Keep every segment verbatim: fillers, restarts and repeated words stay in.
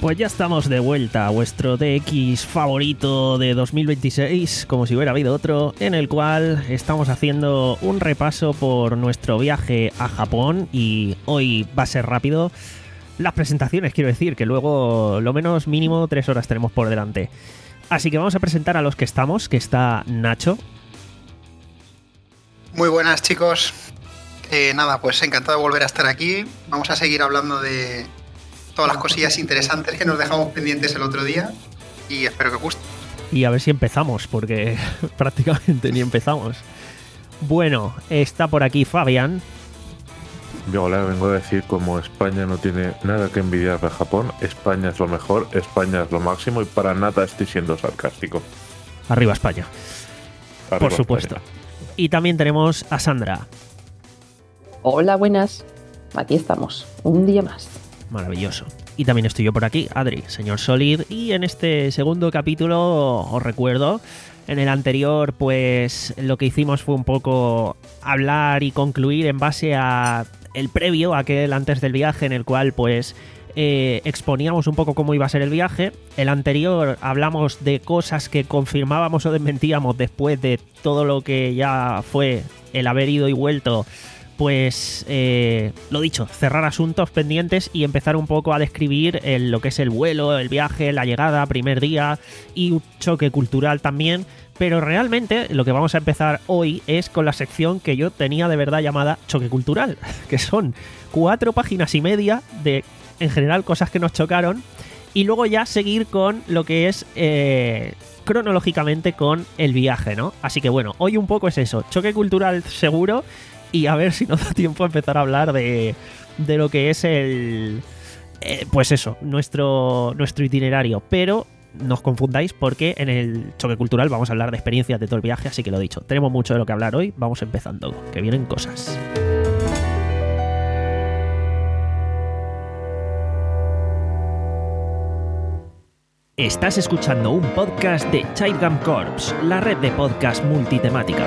Pues ya estamos de vuelta a vuestro D X favorito de dos mil veintiséis, como si hubiera habido otro, en el cual estamos haciendo un repaso por nuestro viaje a Japón y hoy va a ser rápido. Las presentaciones, quiero decir, que luego lo menos mínimo tres horas tenemos por delante. Así que vamos a presentar a los que estamos, que está Nacho. Muy buenas, chicos. Eh, nada, pues encantado de volver a estar aquí. Vamos a seguir hablando de todas las cosillas interesantes que nos dejamos pendientes el otro día y espero que os guste. Y a ver si empezamos, porque prácticamente ni empezamos. Bueno, está por aquí Fabián. Yo hola, vengo a decir como España no tiene nada que envidiar a Japón, España es lo mejor, España es lo máximo y para nada estoy siendo sarcástico. Arriba España. Arriba por supuesto. España. Y también tenemos a Sandra. Hola, buenas. Aquí estamos, un día más. Maravilloso. Y también estoy yo por aquí, Adri, señor Solid. Y en este segundo capítulo, os recuerdo, en el anterior, pues lo que hicimos fue un poco hablar y concluir en base a el previo, aquel antes del viaje, en el cual pues eh, exponíamos un poco cómo iba a ser el viaje. El anterior hablamos de cosas que confirmábamos o desmentíamos después de todo lo que ya fue el haber ido y vuelto. Pues, eh, lo dicho, cerrar asuntos pendientes y empezar un poco a describir el, lo que es el vuelo, el viaje, la llegada, primer día y un choque cultural también. Pero realmente lo que vamos a empezar hoy es con la sección que yo tenía de verdad llamada choque cultural, que son cuatro páginas y media de, en general, cosas que nos chocaron y luego ya seguir con lo que es eh, cronológicamente con el viaje, ¿no? Así que bueno, hoy un poco es eso, choque cultural seguro. Y a ver si nos da tiempo a empezar a hablar de, de lo que es el... Eh, pues eso, nuestro, nuestro itinerario. Pero no os confundáis porque en el choque cultural vamos a hablar de experiencias de todo el viaje. Así que lo dicho, tenemos mucho de lo que hablar hoy. Vamos empezando, que vienen cosas. Estás escuchando un podcast de Chaidgam Corps, la red de podcast multitemática.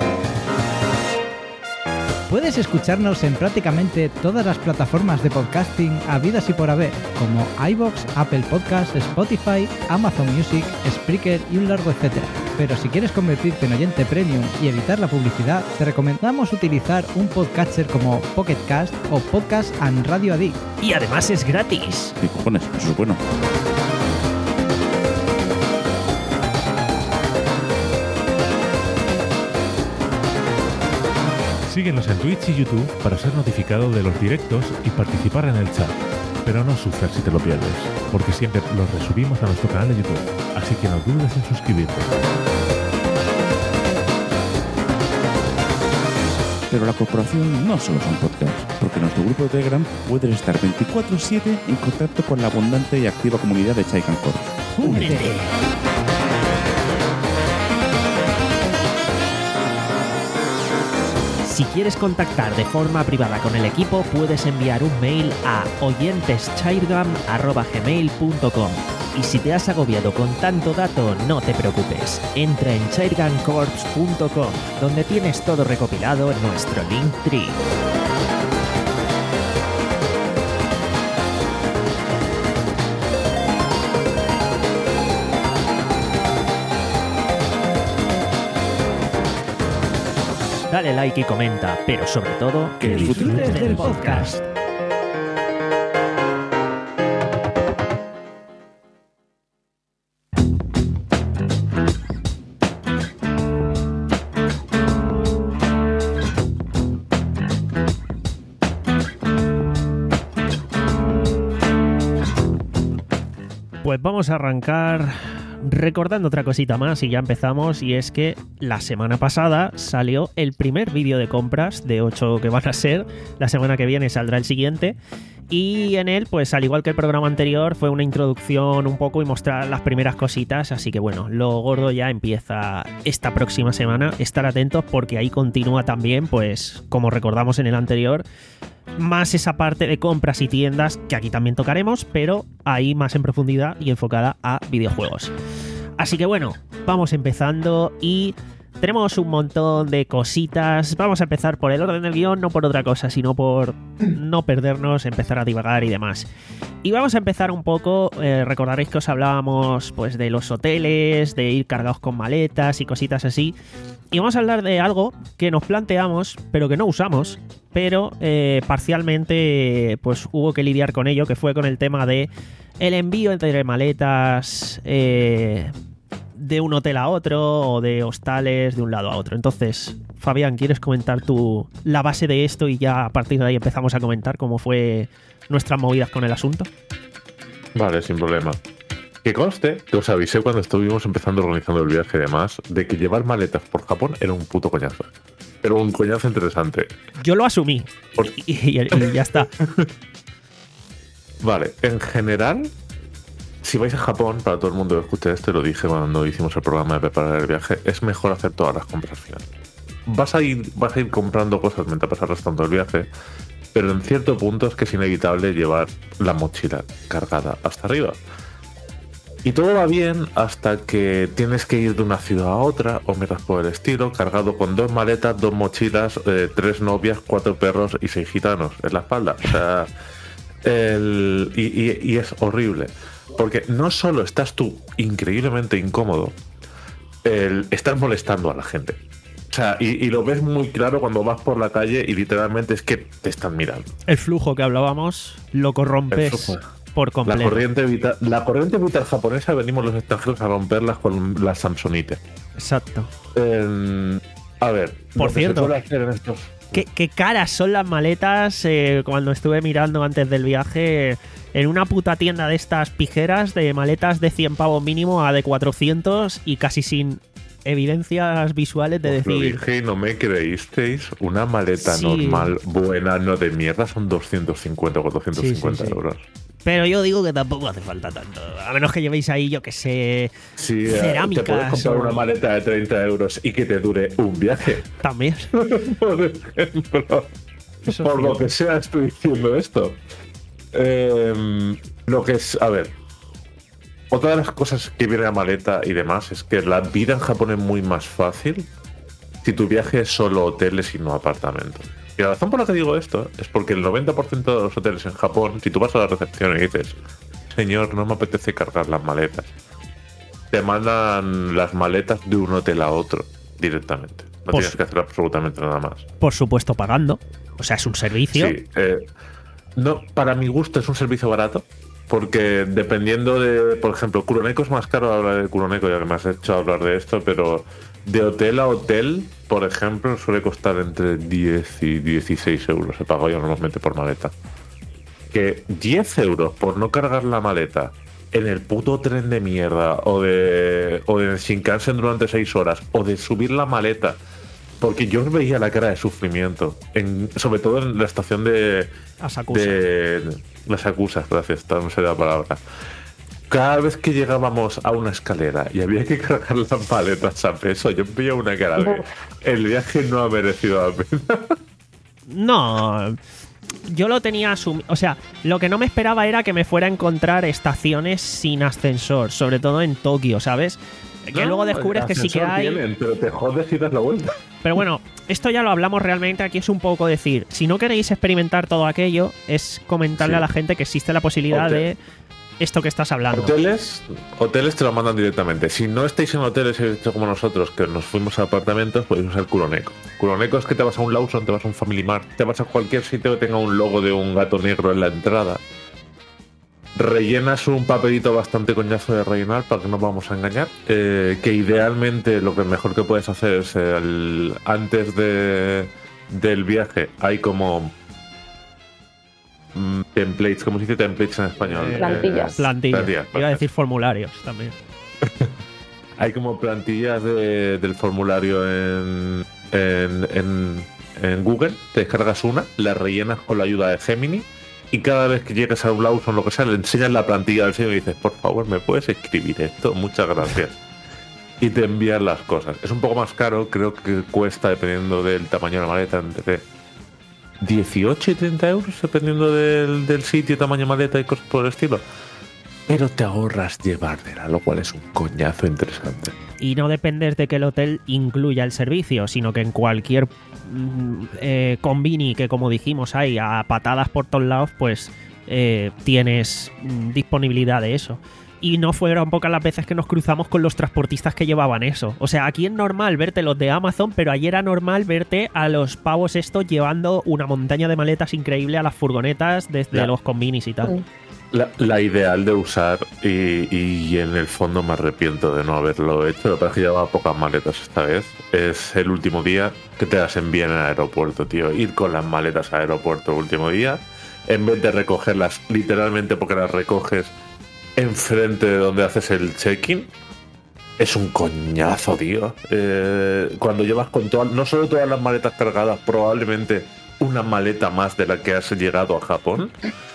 Puedes escucharnos en prácticamente todas las plataformas de podcasting habidas y por haber, como iVoox, Apple Podcasts, Spotify, Amazon Music, Spreaker y un largo etcétera. Pero si quieres convertirte en oyente premium y evitar la publicidad, te recomendamos utilizar un podcatcher como Pocket Cast o Podcast and Radio Addict. Y además es gratis. ¿Qué cojones? Eso es bueno. Síguenos en Twitch y YouTube para ser notificado de los directos y participar en el chat. Pero no sufras si te lo pierdes, porque siempre los resubimos a nuestro canal de YouTube, así que no dudes en suscribirte. Pero la corporación no solo son podcasts, porque en nuestro grupo de Telegram puedes estar veinticuatro siete en contacto con la abundante y activa comunidad de Chaidgam Corps. ¡Únete! Si quieres contactar de forma privada con el equipo, puedes enviar un mail a oyenteschaidgam arroba gmail punto com. Y si te has agobiado con tanto dato, no te preocupes. Entra en chaidgam corps punto com, donde tienes todo recopilado en nuestro Linktree. Dale like y comenta, pero sobre todo, que disfrutes del podcast. Pues vamos a arrancar recordando otra cosita más y ya empezamos, y es que la semana pasada salió el primer vídeo de compras de ocho que van a ser. La semana que viene saldrá el siguiente y en él, pues al igual que el programa anterior, fue una introducción un poco y mostrar las primeras cositas, así que bueno, lo gordo ya empieza esta próxima semana. Estar atentos porque ahí continúa también, pues como recordamos en el anterior, más esa parte de compras y tiendas que aquí también tocaremos, pero ahí más en profundidad y enfocada a videojuegos. Así que bueno, vamos empezando y Tenemos un montón de cositas. Vamos a empezar por el orden del guión, no por otra cosa, sino por no perdernos, empezar a divagar y demás. Y vamos a empezar un poco, eh, recordaréis que os hablábamos pues de los hoteles, de ir cargados con maletas y cositas así. Y vamos a hablar de algo que nos planteamos, pero que no usamos, pero eh, parcialmente pues hubo que lidiar con ello, que fue con el tema de el envío entre maletas eh, de un hotel a otro o de hostales de un lado a otro. Entonces, Fabián, ¿quieres comentar tú la base de esto y ya a partir de ahí empezamos a comentar cómo fue nuestras movidas con el asunto? Vale, sin problema. Que conste que os avisé cuando estuvimos empezando organizando el viaje y demás de que llevar maletas por Japón era un puto coñazo. Pero un coñazo interesante. Yo lo asumí. Por... Y, y, y ya está. Vale, en general, si vais a Japón, para todo el mundo que escuche esto, lo dije cuando hicimos el programa de preparar el viaje, es mejor hacer todas las compras al final. Vas a ir, vas a ir comprando cosas mientras vas arrastrando el viaje, pero en cierto punto es que es inevitable llevar la mochila cargada hasta arriba. Y todo va bien hasta que tienes que ir de una ciudad a otra, o miras por el estilo, cargado con dos maletas, dos mochilas, eh, tres novias, cuatro perros y seis gitanos en la espalda. O sea, el, y, y, y es horrible. Porque no solo estás tú increíblemente incómodo, el, estás molestando a la gente. O sea, y, y lo ves muy claro cuando vas por la calle y literalmente es que te están mirando. El flujo que hablábamos lo corrompes por completo. La corriente vital, la corriente vital japonesa venimos los extranjeros a romperlas con la Samsonite. Exacto. Eh, a ver, por cierto, hacer en estos... ¿qué, qué caras son las maletas eh, cuando estuve mirando antes del viaje en una puta tienda de estas pijeras de maletas de cien pavos mínimo a de cuatrocientos y casi sin evidencias visuales de Os decir... Lo dije y no me creísteis. Una maleta sí. normal, buena, no de mierda, son doscientos cincuenta o cuatrocientos cincuenta sí, sí, sí. euros. Pero yo digo que tampoco hace falta tanto. A menos que llevéis ahí, yo que sé, sí, cerámicas. Te puedes comprar o... una maleta de treinta euros y que te dure un viaje. También. Por ejemplo. Eso por sí. Lo que sea, estoy diciendo esto. Eh, lo que es, a ver, otra de las cosas que viene a maleta y demás es que la vida en Japón es muy más fácil si tu viaje es solo hoteles y no apartamentos. Y la razón por la que digo esto es porque el noventa por ciento de los hoteles en Japón, si tú vas a la recepción y dices, señor, no me apetece cargar las maletas, te mandan las maletas de un hotel a otro directamente. No por tienes que hacer absolutamente nada más. Por supuesto, pagando. O sea, es un servicio. Sí, eh, no, para mi gusto es un servicio barato. Porque dependiendo de, por ejemplo, Kuroneko es más caro hablar de Kuroneko, ya que me has hecho hablar de esto, pero de hotel a hotel, por ejemplo, suele costar entre diez y dieciséis euros. He pagado yo normalmente por maleta. Que diez euros por no cargar la maleta en el puto tren de mierda, o de, o de Shinkansen durante seis horas, o de subir la maleta. Porque yo veía la cara de sufrimiento, en, sobre todo en la estación de... Asakusa. De las acusas, gracias, no sé la palabra. Cada vez que llegábamos a una escalera y había que cargar las maletas a peso, yo veía una cara de... El viaje no ha merecido la pena. No... Yo lo tenía asumido. O sea, lo que no me esperaba era que me fuera a encontrar estaciones sin ascensor, sobre todo en Tokio, ¿sabes? Que no, luego descubres que sí que hay. Tienen, pero te jodes y das la vuelta. Pero bueno, esto ya lo hablamos realmente. Aquí es un poco decir, si no queréis experimentar todo aquello, es comentarle sí. a la gente que existe la posibilidad Hotel. de esto que estás hablando. Hoteles, hoteles te lo mandan directamente. Si no estáis en hoteles, he dicho como nosotros, que nos fuimos a apartamentos, podéis usar Kuroneko. Kuroneko es que te vas a un Lawson, te vas a un Family Mart, te vas a cualquier sitio que tenga un logo de un gato negro en la entrada. Rellenas un papelito bastante coñazo de rellenar, para que no vamos a engañar, eh, que idealmente lo que mejor que puedes hacer es el, antes de, del viaje hay como mm, templates, ¿cómo se dice templates en español? Eh, plantillas. Eh, plantillas. plantillas. Iba a decir formularios también. Hay como plantillas de, del formulario en, en, en, en Google, te descargas una, la rellenas con la ayuda de Gemini. Y cada vez que llegues a un Lawson o lo que sea, le enseñas la plantilla del señor y dices, por favor, ¿me puedes escribir esto? Muchas gracias. Y te envían las cosas. Es un poco más caro, creo que cuesta, dependiendo del tamaño de la maleta, entre dieciocho y treinta euros, dependiendo del, del sitio, tamaño maleta y cosas por el estilo. Pero te ahorras llevártela, lo cual es un coñazo interesante. y no dependes de que el hotel incluya el servicio, sino que en cualquier mm, eh, convini que, como dijimos, hay a patadas por todos lados, pues eh, tienes mm, disponibilidad de eso. Y no fueron pocas las veces que nos cruzamos con los transportistas que llevaban eso. O sea, aquí es normal verte los de Amazon, pero allí era normal verte a los pavos estos llevando una montaña de maletas increíble a las furgonetas desde ya. los convinis y tal. La, la ideal de usar, y, y en el fondo me arrepiento de no haberlo hecho, lo que pasa es que llevaba pocas maletas esta vez, es el último día que te las envían al aeropuerto, tío. Ir con las maletas al aeropuerto el último día, en vez de recogerlas literalmente porque las recoges enfrente de donde haces el check-in, es un coñazo, tío. Eh, cuando llevas con todas, no solo todas las maletas cargadas, probablemente una maleta más de la que has llegado a Japón,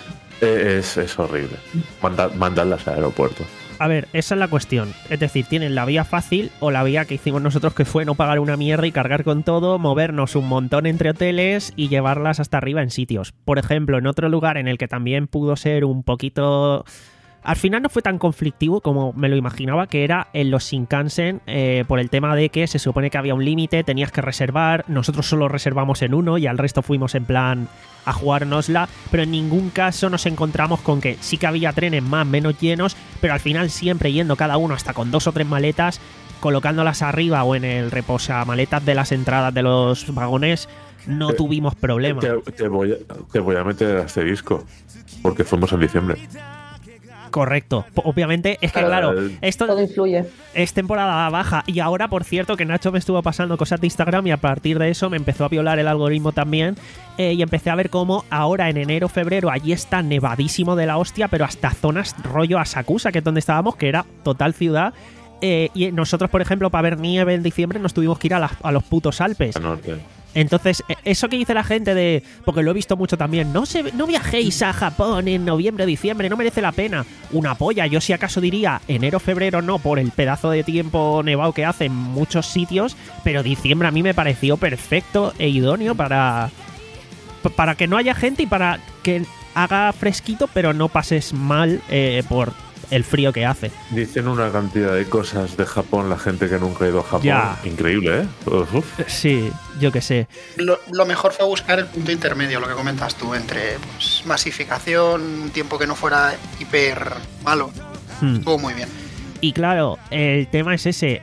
eh, es, es horrible. Manda, mandarlas al aeropuerto. A ver, esa es la cuestión. Es decir, tienen la vía fácil o la vía que hicimos nosotros, que fue no pagar una mierda y cargar con todo, movernos un montón entre hoteles y llevarlas hasta arriba en sitios. Por ejemplo, en otro lugar en el que también pudo ser un poquito... Al final no fue tan conflictivo como me lo imaginaba, que era en los Shinkansen, eh, por el tema de que se supone que había un límite, tenías que reservar, nosotros solo reservamos en uno y al resto fuimos en plan a jugárnosla, pero en ningún caso nos encontramos con que sí que había trenes más, menos llenos, pero al final siempre yendo cada uno hasta con dos o tres maletas, colocándolas arriba o en el reposamaletas de las entradas de los vagones, no te, tuvimos problema. Te, te, voy a, te voy a meter el asterisco, porque fuimos en diciembre. Correcto. Obviamente, es que claro, esto todo influye. Es temporada baja. Y ahora, por cierto, que Nacho me estuvo pasando cosas de Instagram y a partir de eso me empezó a violar el algoritmo también. Eh, y empecé a ver cómo ahora en enero, febrero, allí está nevadísimo de la hostia, pero hasta zonas rollo Asakusa, que es donde estábamos, que era total ciudad. Eh, y nosotros, por ejemplo, para ver nieve en diciembre nos tuvimos que ir a, las, a los putos Alpes. Entonces, eso que dice la gente de... Porque lo he visto mucho también. No se, no viajéis a Japón en noviembre, diciembre, no merece la pena. Una polla. Yo si acaso diría enero, febrero no, por el pedazo de tiempo nevado que hace en muchos sitios. Pero diciembre a mí me pareció perfecto e idóneo para... Para que no haya gente y para que haga fresquito, pero no pases mal eh, por... el frío que hace. Dicen una cantidad de cosas de Japón la gente que nunca ha ido a Japón. Ya. Increíble, ¿eh? Uf. Sí, yo qué sé. Lo, lo mejor fue buscar el punto intermedio, lo que comentas tú, entre pues, masificación, un tiempo que no fuera hiper malo. Hmm. Estuvo muy bien. Y claro, el tema es ese.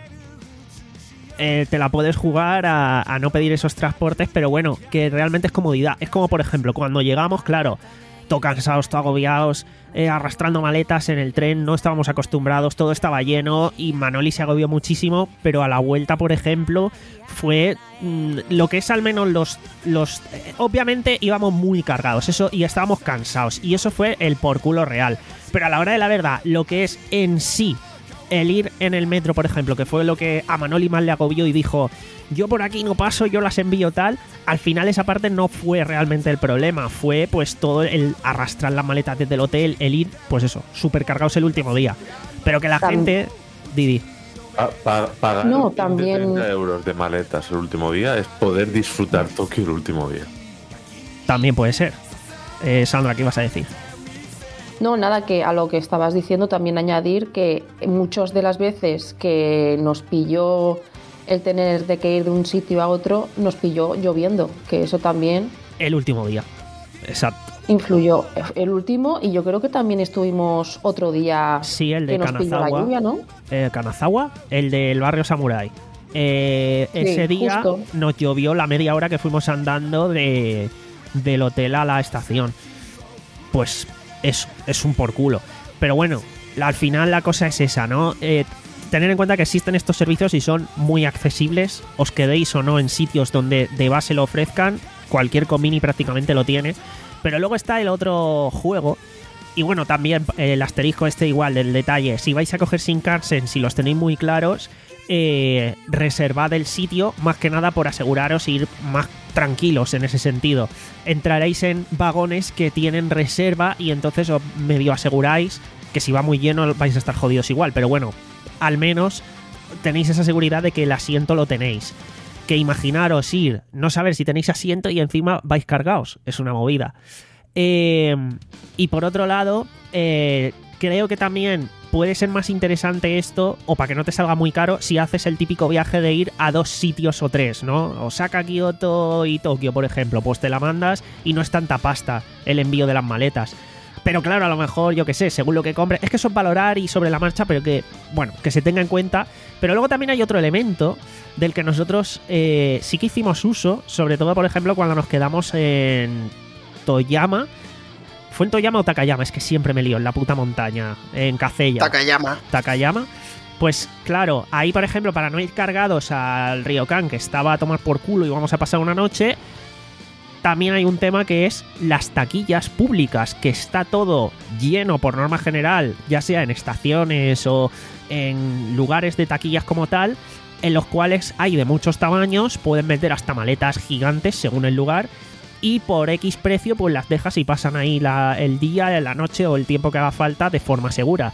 Eh, te la puedes jugar a, a no pedir esos transportes, pero bueno, que realmente es comodidad. Es como, por ejemplo, cuando llegamos, claro, todo cansados, todo agobiados, eh, arrastrando maletas en el tren, no estábamos acostumbrados, todo estaba lleno y Manoli se agobió muchísimo, pero a la vuelta, por ejemplo, fue mmm, lo que es al menos los... los eh, obviamente íbamos muy cargados, eso, y estábamos cansados, y eso fue el por culo real. Pero a la hora de la verdad, lo que es en sí el ir en el metro, por ejemplo, que fue lo que a Manoli más le agobió y dijo... Yo por aquí no paso, yo las envío tal. Al final esa parte no fue realmente el problema. Fue pues todo el arrastrar las maletas desde el hotel, el ir, pues eso, súper cargados el último día. Pero que la Tam- gente... Didi. Pa- pa- pagar no, también... treinta euros de maletas el último día es poder disfrutar Tokio el último día. También puede ser. Eh, Sandra, ¿qué ibas a decir? No, nada, que a lo que estabas diciendo también añadir que muchas de las veces que nos pilló... el tener de que ir de un sitio a otro nos pilló lloviendo, que eso también... El último día, exacto. Influyó el último y yo creo que también estuvimos otro día sí, el de que nos Kanazawa, pilló la lluvia, ¿no? Eh, Kanazawa, el del barrio Samurai. Eh, sí, ese día justo. Nos llovió la media hora que fuimos andando de, del hotel a la estación. Pues es, es un por culo. Pero bueno, al final la cosa es esa, ¿no? Eh, Tener en cuenta que existen estos servicios y son muy accesibles, os quedéis o no en sitios donde de base lo ofrezcan, cualquier convini prácticamente lo tiene, pero luego está el otro juego, y bueno, también el asterisco este igual del detalle, si vais a coger Shinkansen, si los tenéis muy claros, eh, reservad el sitio, más que nada por aseguraros ir más tranquilos en ese sentido. Entraréis en vagones que tienen reserva y entonces os medio aseguráis que si va muy lleno vais a estar jodidos igual, pero bueno, al menos tenéis esa seguridad de que el asiento lo tenéis. Que imaginaros ir, no saber si tenéis asiento y encima vais cargados. Es una movida. Eh, y por otro lado, eh, creo que también puede ser más interesante esto, o para que no te salga muy caro, si haces el típico viaje de ir a dos sitios o tres, ¿no? Osaka, Kioto y Tokio, por ejemplo, pues te la mandas y no es tanta pasta el envío de las maletas. Pero claro, a lo mejor, yo qué sé, según lo que compres, es que eso es valorar y sobre la marcha, pero que, bueno, que se tenga en cuenta. Pero luego también hay otro elemento del que nosotros eh, sí que hicimos uso, sobre todo, por ejemplo, cuando nos quedamos en Toyama. ¿Fue en Toyama o Takayama? Es que siempre me lío, en la puta montaña. En Kazeya. Takayama. Takayama. Pues claro, ahí por ejemplo, para no ir cargados al Ryokan, que estaba a tomar por culo y vamos a pasar una noche, también hay un tema que es las taquillas públicas, que está todo lleno por norma general, ya sea en estaciones o en lugares de taquillas como tal, en los cuales hay de muchos tamaños, pueden meter hasta maletas gigantes según el lugar, y por X precio pues las dejas y pasan ahí la, el día, la noche o el tiempo que haga falta de forma segura.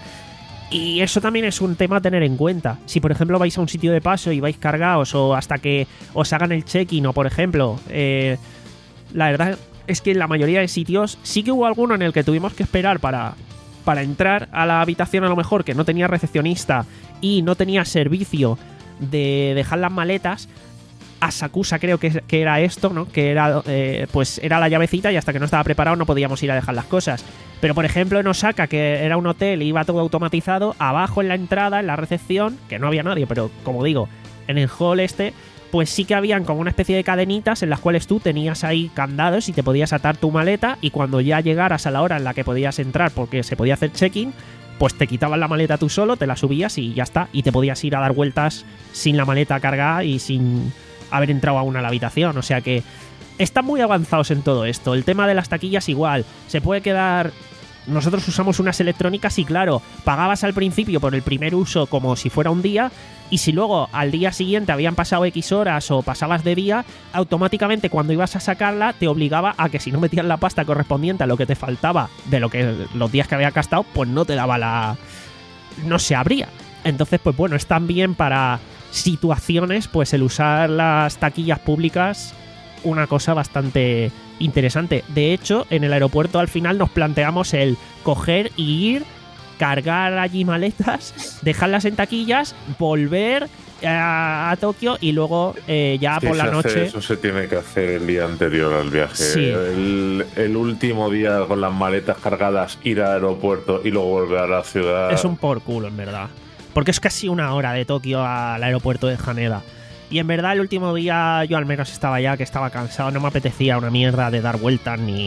Y eso también es un tema a tener en cuenta. Si por ejemplo vais a un sitio de paso y vais cargados o hasta que os hagan el check-in o por ejemplo, eh, la verdad es que en la mayoría de sitios sí que hubo alguno en el que tuvimos que esperar para, para entrar a la habitación a lo mejor que no tenía recepcionista y no tenía servicio de dejar las maletas. Asakusa creo que, que era esto, ¿no? Que era eh, pues era la llavecita y hasta que no estaba preparado no podíamos ir a dejar las cosas. Pero por ejemplo en Osaka, que era un hotel y iba todo automatizado, abajo en la entrada, en la recepción, que no había nadie, pero como digo, en el hall este, pues sí que habían como una especie de cadenitas en las cuales tú tenías ahí candados y te podías atar tu maleta y cuando ya llegaras a la hora en la que podías entrar porque se podía hacer check-in, pues te quitaban la maleta tú solo, te la subías y ya está. Y te podías ir a dar vueltas sin la maleta cargada y sin haber entrado aún a la habitación, o sea que están muy avanzados en todo esto. El tema de las taquillas igual, se puede quedar... Nosotros usamos unas electrónicas y claro, pagabas al principio por el primer uso como si fuera un día y si luego al día siguiente habían pasado X horas o pasabas de día, automáticamente cuando ibas a sacarla te obligaba a que si no metías la pasta correspondiente a lo que te faltaba de lo que los días que había gastado, pues no te daba la... no se abría. Entonces pues bueno, es también para situaciones pues el usar las taquillas públicas una cosa bastante interesante. De hecho, en el aeropuerto al final nos planteamos el coger y ir, cargar allí maletas, dejarlas en taquillas, volver a, a Tokio y luego eh, ya sí, por la noche... Hace, eso se tiene que hacer el día anterior al viaje. Sí. El, el último día con las maletas cargadas, ir al aeropuerto y luego volver a la ciudad. Es un por culo, en verdad. Porque es casi una hora de Tokio al aeropuerto de Haneda. Y en verdad el último día yo al menos estaba ya que estaba cansado, no me apetecía una mierda de dar vueltas ni...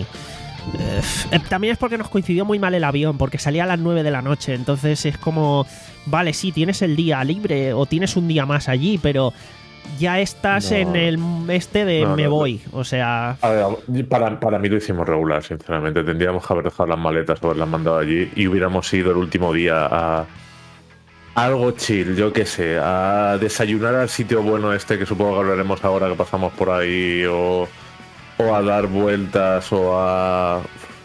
Eh, también es porque nos coincidió muy mal el avión, porque salía a las nueve de la noche, entonces es como... Vale, sí, tienes el día libre o tienes un día más allí, pero ya estás no, en el este de no, me no, voy, no. O sea... A ver, para, para mí lo hicimos regular, sinceramente. Tendríamos que haber dejado las maletas o haberlas mandado allí y hubiéramos ido el último día a... algo chill, yo qué sé, a desayunar al sitio bueno este que supongo que hablaremos ahora que pasamos por ahí, o, o a dar vueltas, o a,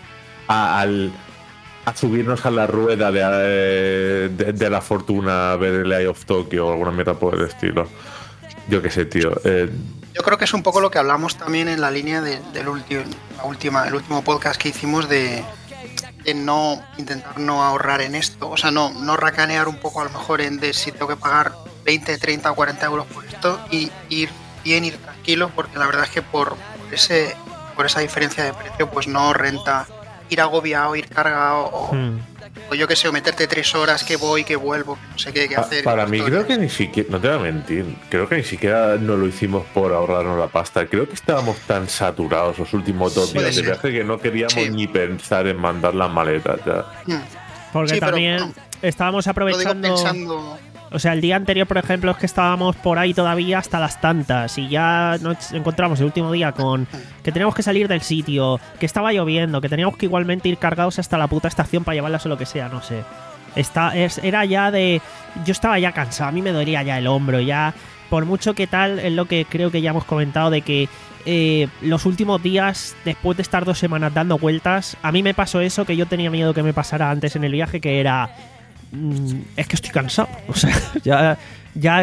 a, al, a subirnos a la rueda de, de, de la fortuna, a ver el Eye of Tokyo o alguna mierda por el estilo. Yo qué sé, tío. Eh, yo creo que es un poco lo que hablamos también en la línea de, del último, la última, el último podcast que hicimos de... de no intentar no ahorrar en esto, o sea, no, no racanear un poco a lo mejor en de si tengo que pagar veinte, treinta o cuarenta euros por esto y ir bien, ir tranquilo, porque la verdad es que por, por ese por esa diferencia de precio pues no renta ir agobiado, ir cargado o, hmm. o yo que sé, o meterte tres horas que voy, que vuelvo, que no sé qué, qué hacer. Para mí creo que ni siquiera, no te voy a mentir, creo que ni siquiera no lo hicimos por ahorrarnos la pasta. Creo que estábamos tan saturados los últimos dos días de viaje que no queríamos sí. ni pensar en mandar las maletas ya. Porque sí, también pero, no, estábamos aprovechando... pensando... O sea, el día anterior, por ejemplo, es que estábamos por ahí todavía hasta las tantas y ya nos encontramos el último día con que teníamos que salir del sitio, que estaba lloviendo, que teníamos que igualmente ir cargados hasta la puta estación para llevarlas o lo que sea, no sé. Está, es, era ya de... Yo estaba ya cansado, a mí me dolía ya el hombro, ya... Por mucho que tal, es lo que creo que ya hemos comentado de que eh, los últimos días, después de estar dos semanas dando vueltas, a mí me pasó eso que yo tenía miedo que me pasara antes en el viaje, que era... Es que estoy cansado, o sea, ya, ya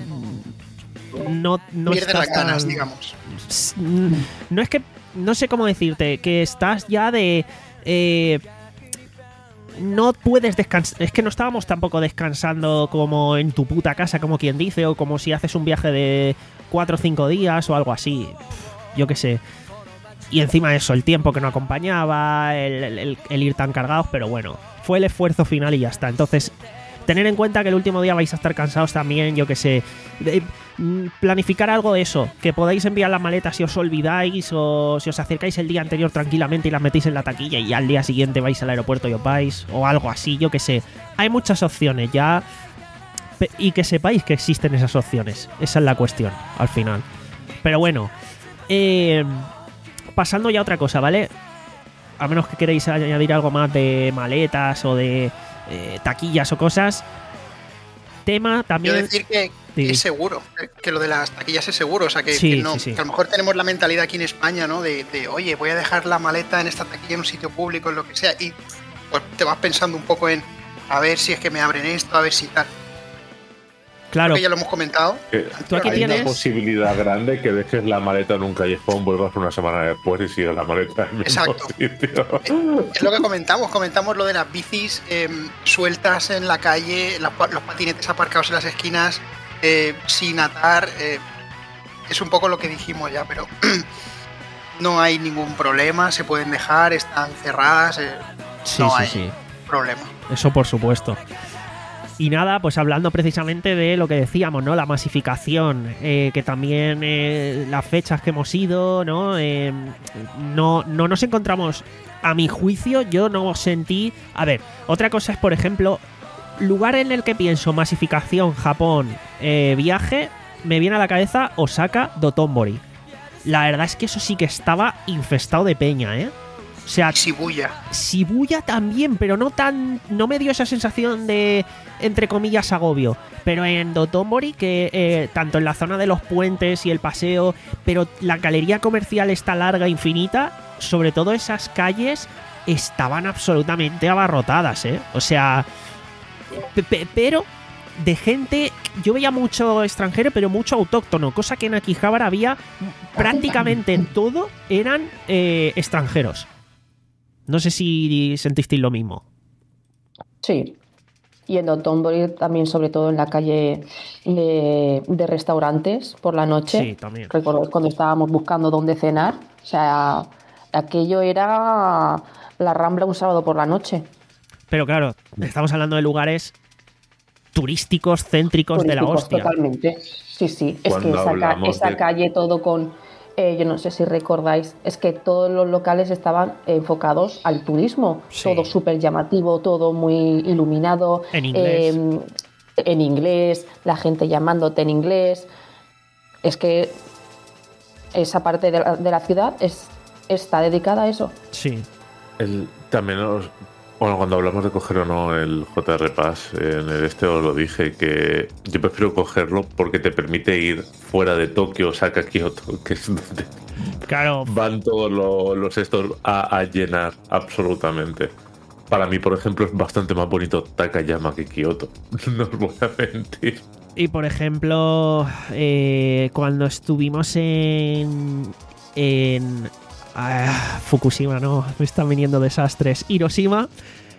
no, no pierde las ganas, digamos. No es que, no sé cómo decirte, que estás ya de, eh, no puedes descansar. Es que no estábamos tampoco descansando como en tu puta casa, como quien dice, o como si haces un viaje de cuatro o cinco días o algo así. Yo qué sé. Y encima eso, el tiempo que no acompañaba, el, el, el ir tan cargados, pero bueno, fue el esfuerzo final y ya está. Entonces, tener en cuenta que el último día vais a estar cansados también, yo qué sé. De, planificar algo de eso, que podáis enviar las maletas si os olvidáis o si os acercáis el día anterior tranquilamente y las metéis en la taquilla y al día siguiente vais al aeropuerto y os vais, o algo así, yo qué sé. Hay muchas opciones ya, y que sepáis que existen esas opciones. Esa es la cuestión, al final. Pero bueno, eh... pasando ya a otra cosa, ¿vale? A menos que queréis añadir algo más de maletas o de eh, taquillas o cosas. Tema también... Quiero decir que, sí. que es seguro, que lo de las taquillas es seguro. O sea, que, sí, que, no, sí, sí. que a lo mejor tenemos la mentalidad aquí en España, ¿no? De, de, oye, voy a dejar la maleta en esta taquilla en un sitio público, en lo que sea. Y pues te vas pensando un poco en, a ver si es que me abren esto, a ver si tal. Claro. Creo que ya lo hemos comentado. Tú aquí Hay tienes una posibilidad grande que dejes la maleta en un callejón, vuelvas una semana después y sigas la maleta en el mismo Exacto. sitio. Es lo que comentamos, comentamos lo de las bicis eh, sueltas en la calle, las, los patinetes aparcados en las esquinas, eh, sin atar. Eh, es un poco lo que dijimos ya, pero no hay ningún problema, se pueden dejar, están cerradas, eh, sí, no sí, hay sí. problema. Eso por supuesto. Y nada, pues hablando precisamente de lo que decíamos, ¿no? La masificación, eh, que también eh, las fechas que hemos ido, ¿no? Eh, no, no nos encontramos, a mi juicio, yo no sentí... A ver, otra cosa es, por ejemplo, lugar en el que pienso masificación, Japón, eh, viaje, me viene a la cabeza Osaka, Dotonbori. La verdad es que eso sí que estaba infestado de peña, ¿eh? O sea, Shibuya. Shibuya también, pero no tan. No me dio esa sensación de, entre comillas, agobio. Pero en Dotonbori, que eh, tanto en la zona de los puentes y el paseo, pero la galería comercial está larga, infinita, sobre todo esas calles estaban absolutamente abarrotadas, ¿eh? O sea, pero de gente. Yo veía mucho extranjero, pero mucho autóctono, cosa que en Akihabara había prácticamente en todo eran eh, extranjeros. No sé si sentisteis lo mismo. Sí. Y en Dotonbori también, sobre todo en la calle de, de restaurantes por la noche. Sí, también. Recuerdo cuando estábamos buscando dónde cenar. O sea, aquello era la Rambla un sábado por la noche. Pero claro, estamos hablando de lugares turísticos, céntricos, turísticos de la hostia. Totalmente. Sí, sí. Es que esa, ca esa de... calle todo con... Eh, yo no sé si recordáis, es que todos los locales estaban enfocados al turismo, sí. Todo súper llamativo, todo muy iluminado, en inglés. Eh, en inglés, la gente llamándote en inglés. Es que esa parte de la, de la ciudad es, está dedicada a eso. Sí. El, también os, bueno, cuando hablamos de coger o no el J R Pass, en el este os lo dije, que yo prefiero cogerlo porque te permite ir fuera de Tokio, Osaka, Kioto, que es donde claro. van todos los, los estos a, a llenar absolutamente. Para mí, por ejemplo, es bastante más bonito Takayama que Kioto, no os voy a mentir. Y por ejemplo, eh, cuando estuvimos en... en Ah, Fukushima, no, me están viniendo desastres. Hiroshima.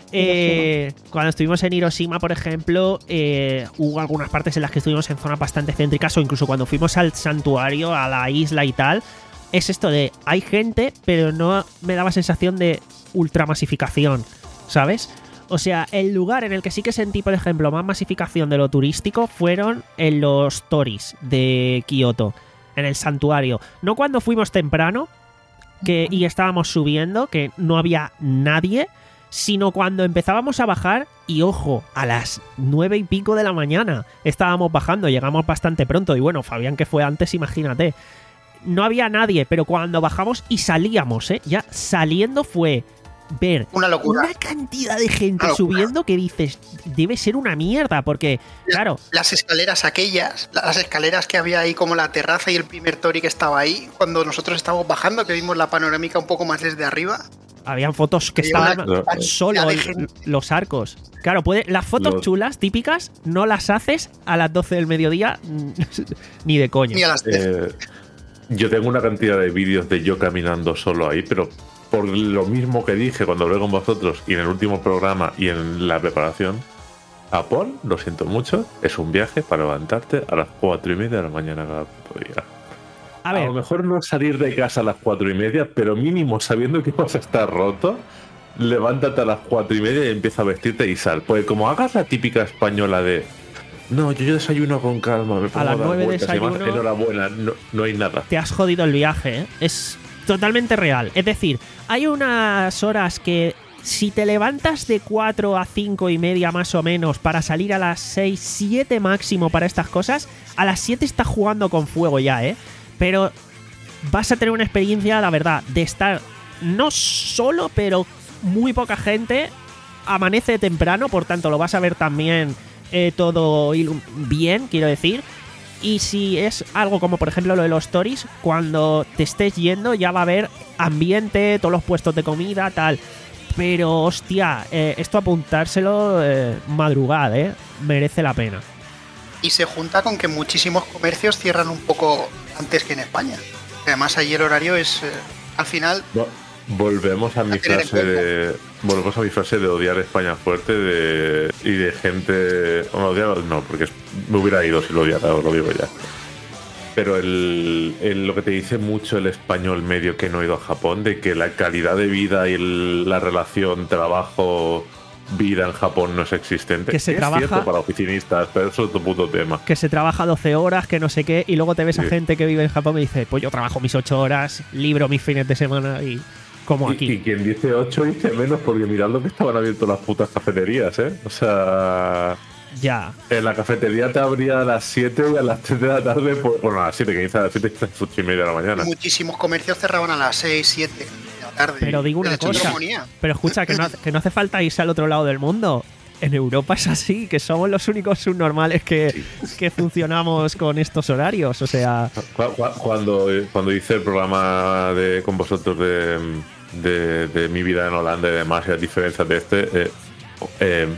Eh, cuando estuvimos en Hiroshima, por ejemplo, eh, hubo algunas partes en las que estuvimos en zonas bastante céntricas, o incluso cuando fuimos al santuario, a la isla y tal. Es esto de, hay gente, pero no me daba sensación de ultramasificación, ¿sabes? O sea, el lugar en el que sí que sentí, por ejemplo, más masificación de lo turístico fueron en los toris de Kioto, en el santuario. No cuando fuimos temprano, que y estábamos subiendo, que no había nadie, sino cuando empezábamos a bajar y ojo, a las nueve y pico de la mañana estábamos bajando, llegamos bastante pronto y bueno, Fabián que fue antes, imagínate, no había nadie, pero cuando bajamos y salíamos, ¿eh? Ya saliendo fue ver una locura, una cantidad de gente subiendo que dices, debe ser una mierda, porque la, claro, las escaleras aquellas, las escaleras que había ahí, como la terraza y el primer tori que estaba ahí, cuando nosotros estábamos bajando, que vimos la panorámica un poco más desde arriba, habían fotos que había estaban una, solo el, los arcos. Claro, puede, las fotos los... chulas, típicas, no las haces a las doce del mediodía ni de coña. Ni a las diez. Eh, yo tengo una cantidad de vídeos de yo caminando solo ahí, pero por lo mismo que dije cuando hablé con vosotros y en el último programa y en la preparación, Japón, lo siento mucho, es un viaje para levantarte a las cuatro y media de la mañana cada puto día. A ver, A lo mejor no salir de casa a las cuatro y media, pero mínimo sabiendo que vas a estar roto, levántate a las cuatro y media y empieza a vestirte y sal. Pues como hagas la típica española de no, yo, yo desayuno con calma, me pongo a las dar nueve vueltas y demás, desayuno, enhorabuena, no, no hay nada. te has jodido el viaje, ¿eh? Es totalmente real. Es decir, hay unas horas que si te levantas de cuatro a cinco y media más o menos para salir a las seis, siete máximo para estas cosas, a las siete estás jugando con fuego ya, ¿eh? Pero vas a tener una experiencia, la verdad, de estar no solo, pero muy poca gente. Amanece temprano, por tanto lo vas a ver también eh, todo bien, quiero decir. Y si es algo como por ejemplo lo de los stories, cuando te estés yendo ya va a haber ambiente, todos los puestos de comida, tal. Pero hostia, eh, esto apuntárselo eh, madrugada, ¿eh? Merece la pena. Y se junta con que muchísimos comercios cierran un poco antes que en España. Además allí el horario es, eh, al final... No, volvemos a mi a tener en frase de volvemos a mi frase de odiar España fuerte de, y de gente... Bueno, odiar no, porque es, me hubiera ido si lo odiara, os lo digo ya. Pero el, el, lo que te dice mucho el español medio que no ha ido a Japón, de que la calidad de vida y el, la relación trabajo... vida en Japón no es existente. Que se es trabaja, cierto para oficinistas, pero eso es otro puto tema. Que se trabaja doce horas, que no sé qué, y luego te ves sí. a gente que vive en Japón y dice, pues yo trabajo mis ocho horas, libro mis fines de semana y como aquí. Y, y quien dice ocho dice menos, porque mirad lo que estaban abiertas las putas cafeterías, ¿eh? O sea... Ya. En la cafetería te abría a las siete y a las tres de la tarde, pues, bueno, a las siete, que dice a las siete, a las ocho y media de la mañana. Muchísimos comercios cerraban a las seis, siete de la tarde. Pero digo una cosa, pero escucha, que no, que no hace falta irse al otro lado del mundo. En Europa es así, que somos los únicos subnormales que, sí. que funcionamos con estos horarios, o sea... Cuando, cuando hice el programa de, con vosotros de, de, de mi vida en Holanda y demás, y las diferencias de este, eh, eh,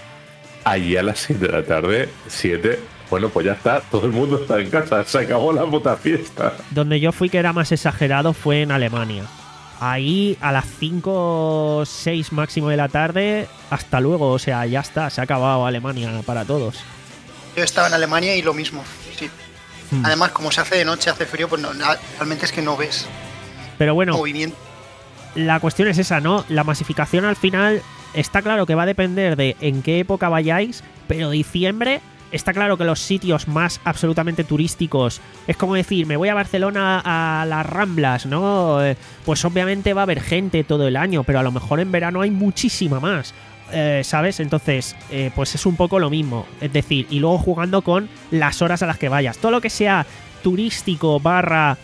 allí a las siete de la tarde, siete, bueno, pues ya está, todo el mundo está en casa, se acabó la puta fiesta. Donde yo fui que era más exagerado fue en Alemania. Ahí a las cinco, seis máximo de la tarde, hasta luego, o sea, ya está, se ha acabado Alemania para todos. Yo estaba en Alemania y lo mismo, sí. Hmm. Además, como se hace de noche, hace frío, pues no, realmente es que no ves Pero bueno, movimiento. La cuestión es esa, ¿no? La masificación al final está claro que va a depender de en qué época vayáis, pero diciembre... Está claro que los sitios más absolutamente turísticos, es como decir, me voy a Barcelona a las Ramblas, ¿no? Pues obviamente va a haber gente todo el año, pero a lo mejor en verano hay muchísima más, eh, ¿sabes? Entonces, eh, pues es un poco lo mismo. Es decir, y luego jugando con las horas a las que vayas. Todo lo que sea turístico, barra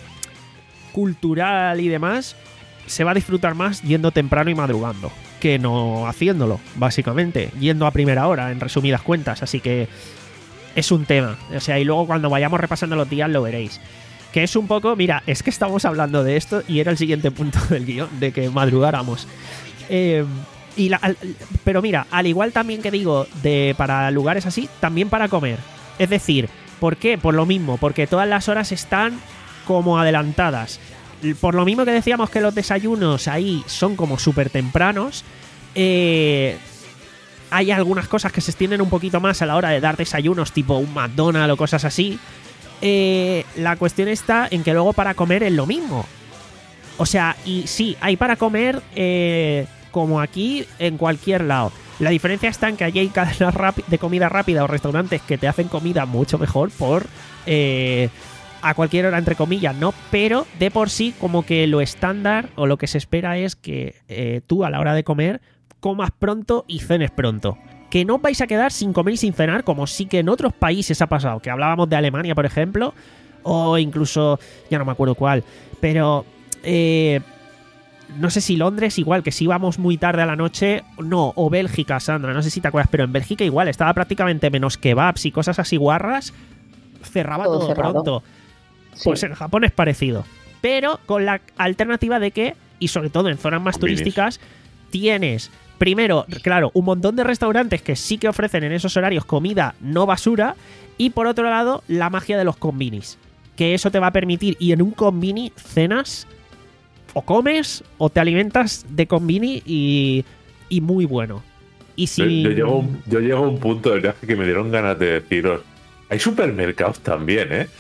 cultural y demás, se va a disfrutar más yendo temprano y madrugando que no haciéndolo, básicamente. Yendo a primera hora, en resumidas cuentas. Así que... es un tema, o sea, y luego cuando vayamos repasando los días lo veréis. Que es un poco, mira, es que estamos hablando de esto y era el siguiente punto del guión, de que madrugáramos. Eh, y la, pero mira, al igual también que digo, de para lugares así, también para comer. Es decir, ¿por qué? Por lo mismo, porque todas las horas están como adelantadas. Por lo mismo que decíamos que los desayunos ahí son como súper tempranos, eh... hay algunas cosas que se extienden un poquito más a la hora de dar desayunos, tipo un McDonald's o cosas así. Eh, la cuestión está en que luego para comer es lo mismo. O sea, y sí, hay para comer eh, como aquí en cualquier lado. La diferencia está en que allí hay cadenas de comida rápida o restaurantes que te hacen comida mucho mejor por... Eh, a cualquier hora, entre comillas, ¿no? Pero de por sí, como que lo estándar o lo que se espera es que eh, tú a la hora de comer... comas pronto y cenes pronto. Que no os vais a quedar sin comer y sin cenar, como sí que en otros países ha pasado. Que hablábamos de Alemania, por ejemplo, o incluso, ya no me acuerdo cuál, pero eh, no sé si Londres igual, que si íbamos muy tarde a la noche, no, o Bélgica, Sandra, no sé si te acuerdas, pero en Bélgica igual, estaba prácticamente menos kebabs y cosas así guarras, cerraba todo, todo pronto. Sí. Pues en Japón es parecido, pero con la alternativa de que, y sobre todo en zonas más Combines. turísticas, tienes... Primero, claro, un montón de restaurantes que sí que ofrecen en esos horarios comida no basura. Y por otro lado, la magia de los combinis. Que eso te va a permitir. Y en un combini cenas o comes o te alimentas de Convini y, y muy bueno. Y si... yo, yo, llego, un- yo llego a un punto del viaje que me dieron ganas de deciros, hay supermercados también, ¿eh?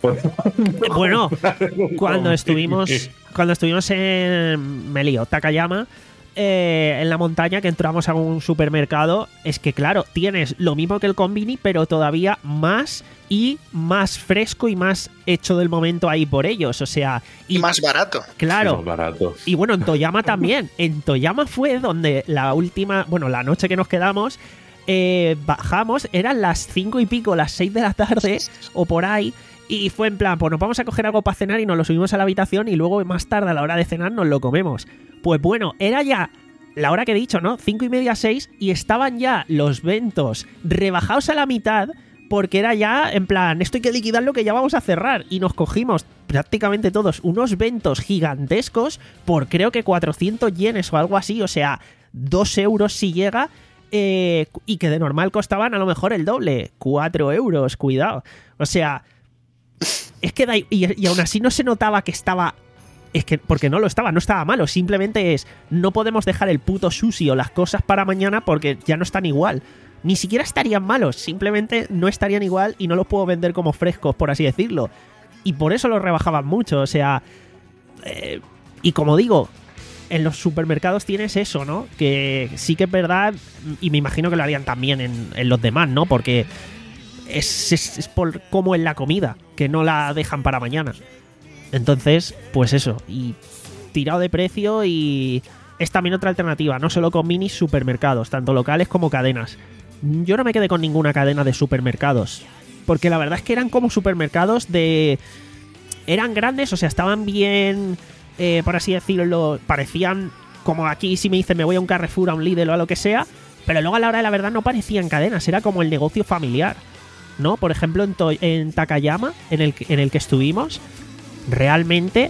Bueno, cuando estuvimos cuando estuvimos en me lío, Takayama, eh, en la montaña, que entramos a un supermercado, es que claro, tienes lo mismo que el Convini, pero todavía más y más fresco y más hecho del momento ahí por ellos, o sea, Y más barato. claro. Más baratos. Y bueno, en Toyama también. En Toyama fue donde la última, bueno, la noche que nos quedamos, eh, bajamos, eran las cinco y pico, las seis de la tarde o por ahí. Y fue en plan, pues nos vamos a coger algo para cenar y nos lo subimos a la habitación y luego más tarde a la hora de cenar nos lo comemos. Pues bueno, era ya la hora que he dicho, ¿no? Cinco y media, seis, y estaban ya los ventos rebajados a la mitad porque era ya, en plan, esto hay que liquidarlo que ya vamos a cerrar. Y nos cogimos prácticamente todos unos ventos gigantescos por creo que cuatrocientos yenes o algo así, o sea, dos euros si llega. Eh, y que de normal costaban a lo mejor el doble, cuatro euros, cuidado. O sea, es que da, y, y aún así no se notaba que estaba... Es que, porque no lo estaba, no estaba malo, simplemente es, no podemos dejar el puto sushi o las cosas para mañana porque ya no están igual. Ni siquiera estarían malos, simplemente no estarían igual y no los puedo vender como frescos, por así decirlo. Y por eso los rebajaban mucho, o sea... Eh, y como digo, en los supermercados tienes eso, ¿no? Que sí que es verdad, y me imagino que lo harían también en, en los demás, ¿no? Porque es, es, es por como en la comida, que no la dejan para mañana. Entonces, pues eso, y tirado de precio, y es también otra alternativa, no solo con mini supermercados, tanto locales como cadenas. Yo no me quedé con ninguna cadena de supermercados, porque la verdad es que eran como supermercados de... Eran grandes, o sea, estaban bien, eh, por así decirlo, parecían como aquí si me dicen me voy a un Carrefour, a un Lidl o a lo que sea, pero luego a la hora de la verdad no parecían cadenas, era como el negocio familiar, ¿no? Por ejemplo, en, to en Takayama, en el, en el que estuvimos, realmente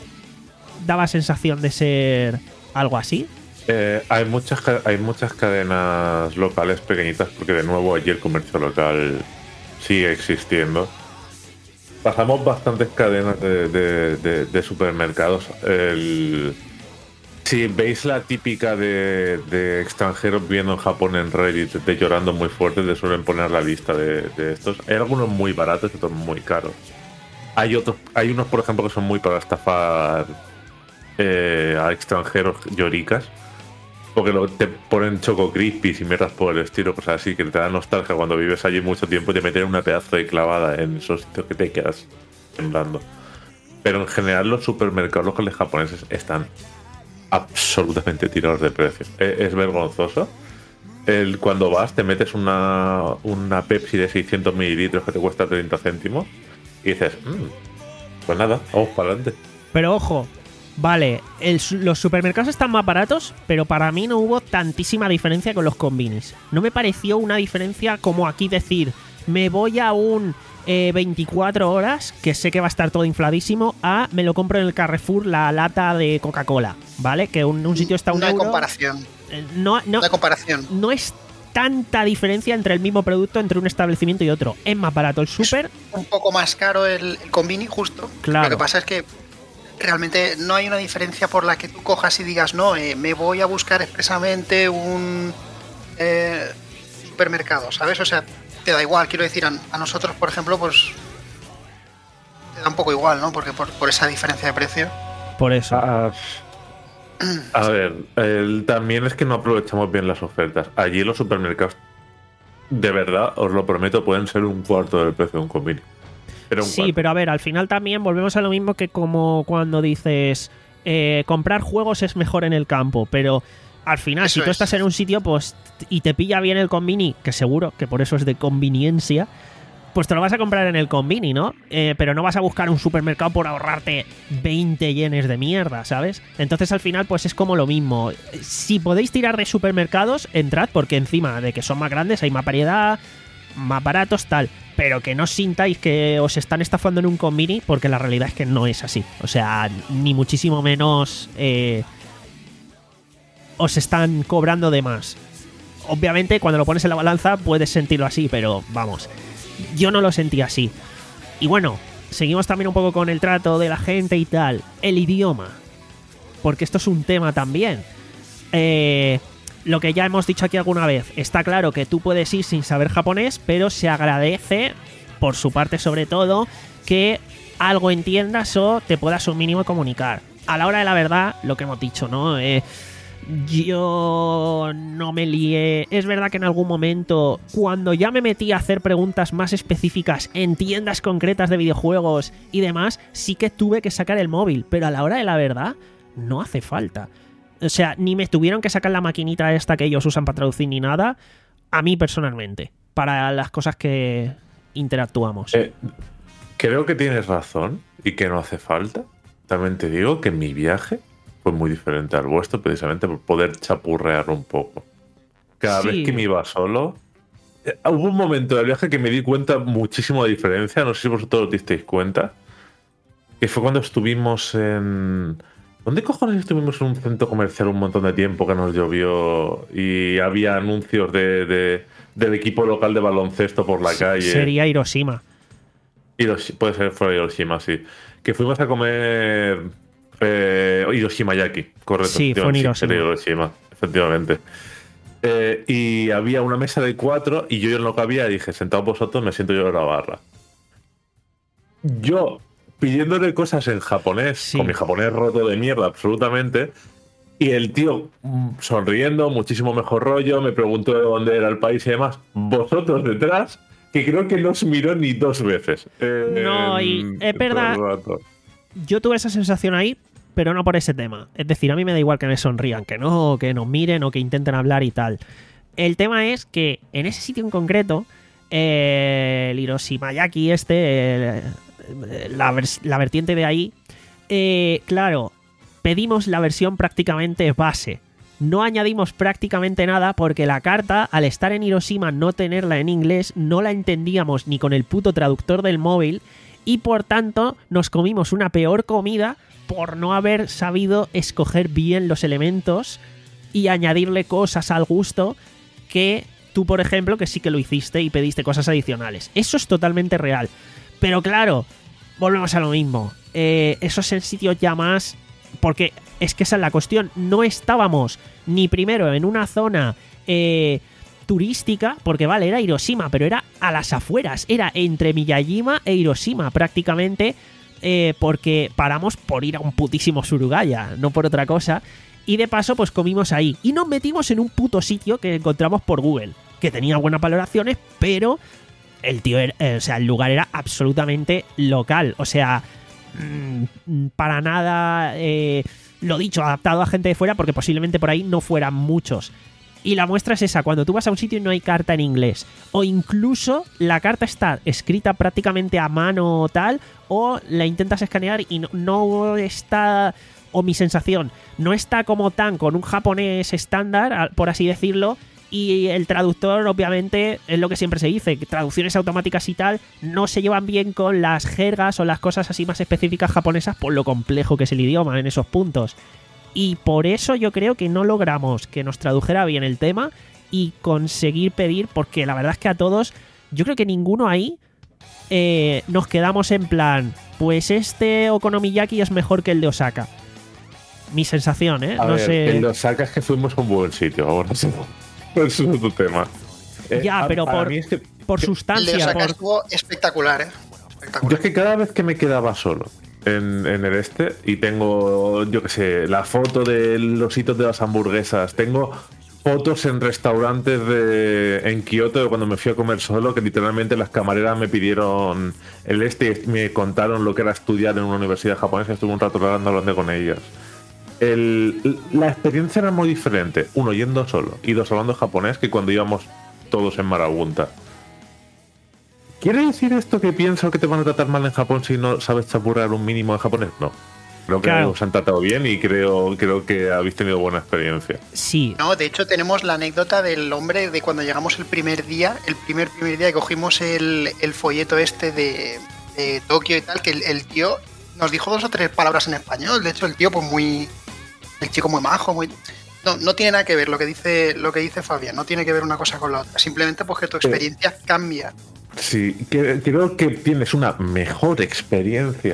daba sensación de ser algo así. Eh, hay, muchas, ca- hay muchas cadenas locales pequeñitas porque de nuevo allí el comercio local sigue existiendo. Pasamos bastantes cadenas de, de- de- de supermercados. El- si veis la típica de, de extranjeros viendo en Japón en Reddit de llorando muy fuerte, te suelen poner la lista de, de estos. Hay algunos muy baratos y otros muy caros. Hay otros, hay unos, por ejemplo, que son muy para estafar eh, a extranjeros lloricas. Porque lo, te ponen Choco Crispies y mierdas por el estilo, cosas así, que te dan nostalgia cuando vives allí mucho tiempo y te meten una pedazo de clavada en esos sitios que te quedas temblando. Pero en general los supermercados locales japoneses están absolutamente tirados de precio. Es, es vergonzoso. El, cuando vas te metes una, una Pepsi de seiscientos mililitros que te cuesta treinta céntimos y dices, mmm, pues nada, vamos para adelante. Pero ojo, vale, el, los supermercados están más baratos, pero para mí no hubo tantísima diferencia con los convinis. No me pareció una diferencia como aquí decir, me voy a un eh, veinticuatro horas, que sé que va a estar todo infladísimo, a me lo compro en el Carrefour la lata de Coca-Cola, ¿vale? Que un, un sitio está a un No hay euro. comparación. Eh, no, no, No hay comparación. no es tanta diferencia entre el mismo producto entre un establecimiento y otro. Es más barato el súper. Un poco más caro el, el Convini, justo. Claro. Lo que pasa es que realmente no hay una diferencia por la que tú cojas y digas, no, eh, me voy a buscar expresamente un eh, supermercado, ¿sabes? O sea, te da igual, quiero decir, a, a nosotros, por ejemplo, pues te da un poco igual, ¿no? Porque por, por esa diferencia de precio. Por eso. Ah, a ver, el, también es que no aprovechamos bien las ofertas. Allí los supermercados, de verdad, os lo prometo, pueden ser un cuarto del precio de un convini. Pero un Sí, cuarto. pero a ver, al final también volvemos a lo mismo que como cuando dices eh, comprar juegos es mejor en el campo, pero al final Eso si tú es. estás en un sitio pues y te pilla bien el convini, que seguro que por eso es de conveniencia, pues te lo vas a comprar en el convini, ¿no? Eh, pero no vas a buscar un supermercado por ahorrarte veinte yenes de mierda, ¿sabes? Entonces al final pues es como lo mismo. Si podéis tirar de supermercados, entrad porque encima de que son más grandes hay más variedad, más baratos, tal. Pero que no sintáis que os están estafando en un convini, porque la realidad es que no es así. O sea, ni muchísimo menos eh, os están cobrando de más. Obviamente cuando lo pones en la balanza puedes sentirlo así, pero vamos, yo no lo sentí así. Y bueno, seguimos también un poco con el trato de la gente y tal. El idioma. porque esto es un tema también. Eh, lo que ya hemos dicho aquí alguna vez, está claro que tú puedes ir sin saber japonés, pero se agradece, por su parte sobre todo, que algo entiendas o te puedas un mínimo comunicar. A la hora de la verdad, lo que hemos dicho, ¿no? Eh, yo no me lié. Es verdad que en algún momento, cuando ya me metí a hacer preguntas más específicas en tiendas concretas de videojuegos y demás, sí que tuve que sacar el móvil, pero a la hora de la verdad, no hace falta. O sea, ni me tuvieron que sacar la maquinita esta que ellos usan para traducir ni nada, a mí personalmente, para las cosas que interactuamos. Eh, creo que tienes razón y que no hace falta. También te digo que mi viaje fue muy diferente al vuestro, precisamente por poder chapurrear un poco. Cada Sí. vez que me iba solo, eh, hubo un momento del viaje que me di cuenta muchísimo de diferencia, no sé si vosotros os disteis cuenta, que fue cuando estuvimos en... ¿Dónde cojones estuvimos en un centro comercial un montón de tiempo que nos llovió y había anuncios de, de, del equipo local de baloncesto por la calle? Sería Hiroshima. Hiroshi- puede ser fuera de Hiroshima, sí. Que fuimos a comer eh, Hiroshima Yaki, correcto. Sí, fue en efectivamente, Hiroshima. sí, Hiroshima, efectivamente. Eh, y había una mesa de cuatro y yo en lo que había dije, sentados vosotros, me siento yo en la barra. Yo pidiéndole cosas en japonés, Sí. con mi japonés roto de mierda, absolutamente. Y el tío mm, sonriendo, muchísimo mejor rollo, me preguntó de dónde era el país y demás. Vosotros detrás, que creo que no os miró ni dos veces. Eh, No, y en- es verdad. todo el rato. Yo tuve esa sensación ahí, pero no por ese tema. Es decir, a mí me da igual que me sonrían, que no, que nos miren o que intenten hablar y tal. El tema es que en ese sitio en concreto, eh, el Hiroshima Yaki este, eh, la, vers- la vertiente de ahí, eh, claro, pedimos la versión prácticamente base. No añadimos prácticamente nada porque la carta, al estar en Hiroshima, no tenerla en inglés, no la entendíamos ni con el puto traductor del móvil y por tanto nos comimos una peor comida por no haber sabido escoger bien los elementos y añadirle cosas al gusto que tú, por ejemplo, que sí que lo hiciste y pediste cosas adicionales. Eso es totalmente real. Pero claro, volvemos a lo mismo. Eh, eso es en sitios ya más... Porque es que esa es la cuestión. No estábamos ni primero en una zona eh, turística, porque vale, era Hiroshima, pero era a las afueras. Era entre Miyajima e Hiroshima prácticamente, eh, porque paramos por ir a un putísimo Surugaya, no por otra cosa. Y de paso, pues comimos ahí. Y nos metimos en un puto sitio que encontramos por Google, que tenía buenas valoraciones, pero el tío, era, eh, o sea, el lugar era absolutamente local. O sea, mmm, para nada, eh, lo dicho, adaptado a gente de fuera, porque posiblemente por ahí no fueran muchos. Y la muestra es esa, cuando tú vas a un sitio y no hay carta en inglés, o incluso la carta está escrita prácticamente a mano o tal, o la intentas escanear y no, no está, o mi sensación, no está como tan con un japonés estándar, por así decirlo, y el traductor obviamente es lo que siempre se dice, que traducciones automáticas y tal no se llevan bien con las jergas o las cosas así más específicas japonesas por lo complejo que es el idioma en esos puntos. Y por eso yo creo que no logramos que nos tradujera bien el tema y conseguir pedir, porque la verdad es que a todos, yo creo que ninguno ahí eh, nos quedamos en plan, pues este Okonomiyaki es mejor que el de Osaka. Mi sensación, ¿eh? A No ver, sé. el de Osaka es que fuimos a un buen sitio, ahora sí. Eso es otro tema. Eh, Ya, a- pero para por, mí es que- por que- El de sustancia, Osaka por... estuvo espectacular, ¿eh? Yo Espectacular. es que cada vez que me quedaba solo en, en el este y tengo, yo qué sé, la foto de los hitos de las hamburguesas, tengo fotos en restaurantes de, en Kioto de cuando me fui a comer solo, que literalmente las camareras me pidieron el este y me contaron lo que era estudiar en una universidad japonesa, estuve un rato hablando, hablando con ellas. El, la experiencia era muy diferente, uno yendo solo y dos hablando japonés, que cuando íbamos todos en marabunta. ¿Quiere decir esto que pienso que te van a tratar mal en Japón si no sabes chapurrar un mínimo de japonés? No. Creo que Claro. os han tratado bien y creo, creo que habéis tenido buena experiencia. Sí, No, de hecho tenemos la anécdota del hombre de cuando llegamos el primer día, el primer primer día que cogimos el, el folleto este de, de Tokio y tal, que el, el tío nos dijo dos o tres palabras en español. De hecho, el tío, pues muy. El chico muy majo, muy. No, no tiene nada que ver lo que dice, lo que dice Fabián, no tiene que ver una cosa con la otra. Simplemente pues que tu experiencia cambia. Sí, que- creo que tienes una mejor experiencia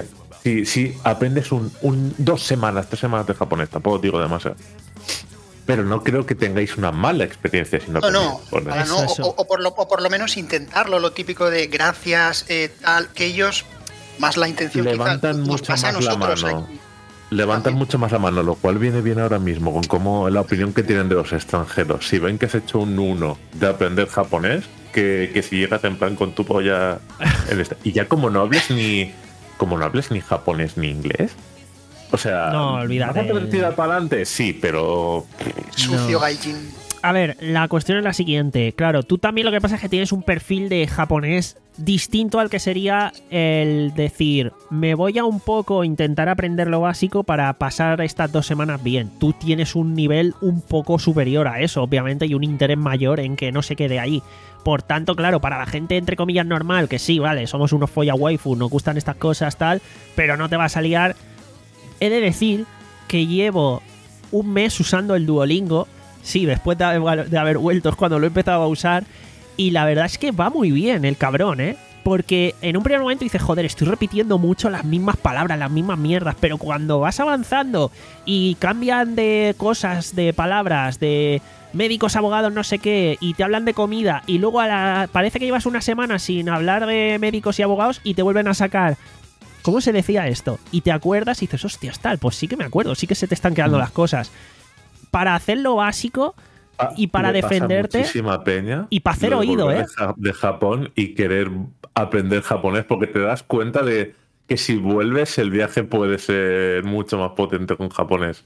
Si, si aprendes un, un dos semanas, tres semanas de japonés, tampoco digo demasiado. Pero no creo que tengáis una mala experiencia si no No, no, japonés. para no o, o, por lo, o por lo menos intentarlo, lo típico de gracias, eh, tal, que ellos, más la intención levantan quizás, mucho nos pasa más a la nosotros mano. aquí. Levantan También. mucho más la mano, lo cual viene bien ahora mismo con cómo la opinión que tienen de los extranjeros. Si ven que has hecho un uno de aprender japonés, que, que si llegas en plan con tu polla en este, y ya como no hables ni como no hables ni japonés ni inglés, o sea, No, olvídate. ¿vas a poder tirar para adelante? Sí, pero Sucio No. gaijin. A ver, la cuestión es la siguiente. Claro, tú también lo que pasa es que tienes un perfil de japonés distinto al que sería el decir, me voy a un poco intentar aprender lo básico para pasar estas dos semanas bien. Tú tienes un nivel un poco superior a eso, obviamente, y un interés mayor en que no se quede ahí. Por tanto, claro, para la gente entre comillas normal, que sí, vale, somos unos folla waifu, nos gustan estas cosas, tal, pero no te vas a liar. He de decir que llevo un mes usando el Duolingo. Sí, después de haber, de haber vuelto es cuando lo he empezado a usar. Y la verdad es que va muy bien el cabrón, ¿eh? Porque en un primer momento dices, joder, estoy repitiendo mucho las mismas palabras, las mismas mierdas. Pero cuando vas avanzando y cambian de cosas, de palabras, de médicos, abogados, no sé qué, y te hablan de comida, y luego a la, parece que llevas una semana sin hablar de médicos y abogados y te vuelven a sacar, ¿cómo se decía esto? Y te acuerdas y dices, hostias, tal, pues sí que me acuerdo, sí que se te están quedando mm. las cosas. Para hacer lo básico y para me defenderte pasa muchísima peña y para hacer oído, ¿eh? De Japón y querer aprender japonés porque te das cuenta de que si vuelves el viaje puede ser mucho más potente con japonés.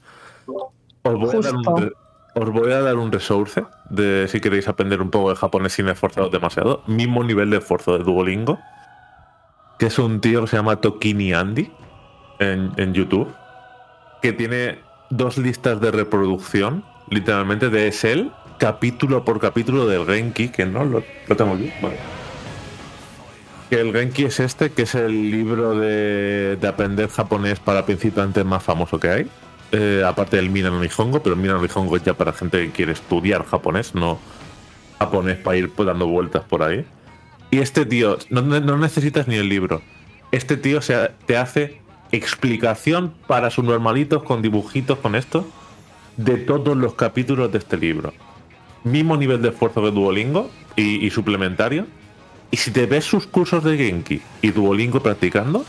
Os voy, a dar, un, os voy a dar un resource de si queréis aprender un poco de japonés sin esforzaros demasiado. Mismo nivel de esfuerzo de Duolingo, que es un tío que se llama Tokini Andy en, en YouTube, que tiene dos listas de reproducción, literalmente, de es él, capítulo por capítulo del Genki, que no lo, lo tengo aquí. Vale. Que el Genki es este, que es el libro de, de aprender japonés para principiantes más famoso que hay. Eh, aparte del Mina no Nihongo, pero el Mina no Nihongo es ya para gente que quiere estudiar japonés, no japonés para ir pues, dando vueltas por ahí. Y este tío, no, no necesitas ni el libro. Este tío se, te hace explicación para sus normalitos con dibujitos, con esto, de todos los capítulos de este libro. Mismo nivel de esfuerzo que Duolingo y, y suplementario. Y si te ves sus cursos de Genki y Duolingo practicando,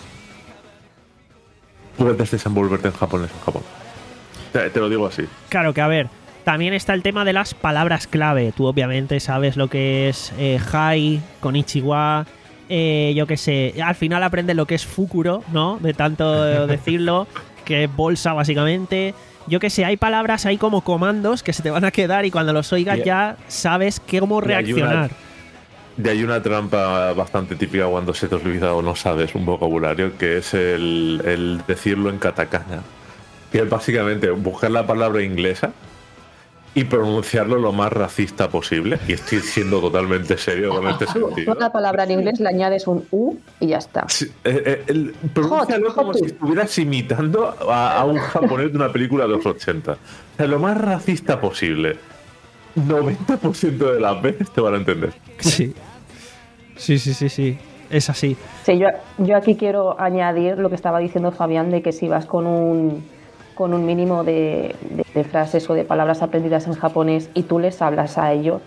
puedes desenvolverte en japonés en Japón. Te, te lo digo así. Claro que, a ver, también está el tema de las palabras clave. Tú obviamente sabes lo que es eh, hi, konnichiwa, eh, yo qué sé. Al final aprendes lo que es fukuro, ¿no? De tanto decirlo, que es bolsa básicamente. Yo qué sé, hay palabras, hay como comandos que se te van a quedar y cuando los oigas ya sabes cómo reaccionar. De ahí una trampa bastante típica cuando se te olvida o no sabes un vocabulario, que es el, el decirlo en katakana. Que es básicamente buscar la palabra inglesa y pronunciarlo lo más racista posible. Y estoy siendo totalmente serio con este sentido. Toda palabra en inglés le añades un U y ya está. Sí, eh, eh, el, pronúncialo hot, como hot. Si estuvieras imitando a, a un japonés de una película de los ochenta. O sea, lo más racista posible. noventa por ciento de las veces te van a entender. Sí. Sí, sí, sí, sí. Es así. Sí, yo, yo aquí quiero añadir lo que estaba diciendo Fabián, de que si vas con un, con un mínimo de, de, de frases o de palabras aprendidas en japonés y tú les hablas a ellos,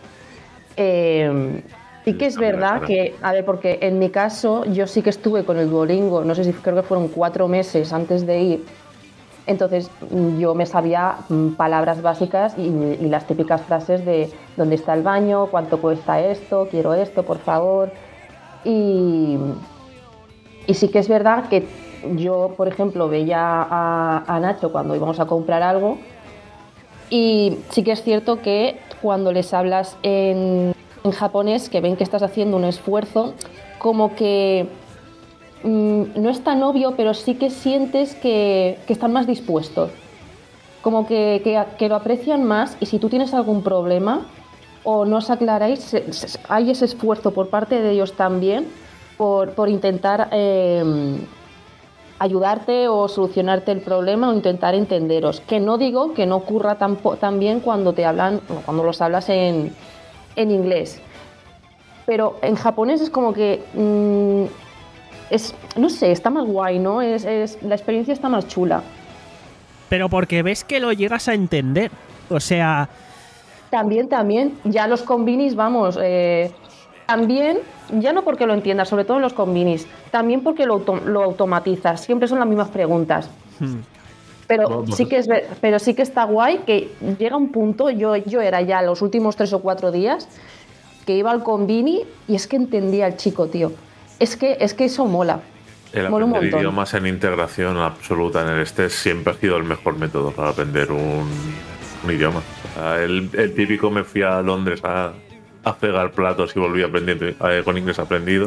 eh, sí que es verdad que, a ver, porque en mi caso yo sí que estuve con el Duolingo, no sé si creo que fueron cuatro meses antes de ir. Entonces yo me sabía palabras básicas y, y las típicas frases de ¿dónde está el baño? ¿Cuánto cuesta esto? Quiero esto, por favor. Y, y sí que es verdad que yo, por ejemplo, veía a, a Nacho cuando íbamos a comprar algo y sí que es cierto que cuando les hablas en, en japonés, que ven que estás haciendo un esfuerzo, como que no es tan obvio, pero sí que sientes que, que están más dispuestos, como que, que, que lo aprecian más, y si tú tienes algún problema o no os aclaráis, hay ese esfuerzo por parte de ellos también por, por intentar eh, ayudarte o solucionarte el problema o intentar entenderos, que no digo que no ocurra tan, tan bien cuando te hablan, cuando los hablas en, en inglés, pero en japonés es como que mmm, es, no sé, está más guay, ¿no? Es, es, la experiencia está más chula. Pero porque ves que lo llegas a entender. O sea... También, también. Ya los combinis, vamos... Eh, también, ya no porque lo entiendas, sobre todo en los combinis, también porque lo, auto, lo automatizas. Siempre son las mismas preguntas. Hmm. Pero, no, no. sí que es, pero sí que está guay que llega un punto, yo, yo era ya los últimos tres o cuatro días, que iba al combini y es que entendía al chico, tío. Es que, es que eso mola. El mola aprender idiomas en integración absoluta en el este siempre ha sido el mejor método para aprender un, un idioma. O sea, el, el típico me fui a Londres a, a fregar platos y volví aprendiendo eh, con inglés aprendido.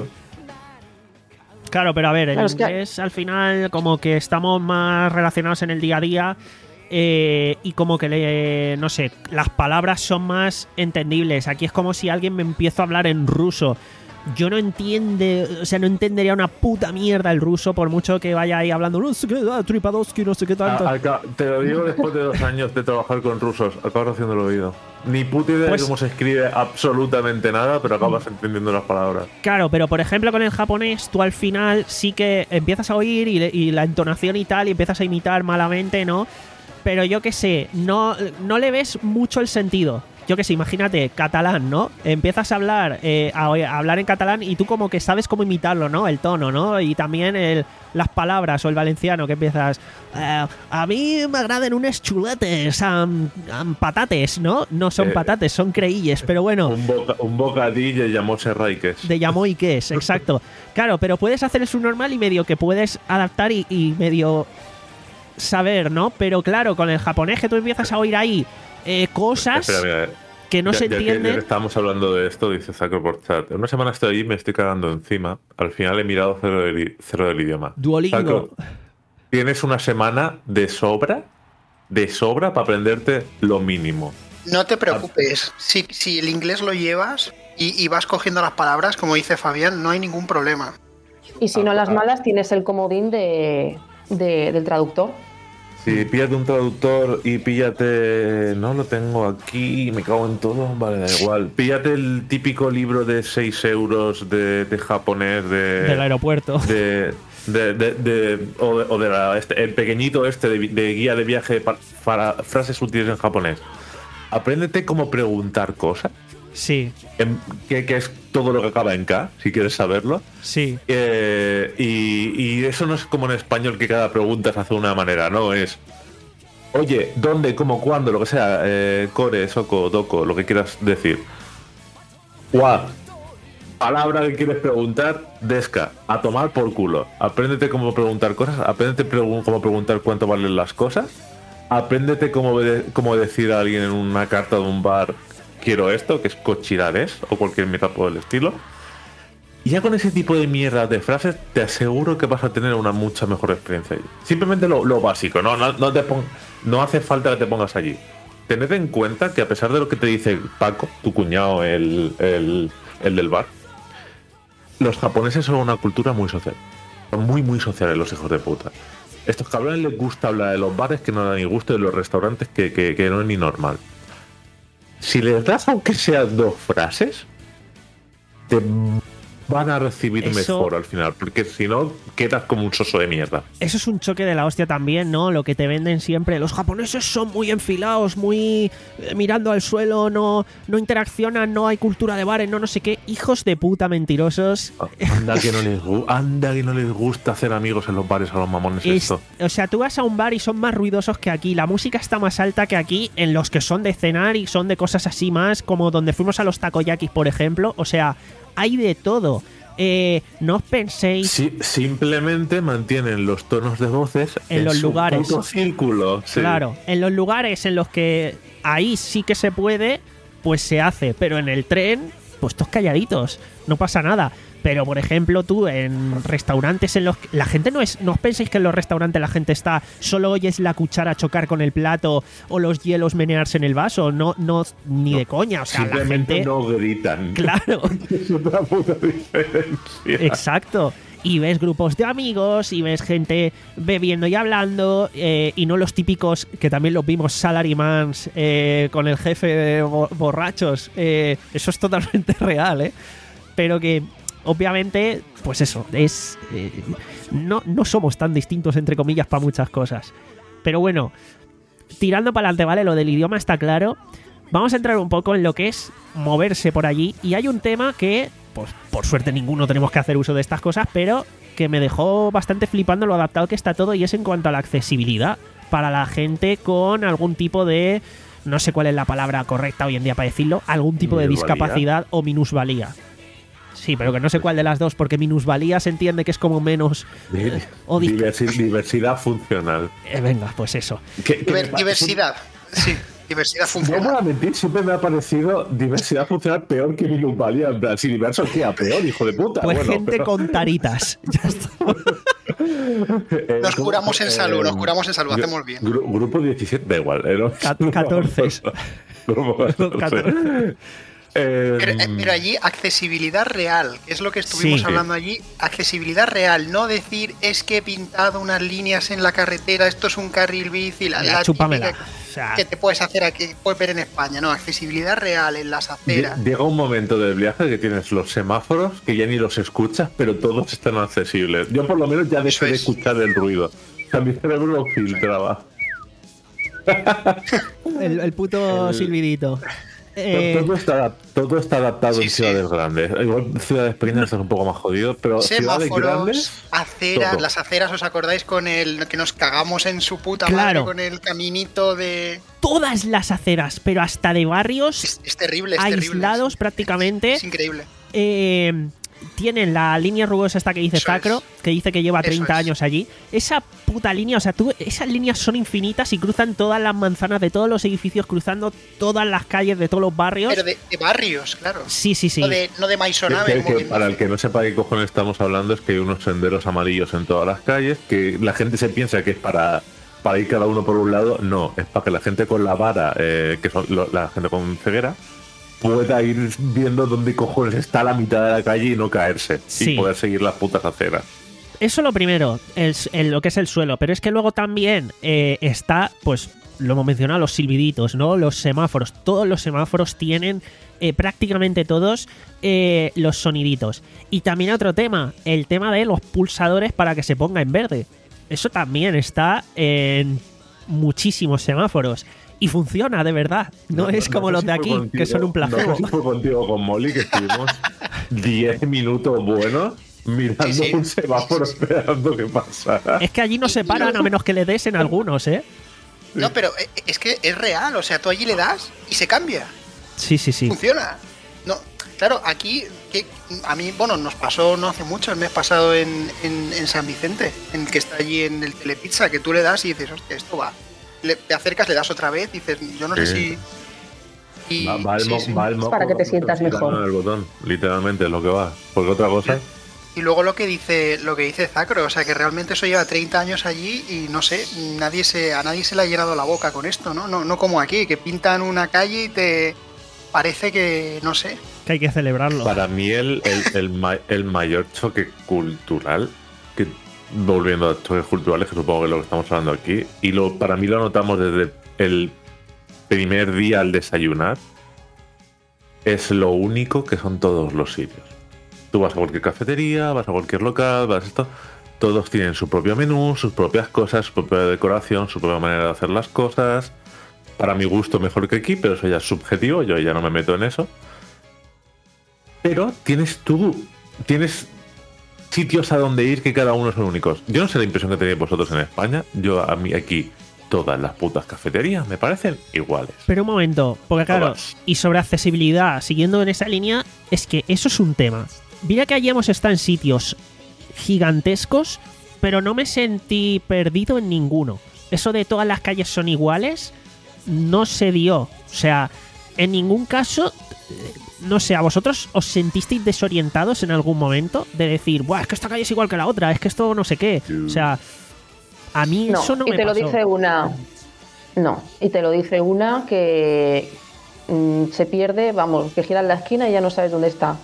Claro, pero a ver, el claro, inglés es que... al final como que estamos más relacionados en el día a día eh, y como que, le, no sé, las palabras son más entendibles. Aquí es como si alguien me empieza a hablar en ruso. Yo no entiende, o sea, no entendería una puta mierda el ruso por mucho que vaya ahí hablando no sé qué, tripadoski, no sé qué tanto. A, a, te lo digo después de dos años de trabajar con rusos, acabas haciendo el oído. Ni puta idea pues, de cómo se escribe absolutamente nada, pero acabas entendiendo las palabras. Claro, pero por ejemplo con el japonés, tú al final sí que empiezas a oír y, y la entonación y tal, y empiezas a imitar malamente, ¿no? Pero yo qué sé, no, no le ves mucho el sentido. Yo qué sé, imagínate, catalán, ¿no? Empiezas a hablar eh, a, a hablar en catalán y tú como que sabes cómo imitarlo, ¿no? El tono, ¿no? Y también el, las palabras o el valenciano que empiezas... Eh, a mí me agradan unes chuletes, um, um, patates, ¿no? No son eh, patates, son creilles, pero bueno... Un, boca, un bocadillo de llamó serraiques. De llamó y qué es, exacto. Claro, pero puedes hacer eso normal y medio que puedes adaptar y, y medio saber, ¿no? Pero claro, con el japonés que tú empiezas a oír ahí... Eh, cosas Espera, mira, que no ya, se entienden. Ya que estamos hablando de esto, dice Sacro por chat. Una semana estoy ahí y me estoy cagando encima. Al final he mirado cero del, cero del idioma. Duolingo. Sacro, tienes una semana de sobra, de sobra para aprenderte lo mínimo. No te preocupes. Si, si el inglés lo llevas y, y vas cogiendo las palabras, como dice Fabián, no hay ningún problema. Y si no las malas, tienes el comodín de, de, del traductor. Sí, píllate un traductor y píllate... No lo tengo aquí, me cago en todo. Vale, da igual. Píllate el típico libro de seis euros de, de japonés de... Del aeropuerto. De... De, de, de, o de, o de la, este, el pequeñito este de, de guía de viaje para, para frases útiles en japonés. Apréndete cómo preguntar cosas. Sí. En, que, que es todo lo que acaba en K, si quieres saberlo. Sí. Eh, y, y eso no es como en español, que cada pregunta se hace de una manera, ¿no? Es, oye, ¿dónde, cómo, cuándo? Lo que sea, eh, core, soco, doco, lo que quieras decir. What? Palabra que quieres preguntar, desca, a tomar por culo. Apréndete cómo preguntar cosas, apréndete pregu- cómo preguntar cuánto valen las cosas, apréndete cómo, de- cómo decir a alguien en una carta de un bar, quiero esto, que es cochirades, o cualquier mierda por el estilo. Y ya con ese tipo de mierda de frases, te aseguro que vas a tener una mucha mejor experiencia allí. Simplemente lo, lo básico, ¿no? No, no, te pon- no hace falta que te pongas allí. Tened en cuenta que a pesar de lo que te dice Paco, tu cuñado, el, el, el del bar, los japoneses son una cultura muy social. Son muy, muy sociales los hijos de puta. Estos cabrones les gusta hablar de los bares que no dan ni gusto, de los restaurantes que, que, que no es ni normal. Si les das aunque sean dos frases, te van a recibir eso, mejor al final, porque si no, quedas como un soso de mierda. Eso es un choque de la hostia también, ¿no? Lo que te venden siempre. Los japoneses son muy enfilados, muy eh, mirando al suelo, no, no interaccionan, no hay cultura de bares, no no sé qué. Hijos de puta mentirosos. Anda que no les, anda que no les gusta hacer amigos en los bares a los mamones es, esto. O sea, tú vas a un bar y son más ruidosos que aquí. La música está más alta que aquí en los que son de cenar y son de cosas así más, como donde fuimos a los takoyakis, por ejemplo. O sea, hay de todo. Eh, no os penséis... Sí, simplemente mantienen los tonos de voces en, en los su lugares. Puto círculo. Sí. Claro, en los lugares en los que ahí sí que se puede, pues se hace. Pero en el tren, pues todos calladitos, no pasa nada. Pero, por ejemplo, tú en restaurantes en los que la gente no es... No os penséis que en los restaurantes la gente está... Solo oyes la cuchara chocar con el plato o los hielos menearse en el vaso. No, no ni no, de coña. O sea, simplemente la gente... no gritan. Claro. Es una puta diferencia. Exacto. Y ves grupos de amigos y ves gente bebiendo y hablando eh, y no los típicos, que también los vimos, salarymans eh, con el jefe bo- borrachos. Eh, eso es totalmente real, ¿eh? Pero que... obviamente, pues eso, es eh, no, no somos tan distintos, entre comillas, para muchas cosas. Pero bueno, tirando para adelante, ¿vale? Lo del idioma está claro. Vamos a entrar un poco en lo que es moverse por allí. Y hay un tema que, pues por suerte ninguno tenemos que hacer uso de estas cosas, pero que me dejó bastante flipando lo adaptado que está todo, y es en cuanto a la accesibilidad para la gente con algún tipo de, no sé cuál es la palabra correcta hoy en día para decirlo, algún tipo de Minusvalía. discapacidad o minusvalía. Sí, pero que no sé cuál de las dos, porque minusvalía se entiende que es como menos... Di- o dis- diversi- diversidad funcional. Eh, venga, pues eso. Que- que me Diver- pa- diversidad. Sí, diversidad No voy funcional. a mentir, siempre me ha parecido diversidad funcional peor que minusvalía. En plan, si diverso queda peor, hijo de puta. Pues Bueno, gente pero- con taritas. Ya está. Eh, Nos ¿cómo? curamos en salud, nos Eh, curamos en salud, gru- hacemos bien. gru- grupo diecisiete, da igual. eh, ¿no? Ca- catorce. Grupo catorce. catorce. Eh, Pero, eh, pero allí, accesibilidad real, que es lo que estuvimos Sí. hablando allí. Accesibilidad real, no decir es que he pintado unas líneas en la carretera, esto es un carril bici, la, Mira, la chúpamela. típica O sea, que te puedes hacer aquí, puedes ver en España, no, accesibilidad real en las lle- aceras. Llega un momento del viaje que tienes los semáforos que ya ni los escuchas, pero todos están accesibles. Yo por lo menos ya Eso dejé de es. escuchar el ruido. O sea, mi cerebro lo filtraba. el, el puto El- silbidito. Eh, todo, está, todo está adaptado Sí, en sí. ciudades grandes. Igual ciudades pequeñas están un poco más jodidos, pero ciudades Semáforos, grandes. aceras, todo. las aceras, ¿os acordáis con el que nos cagamos en su puta Claro. madre con el caminito de... todas las aceras, pero hasta de barrios Es, es terrible, es aislados terrible. prácticamente, Es increíble. eh, tienen la línea rugosa esta que dice Eso Zacro, es. que dice que lleva Eso treinta es. años allí. Esa puta línea, o sea, tú, esas líneas son infinitas y cruzan todas las manzanas de todos los edificios, cruzando todas las calles de todos los barrios. Pero de, de barrios, claro. Sí, sí, sí. No de, no de Que- Maisonave. que- que moviendo. para el que no sepa qué cojones estamos hablando, es que hay unos senderos amarillos en todas las calles, que la gente se piensa que es para, para ir cada uno por un lado. No, es para que la gente con la vara, eh, que son lo- la gente con ceguera, pueda ir viendo dónde cojones está la mitad de la calle y no caerse. Sí. Y poder seguir las putas aceras. Eso lo primero, el, el- lo que es el suelo, pero es que luego también eh, está, pues, lo hemos mencionado, los silbiditos, ¿no? Los semáforos, todos los semáforos tienen, eh, prácticamente todos, eh, los soniditos. Y también otro tema, el tema de los pulsadores para que se ponga en verde. Eso también está en muchísimos semáforos. Y funciona, de verdad. No, es como sé los si de fue aquí, contigo- que son un No placebo. sé si fue contigo o con Molly, que estuvimos diez minutos buenos mirando Sí, sí. un semáforo esperando que pasara. Es que allí no se paran a menos que le des en algunos, ¿eh? No, pero eh, es que es real. O sea, tú allí le das y se cambia. Sí, sí, sí. Funciona. No, claro, aquí que a mí, bueno, nos pasó no hace mucho, el mes pasado en, en, en San Vicente, en el que está allí en el Telepizza, que tú le das y dices, hostia, esto va. Le, te acercas, le das otra vez y dices, yo no sé Sí. si. Y, Va, va el sí, mo- sí. va el moco Para que te cuando sientas pican mejor. el botón, literalmente es lo que va. Porque otra cosa. Y luego lo que dice, lo que dice Zacro, o sea que realmente eso lleva treinta años allí y no sé, nadie se, a nadie se le ha llenado la boca con esto, ¿no? No, no como aquí, que pintan una calle y te parece que, no sé. Que hay que celebrarlo. Para mí el, el, el, ma- el mayor choque cultural, que volviendo a choques culturales, que supongo que es lo que estamos hablando aquí, y lo, para mí lo notamos desde el primer día al desayunar, es lo único que son todos los sitios. Tú vas a cualquier cafetería, vas a cualquier local, vas a esto, todos tienen su propio menú, sus propias cosas, su propia decoración, su propia manera de hacer las cosas. Para mi gusto mejor que aquí, pero eso ya es subjetivo, yo ya no me meto en eso. Pero tienes tú, tienes sitios a donde ir que cada uno son únicos. Yo no sé la impresión que tenéis vosotros en España. Yo a mí aquí todas las putas cafeterías me parecen iguales. Pero un momento, porque claro, Todas. y sobre accesibilidad, siguiendo en esa línea, es que eso es un tema. Mira que allí hemos estado en sitios gigantescos, pero no me sentí perdido en ninguno. Eso de todas las calles son iguales, no se dio. O sea, en ningún caso, eh, no sé, ¿a vosotros os sentisteis desorientados en algún momento? De decir, buah, es que esta calle es igual que la otra, es que esto no sé qué. O sea, a mí No, eso no y me te lo pasó. dice una. No, y te lo dice una que mm, se pierde, vamos, que gira en la esquina y ya no sabes dónde está.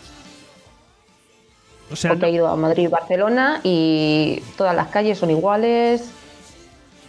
O sea, Porque no- ha ido a Madrid y Barcelona y todas las calles son iguales.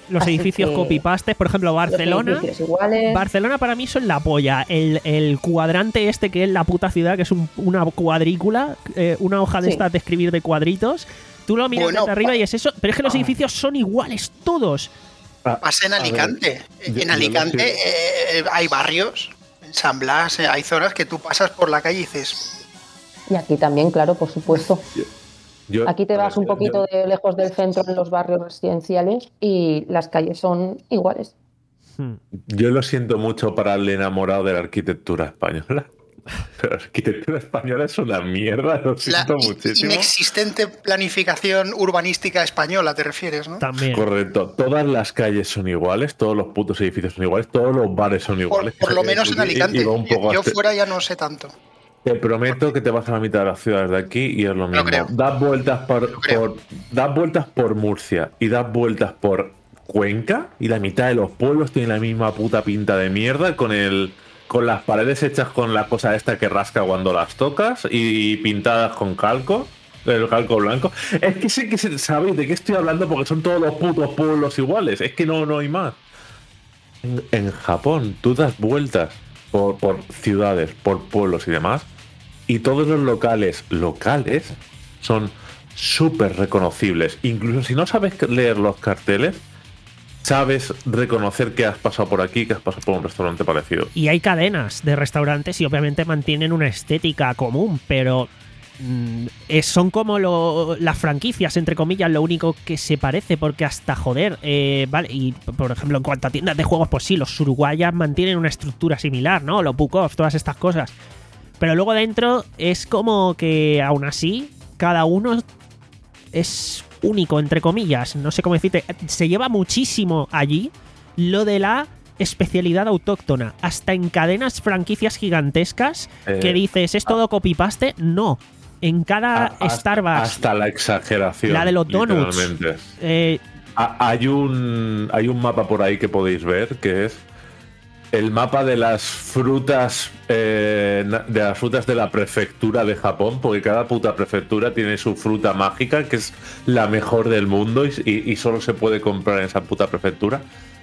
los Así edificios que copy-pastes, por ejemplo, Barcelona. Los edificios iguales. Barcelona para mí son la polla. El, el cuadrante este que es la puta ciudad, que es un- una cuadrícula, eh, una hoja de Sí. estas de escribir de cuadritos. Tú lo miras Bueno, desde arriba pa- y es eso. Pero es que los edificios son iguales todos. Pasa en A ver, Alicante. yo- yo en lo Alicante sé. eh, hay barrios, en San Blas, eh, hay zonas que tú pasas por la calle y dices, Y aquí también, claro, por supuesto. Yo- Aquí te a vas ver, un yo- poquito yo- de lejos del centro en los barrios residenciales y las calles son iguales. Hmm. Yo lo siento mucho para el enamorado de la arquitectura española. Pero la arquitectura española es una mierda, lo la siento i- muchísimo. inexistente planificación urbanística española, te refieres, ¿no? También. Correcto, todas las calles son iguales, todos los putos edificios son iguales, todos los bares son Por, iguales. por lo Y- menos en y- Alicante. y va un Yo, poco yo hasta- fuera ya no sé tanto. Te prometo que te vas a la mitad de las ciudades de aquí y es lo mismo. creo. Das vueltas por, Lo creo. por- das vueltas por Murcia y das vueltas por Cuenca y la mitad de los pueblos tienen la misma puta pinta de mierda con el con las paredes hechas con la cosa esta que rasca cuando las tocas y pintadas con calco, el calco blanco. Es que sé que se- sabéis de qué estoy hablando porque son todos los putos pueblos iguales. Es que no, no hay más. En, en Japón, tú das vueltas por, por ciudades, por pueblos y demás, y todos los locales locales son súper reconocibles. Incluso si no sabes leer los carteles, sabes reconocer que has pasado por aquí, que has pasado por un restaurante parecido. Y hay cadenas de restaurantes y obviamente mantienen una estética común, pero mm, es- son como lo- las franquicias, entre comillas, lo único que se parece, porque hasta joder, eh, vale, y por ejemplo en cuanto a tiendas de juegos, pues sí, los uruguayas mantienen una estructura similar, ¿no? Los Bukov, todas estas cosas. Pero luego dentro es como que aún así, cada uno es único, entre comillas, no sé cómo decirte, se lleva muchísimo allí lo de la especialidad autóctona, hasta en cadenas franquicias gigantescas Eh, que dices, ¿es todo copy-paste? No, en cada A- hasta- Starbucks, Hasta la exageración. la de los donuts, literalmente. eh, Ha- Hay un, hay un mapa por ahí que podéis ver que es el mapa de las frutas eh, na- de las frutas de la prefectura de Japón, porque cada puta prefectura tiene su fruta mágica que es la mejor del mundo y, y- y solo se puede comprar en esa puta prefectura.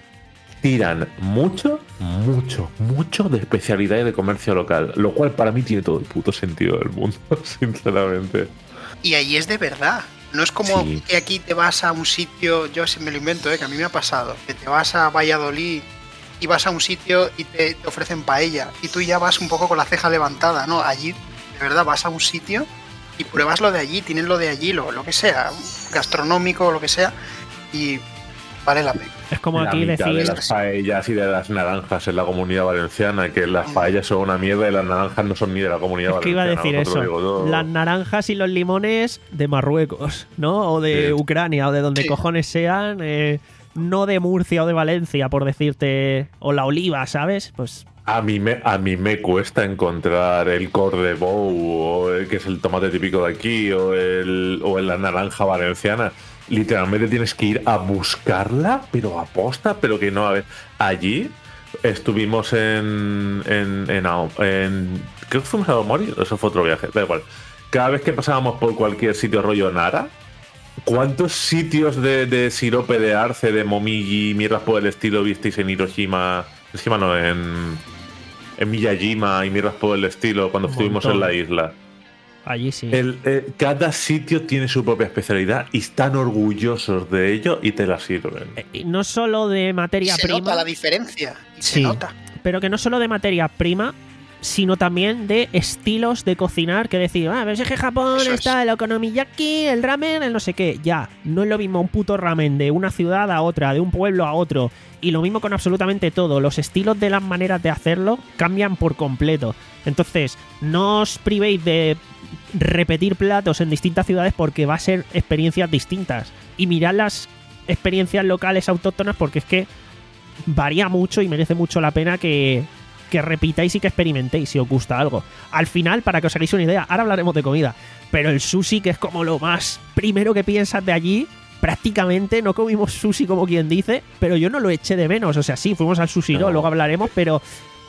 Tiran mucho, mucho, mucho de especialidad y de comercio local, lo cual para mí tiene todo el puto sentido del mundo, sinceramente. Y ahí es de verdad. No es como Sí. que aquí te vas a un sitio, yo si me lo invento, eh, que a mí me ha pasado, que te vas a Valladolid y vas a un sitio y te, te ofrecen paella y tú ya vas un poco con la ceja levantada, ¿no? Allí, de verdad, vas a un sitio y pruebas lo de allí, tienes lo de allí, lo, lo que sea, gastronómico, lo que sea, y vale la pena. es como La aquí mitad de decir... las paellas y de las naranjas en la Comunidad Valenciana, que las paellas son una mierda y las naranjas no son ni de la Comunidad Es que iba a Valenciana. decir ¿no? Te lo eso. digo yo. Las naranjas y los limones de Marruecos, ¿no? O de Sí. Ucrania, o de donde Sí. cojones sean. eh, no de Murcia o de Valencia, por decirte. O la oliva, ¿sabes? Pues A mí, me, a mí me cuesta encontrar el cordebou, o el, que es el tomate típico de aquí, o, el, o la naranja valenciana. Literalmente tienes que ir a buscarla, pero a posta, pero que no, a ver. Allí estuvimos en. en, en, Ao- en- creo que fuimos a Aomori, eso fue otro viaje, da igual. Cada vez que pasábamos por cualquier sitio rollo Nara, ¿cuántos sitios de, de sirope de arce, de momiji, mierdas por el estilo visteis en Hiroshima? Hiroshima no, en, en Miyajima y mierdas por el estilo cuando Un estuvimos montón. en la isla. allí sí. El, eh, cada sitio tiene su propia especialidad y están orgullosos de ello y te la sirven. Eh, y no solo de Y materia se prima, nota la diferencia, y se Sí. nota. pero que no solo de materia prima, sino también de estilos de cocinar, que decir, ah, pero si es que Japón Eso es. está el okonomiyaki, el ramen, el no sé qué. Ya, no es lo mismo un puto ramen de una ciudad a otra, de un pueblo a otro. Y lo mismo con absolutamente todo. Los estilos de las maneras de hacerlo cambian por completo. Entonces, no os privéis de repetir platos en distintas ciudades porque va a ser experiencias distintas. Y mirad las experiencias locales autóctonas porque es que varía mucho y merece mucho la pena que, que repitáis y que experimentéis si os gusta algo. Al final, para que os hagáis una idea, ahora hablaremos de comida, pero el sushi, que es como lo más primero que piensas de allí, prácticamente no comimos sushi como quien dice, pero yo no lo eché de menos. O sea, sí, fuimos al sushi, ¿no? No. Luego hablaremos, pero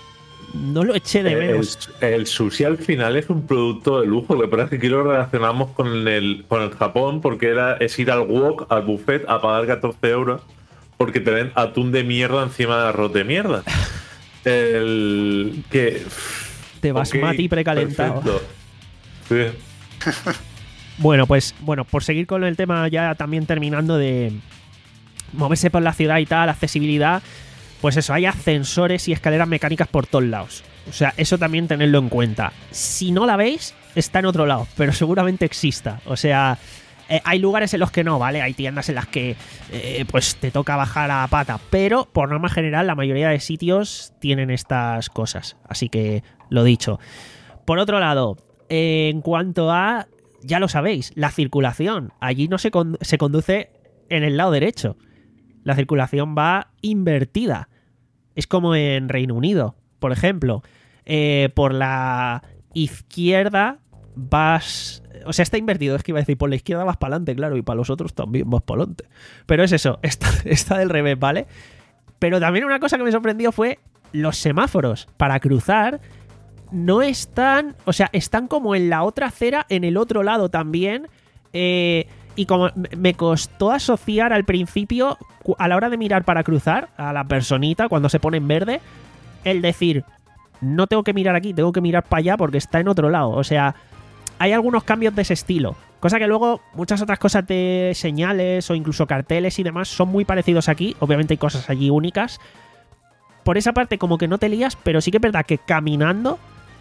no lo eché de El, menos. el sushi al final es un producto de lujo. Lo que pasa es que aquí lo relacionamos con el, con el Japón porque era, es ir al wok, al buffet, a pagar catorce euros porque te den atún de mierda encima de arroz de mierda. El que te basmati okay, precalentado. Sí. Bueno, pues bueno, por seguir con el tema ya también terminando de moverse por la ciudad y tal, accesibilidad, pues eso, hay ascensores y escaleras mecánicas por todos lados. O sea, eso también tenedlo en cuenta. Si no la veis, está en otro lado, pero seguramente exista. O sea, eh, hay lugares en los que no, ¿vale? Hay tiendas en las que eh, pues te toca bajar a pata, pero por norma general la mayoría de sitios tienen estas cosas. Así que, lo dicho. Por otro lado, eh, en cuanto a, ya lo sabéis, la circulación. Allí no se, con- se conduce en el lado derecho. La circulación va invertida. Es como en Reino Unido, por ejemplo. Eh, por la izquierda vas... O sea, está invertido, es que iba a decir, por la izquierda vas para adelante, claro, y para los otros también vas para adelante. Pero es eso, está, está del revés, ¿vale? Pero también una cosa que me sorprendió fue los semáforos para cruzar no están... O sea, están como en la otra acera, en el otro lado también. Eh... Y como me costó asociar al principio, a la hora de mirar para cruzar, a la personita cuando se pone en verde, el decir, no tengo que mirar aquí, tengo que mirar para allá porque está en otro lado. O sea, hay algunos cambios de ese estilo. Cosa que luego muchas otras cosas de señales o incluso carteles y demás son muy parecidos aquí. Obviamente hay cosas allí únicas. Por esa parte como que no te lías, pero sí que es verdad que caminando...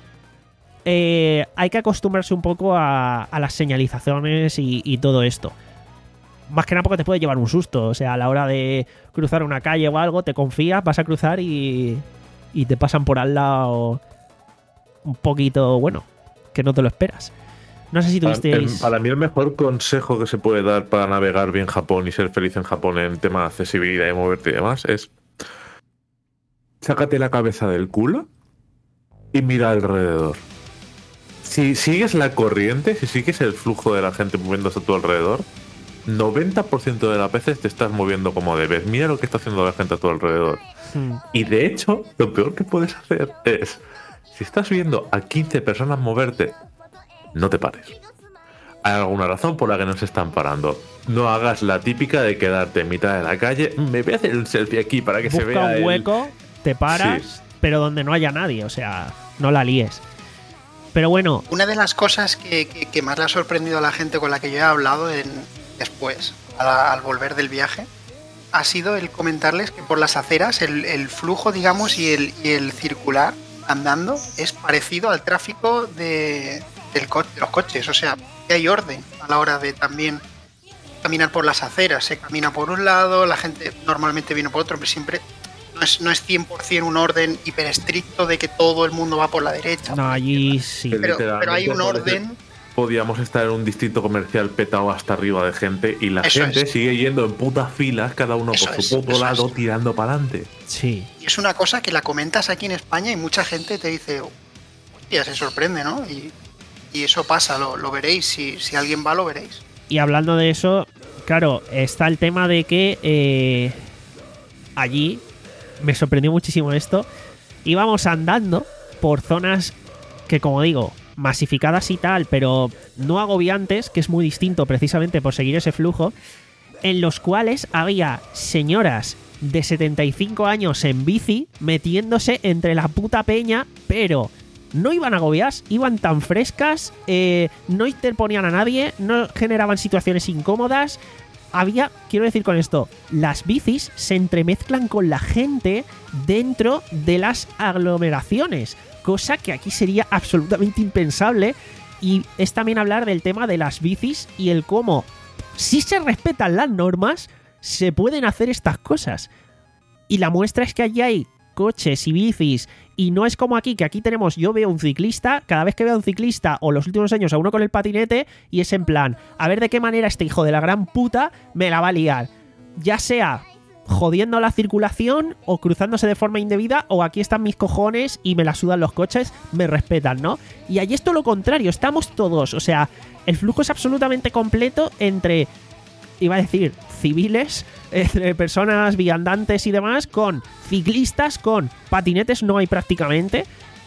Eh, hay que acostumbrarse un poco a, a las señalizaciones y, y todo esto. Más que nada porque te puede llevar un susto. O sea, a la hora de cruzar una calle o algo, te confías, vas a cruzar y, y te pasan por al lado un poquito, bueno, que no te lo esperas. No sé si tuvisteis... Para, para mí el mejor consejo que se puede dar para navegar bien Japón y ser feliz en Japón en tema de accesibilidad y moverte y demás es... Sácate la cabeza del culo y mira alrededor. Si sigues la corriente, si sigues el flujo de la gente moviéndose a tu alrededor, noventa por ciento de las veces te estás moviendo como debes. Mira lo que está haciendo la gente a tu alrededor. Hmm. Y de hecho, lo peor que puedes hacer es, si estás viendo a quince personas moverte, no te pares. Hay alguna razón por la que no se están parando. No hagas la típica de quedarte en mitad de la calle. Me voy a hacer el selfie aquí para que Busca se vea un el... hueco, te paras, sí. Pero donde no haya nadie. O sea, no la líes. Pero bueno... Una de las cosas que, que, que más le ha sorprendido a la gente con la que yo he hablado en, después, a, al volver del viaje, ha sido el comentarles que por las aceras el, el flujo, digamos, y el, y el circular andando es parecido al tráfico de, del co- de los coches. O sea, que hay orden a la hora de también caminar por las aceras. Se camina por un lado, la gente normalmente viene por otro, pero siempre... No es, no es cien por ciento un orden hiper estricto de que todo el mundo va por la derecha. No, allí sí. Pero, pero hay un orden... Podíamos estar en un distrito comercial petado hasta arriba de gente y la Eso gente es. sigue yendo en putas filas, cada uno Eso por su es. puto Eso lado, es. tirando para adelante. Sí. Y es una cosa que la comentas aquí en España y mucha gente te dice, hostia, se sorprende, ¿no? Y, y eso pasa, lo, lo veréis. Si, si alguien va, lo veréis. Y hablando de eso, claro, está el tema de que eh, allí... Me sorprendió muchísimo esto. Íbamos andando por zonas que, como digo, masificadas y tal, pero no agobiantes, que es muy distinto precisamente por seguir ese flujo, en los cuales había señoras de setenta y cinco años en bici metiéndose entre la puta peña, pero no iban agobiadas, iban tan frescas, eh, no interponían a nadie, no generaban situaciones incómodas. Había, quiero decir con esto, las bicis se entremezclan con la gente dentro de las aglomeraciones, cosa que aquí sería absolutamente impensable. Y es también hablar del tema de las bicis y el cómo, si se respetan las normas, se pueden hacer estas cosas. Y la muestra es que allí hay coches y bicis, y no es como aquí, que aquí tenemos, yo veo un ciclista, cada vez que veo a un ciclista, o los últimos años a uno con el patinete, y es en plan, a ver de qué manera este hijo de la gran puta me la va a liar. Ya sea jodiendo la circulación, o cruzándose de forma indebida, o aquí están mis cojones y me la sudan los coches, me respetan, ¿no? Y allí es todo lo contrario, estamos todos, o sea, el flujo es absolutamente completo entre, iba a decir, civiles, entre personas viandantes y demás, con ciclistas, con patinetes, no hay prácticamente,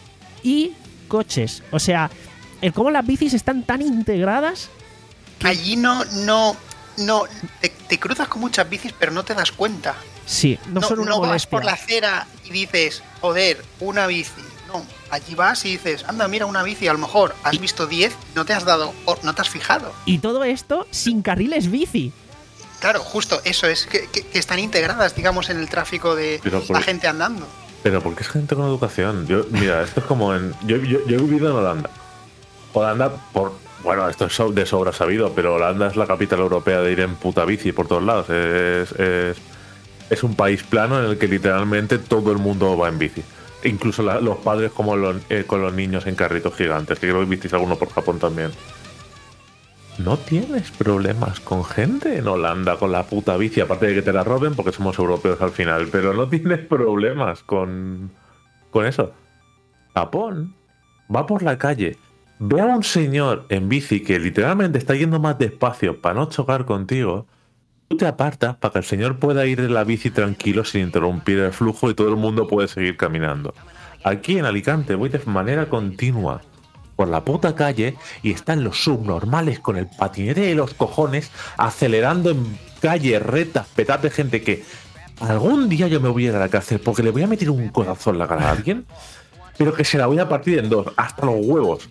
y coches. O sea, el cómo las bicis están tan integradas que... Allí no, no, No, te, te cruzas con muchas bicis, pero no te das cuenta. Sí, no, No, son una no vas molestia. por la acera y dices, joder, una bici. No, allí vas y dices, anda, mira una bici. A lo mejor has visto diez, no te has dado, o no te has fijado. Y todo esto sin carriles bici. Claro, justo eso es, que, que, que están integradas, digamos, en el tráfico de Pero por- la gente andando. Pero porque es gente con educación. Yo, mira, esto es como en. Yo, yo, yo he vivido en Holanda. Holanda, por. Bueno, esto es so- de sobra sabido, pero Holanda es la capital europea de ir en puta bici por todos lados. Es, es, es un país plano en el que literalmente todo el mundo va en bici. Incluso la- los padres como los, eh, con los niños en carritos gigantes. Que creo que visteis alguno por Japón también. No tienes problemas con gente en Holanda con la puta bici, aparte de que te la roben porque somos europeos al final, pero no tienes problemas con, con eso. Japón va por la calle, ve a un señor en bici que literalmente está yendo más despacio para no chocar contigo, tú te apartas para que el señor pueda ir en la bici tranquilo sin interrumpir el flujo y todo el mundo puede seguir caminando. Aquí en Alicante voy de manera continua por la puta calle y están los subnormales con el patinete de los cojones acelerando en calles retas, petadas de gente que algún día yo me voy a ir a la cárcel porque le voy a meter un codazo en la cara a alguien, pero que se la voy a partir en dos, hasta los huevos.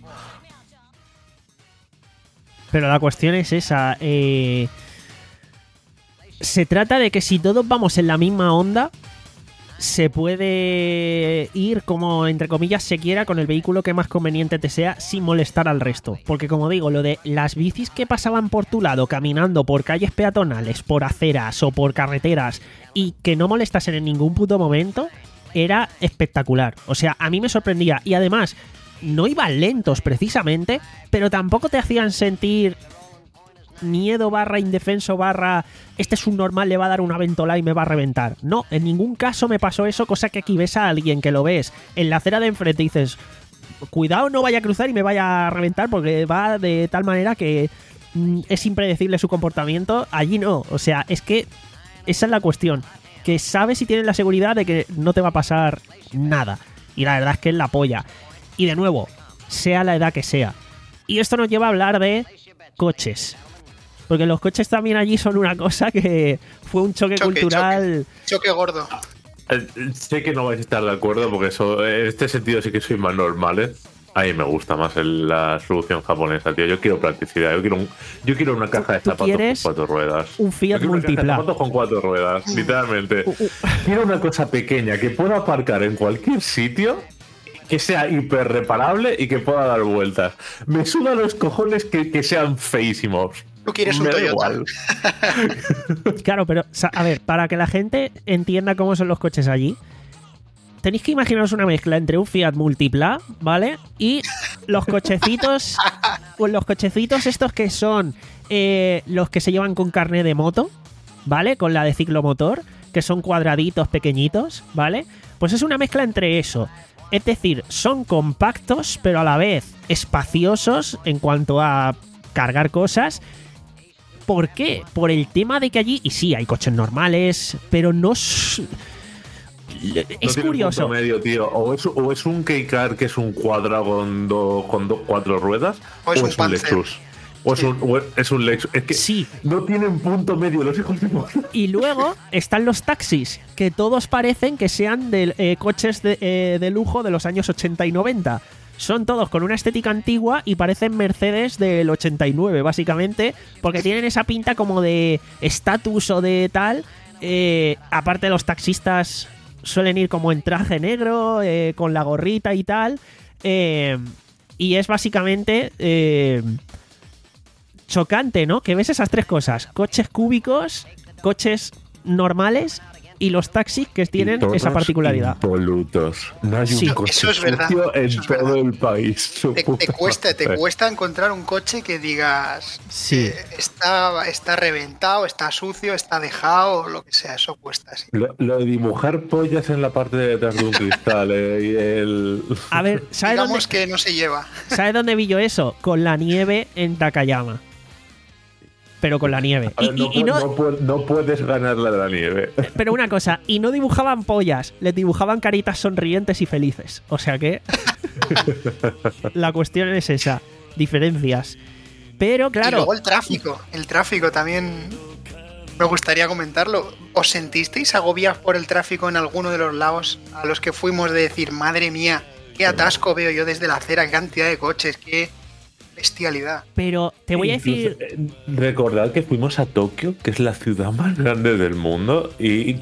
Pero la cuestión es esa. Eh, se trata de que si todos vamos en la misma onda, se puede ir como, entre comillas, se quiera con el vehículo que más conveniente te sea sin molestar al resto. Porque como digo, lo de las bicis que pasaban por tu lado caminando por calles peatonales, por aceras o por carreteras y que no molestasen en ningún puto momento, era espectacular. O sea, a mí me sorprendía. Y además, no iban lentos precisamente, pero tampoco te hacían sentir miedo barra indefenso barra este es un normal, le va a dar una ventola y me va a reventar. No, en ningún caso me pasó eso, cosa que aquí ves a alguien que lo ves en la acera de enfrente y dices, cuidado, no vaya a cruzar y me vaya a reventar porque va de tal manera que mm, es impredecible su comportamiento. Allí no, o sea, es que esa es la cuestión, que sabes y tienes la seguridad de que no te va a pasar nada. Y la verdad es que es la polla. Y de nuevo, sea la edad que sea. Y esto nos lleva a hablar de coches. Porque los coches también allí son una cosa que fue un choque, Choque, cultural. Choque, choque gordo. Eh, Sé que no vais a estar de acuerdo porque eso, en este sentido sí que soy más normal, ¿eh? A mí me gusta más el- la solución japonesa, tío. Yo quiero practicidad. Yo quiero, un- yo quiero una caja de ¿Tú zapatos con quieres cuatro ruedas. un Fiat Yo quiero una caja de Multipla? zapatos con cuatro ruedas, literalmente. Uh, uh. Quiero una cosa pequeña que pueda aparcar en cualquier sitio, que sea hiper reparable y que pueda dar vueltas. Me suda los cojones que, que sean feísimos. Tú quieres un Me da Toyota. igual. Claro, pero, sa- a ver, para que la gente entienda cómo son los coches allí, tenéis que imaginaros una mezcla entre un Fiat Multipla, ¿vale? Y los cochecitos, pues los cochecitos estos que son eh, los que se llevan con carné de moto, ¿vale? Con la de ciclomotor, que son cuadraditos pequeñitos, ¿vale? Pues es una mezcla entre eso. Es decir, son compactos, pero a la vez espaciosos en cuanto a cargar cosas. ¿Por qué? Por el tema de que allí, y sí, hay coches normales, pero no... Es, No es tiene curioso. punto medio, tío. O es, o es un K-Car que es un cuadrado con, do- con do- cuatro ruedas, O es un Panzer. Lexus. O es, un, o es un Lexus. Es que Sí. no tienen punto medio los hijos de puta. Y luego están los taxis, que todos parecen que sean de, eh, coches de, eh, de lujo de los años ochenta y noventa. Son todos con una estética antigua y parecen Mercedes del ochenta y nueve, básicamente, porque tienen esa pinta como de estatus o de tal. Eh, aparte, los taxistas suelen ir como en traje negro, eh, con la gorrita y tal. Eh, y es básicamente... eh, chocante, ¿no? Que ves esas tres cosas: coches cúbicos, coches normales y los taxis que tienen Y todos esa particularidad. impolutos. No hay Sí. un coche Eso es verdad, sucio en eso es todo verdad. el país. Su Te, puta te cuesta, te madre. cuesta encontrar un coche que digas Sí. eh, está, está reventado, está sucio, está dejado, lo que sea, eso cuesta. Sí. Lo, lo de dibujar pollas en la parte de detrás de un cristal, eh, y el... A ver, ¿sabes dónde, Digamos que no se lleva. ¿sabes dónde vi yo eso? Con la nieve en Takayama. Pero con la nieve. A Y, ver, y- no, y pu- no, no pu- no puedes ganarle de la nieve. pero una cosa, y no dibujaban pollas, les dibujaban caritas sonrientes y felices. O sea que la cuestión es esa, diferencias. Pero claro... Y luego el tráfico, el tráfico también me gustaría comentarlo. ¿Os sentisteis agobiados por el tráfico en alguno de los lados a los que fuimos de decir, madre mía, qué atasco veo yo desde la acera, qué cantidad de coches, qué bestialidad? Pero te voy a decir... Incluso, eh, recordad que fuimos a Tokio, que es la ciudad más grande del mundo, y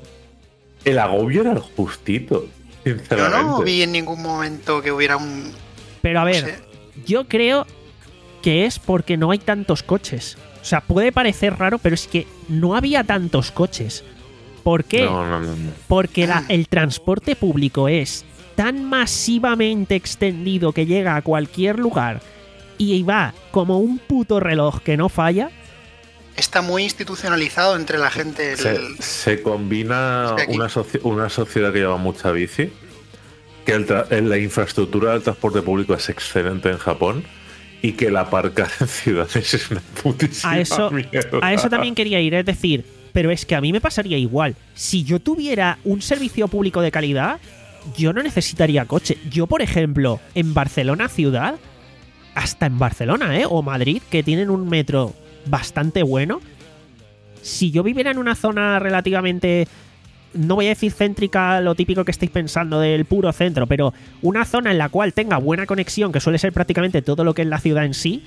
el agobio era el justito, Yo sinceramente. no vi en ningún momento que hubiera un... Pero a no ver, sé. yo creo que es porque no hay tantos coches. O sea, puede parecer raro, pero es que no había tantos coches. ¿Por qué? No, no, no, no. Porque la- el transporte público es tan masivamente extendido que llega a cualquier lugar y va como un puto reloj que no falla. Está muy institucionalizado entre la gente. el- Se, se combina Es que aquí- una, soci- una sociedad que lleva mucha bici, que el tra- en la infraestructura del transporte público es excelente en Japón, y que el aparcar en ciudades es una putísima A eso, mierda. a eso también quería ir, es decir, pero es que a mí me pasaría igual. Si yo tuviera un servicio público de calidad, yo no necesitaría coche. Yo, por ejemplo, en Barcelona ciudad, hasta en Barcelona, ¿eh? O Madrid, que tienen un metro bastante bueno, si yo viviera en una zona relativamente, no voy a decir céntrica, lo típico que estáis pensando del puro centro, pero una zona en la cual tenga buena conexión, que suele ser prácticamente todo lo que es la ciudad en sí,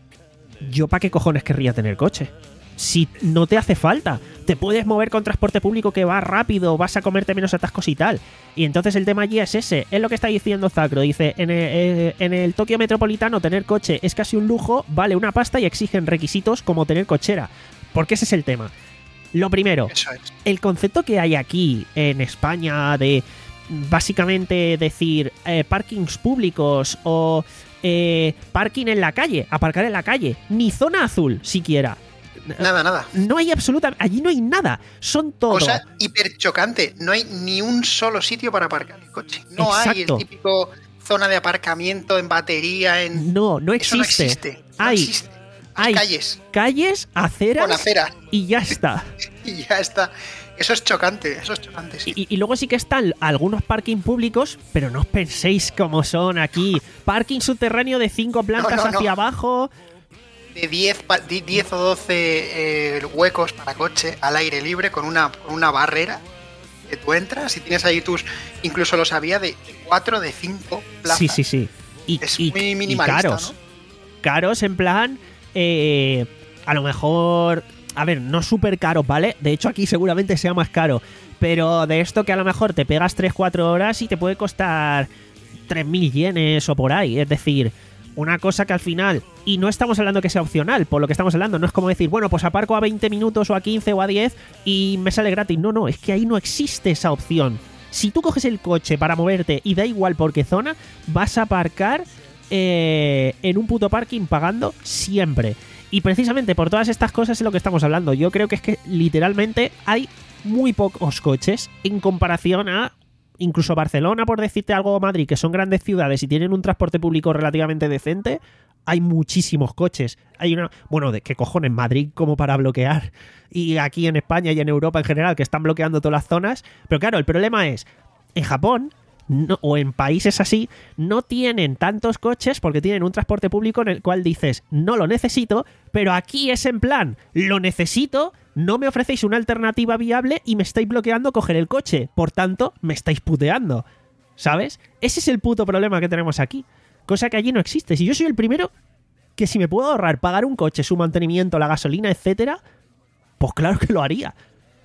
¿yo para qué cojones querría tener coche? Si no te hace falta, te puedes mover con transporte público que va rápido, vas a comerte menos atascos y tal. Y entonces el tema allí es ese, es lo que está diciendo Zacro. Dice, en el, eh, en el Tokio Metropolitano tener coche es casi un lujo, vale una pasta y exigen requisitos como tener cochera. Porque ese es el tema. Lo primero, Eso es. el concepto que hay aquí en España de básicamente decir eh, parkings públicos o eh, parking en la calle, aparcar en la calle, ni zona azul siquiera. Nada, nada. No hay absolutamente... Allí no hay nada. Son todo... Cosa hiper chocante. No hay ni un solo sitio para aparcar el coche. No hay Exacto. el típico zona de aparcamiento en batería, en... No, no Eso no existe. existe. No Hay, existe. Hay hay calles calles, aceras con acera y ya está. y ya está. Eso es chocante, eso es chocante, sí. Y, y luego sí que están algunos parking públicos, pero no os penséis cómo son aquí. Parking subterráneo de cinco plantas No, no, no. hacia abajo. De diez o doce eh, huecos para coche al aire libre con una, con una barrera que tú entras y tienes ahí tus... Incluso los había de cuatro, de cinco plazas. Sí, sí, sí. Y, Es y- muy y minimalista, caros. ¿no? Caros en plan... eh, a lo mejor... A ver, no súper caros, ¿vale? De hecho, aquí seguramente sea más caro. Pero de esto que a lo mejor te pegas tres cuatro horas y te puede costar tres mil yenes o por ahí. Es decir, una cosa que al final... Y no estamos hablando que sea opcional, por lo que estamos hablando. No es como decir, bueno, pues aparco a veinte minutos o a quince o a diez y me sale gratis. No, no, es que ahí no existe esa opción. Si tú coges el coche para moverte y da igual por qué zona, vas a aparcar eh, en un puto parking pagando siempre. Y precisamente por todas estas cosas es lo que estamos hablando. Yo creo que es que literalmente hay muy pocos coches en comparación a incluso Barcelona, por decirte algo, o Madrid, que son grandes ciudades y tienen un transporte público relativamente decente. Hay muchísimos coches. Hay una... Bueno, ¿de qué cojones? Madrid como para bloquear. Y aquí en España y en Europa en general, que están bloqueando todas las zonas. Pero claro, el problema es, en Japón... No, o en países así, no tienen tantos coches porque tienen un transporte público en el cual dices, no lo necesito, pero aquí es en plan, lo necesito, no me ofrecéis una alternativa viable y me estáis bloqueando coger el coche, por tanto, me estáis puteando, ¿sabes? Ese es el puto problema que tenemos aquí, cosa que allí no existe. Si yo soy el primero que si me puedo ahorrar pagar un coche, su mantenimiento, la gasolina, etcétera, pues claro que lo haría.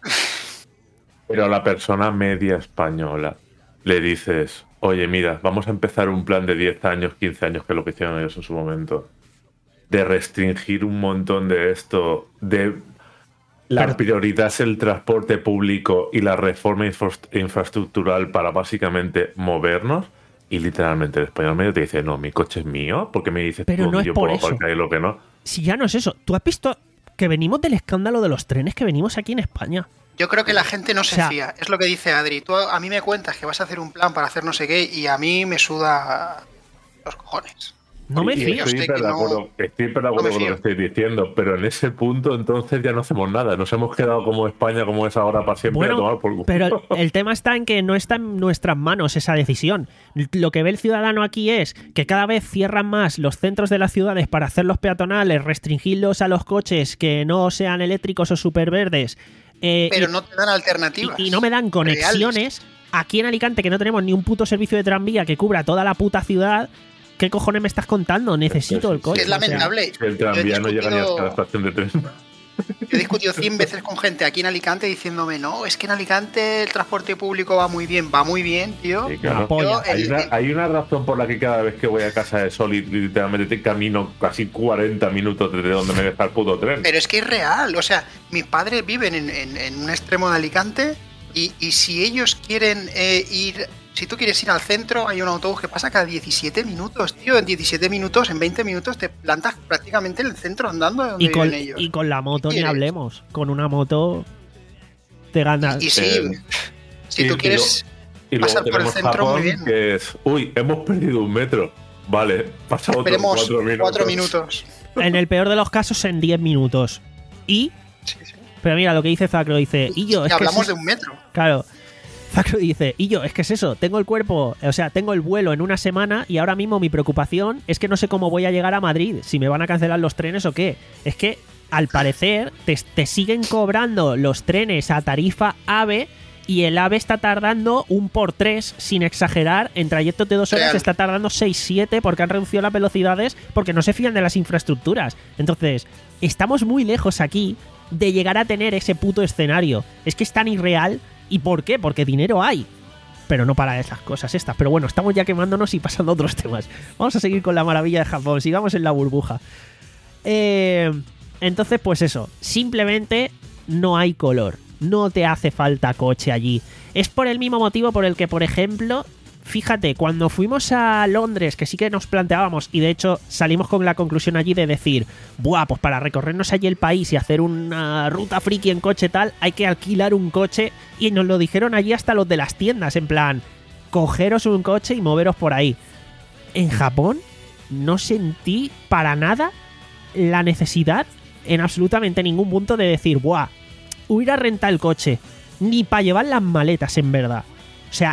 Pero a la persona media española le dices, oye, mira, vamos a empezar un plan de diez años, quince años, que es lo que hicieron ellos en su momento, de restringir un montón de esto, de la Pero- prioridad es el transporte público y la reforma infra- infraestructural para básicamente movernos, y literalmente el español medio te dice, no, mi coche es mío, porque me dices Pero tú no dónde es yo por puedo eso. aparcar y lo que no. Si ya no es eso, ¿tú has visto que venimos del escándalo de los trenes que venimos aquí en España? Yo creo que la gente no se O sea- fía. Es lo que dice Adri. Tú a mí me cuentas que vas a hacer un plan para hacer no sé qué y a mí me suda los cojones. No me Y fío. Estoy Yo sé hiper que de no- acuerdo, estoy hiper de no acuerdo me con lo fío. que estoy diciendo, pero en ese punto entonces ya no hacemos nada. Nos hemos quedado como España, como es ahora para siempre, a Bueno, tomar por culo. pero el tema está en que no está en nuestras manos esa decisión. Lo que ve el ciudadano aquí es que cada vez cierran más los centros de las ciudades para hacerlos peatonales, restringirlos a los coches que no sean eléctricos o superverdes. Eh, Pero y, no te dan alternativas. y- y no me dan conexiones. reales. Aquí en Alicante, que no tenemos ni un puto servicio de tranvía que cubra toda la puta ciudad, ¿qué cojones me estás contando? Necesito el coche. Es o sea, lamentable. El tranvía no llega ni hasta la Yo estación de tren. he discutido cien veces con gente aquí en Alicante diciéndome, no, es que en Alicante el transporte público va muy bien, va muy bien, tío. Sí, claro. La polla. Yo, Hay el- una, el- hay una razón por la que cada vez que voy a casa de Sol y literalmente te camino casi cuarenta minutos desde donde me deja el puto tren. Pero es que es real, o sea, mis padres viven en, en- en un extremo de Alicante y, y si ellos quieren eh, ir, si tú quieres ir al centro, hay un autobús que pasa cada diecisiete minutos, tío, en diecisiete minutos, en veinte minutos te plantas prácticamente en el centro andando de donde y, con, viven ellos. y con la moto ¿Qué ni quieres? hablemos. Con una moto te ganas. Y, y sí, Eh, si y- tú y quieres Y luego pasar por el tenemos centro, muy Japón, bien. que es, uy, hemos perdido un metro. Vale, pasa otros Esperemos cuatro minutos. cuatro minutos. En el peor de los casos, en diez minutos. Y, Sí, sí. pero mira lo que dice Zacro, dice, y yo, Y es que hablamos es- de un metro. Claro. Zacro dice, y yo, es que es eso, tengo el cuerpo, o sea, tengo el vuelo en una semana y ahora mismo mi preocupación es que no sé cómo voy a llegar a Madrid, si me van a cancelar los trenes o qué. Es que, al parecer, te, te siguen cobrando los trenes a tarifa AVE y el AVE está tardando un por tres, sin exagerar, en trayectos de dos horas Real. está tardando seis siete porque han reducido las velocidades porque no se fían de las infraestructuras. Entonces, estamos muy lejos aquí de llegar a tener ese puto escenario. Es que es tan irreal. ¿Y por qué? Porque dinero hay. Pero no para esas cosas estas. Pero bueno, estamos ya quemándonos y pasando a otros temas. Vamos a seguir con la maravilla de Japón. Sigamos en la burbuja. Eh, entonces, pues eso. Simplemente no hay color. No te hace falta coche allí. Es por el mismo motivo por el que, por ejemplo, fíjate, cuando fuimos a Londres, que sí que nos planteábamos, y de hecho salimos con la conclusión allí de decir, buah, pues para recorrernos allí el país y hacer una ruta friki en coche tal, hay que alquilar un coche, y nos lo dijeron allí hasta los de las tiendas, en plan, cogeros un coche y moveros por ahí. En Japón no sentí para nada la necesidad en absolutamente ningún punto de decir, buah, hubiera rentado el coche, ni para llevar las maletas en verdad. O sea,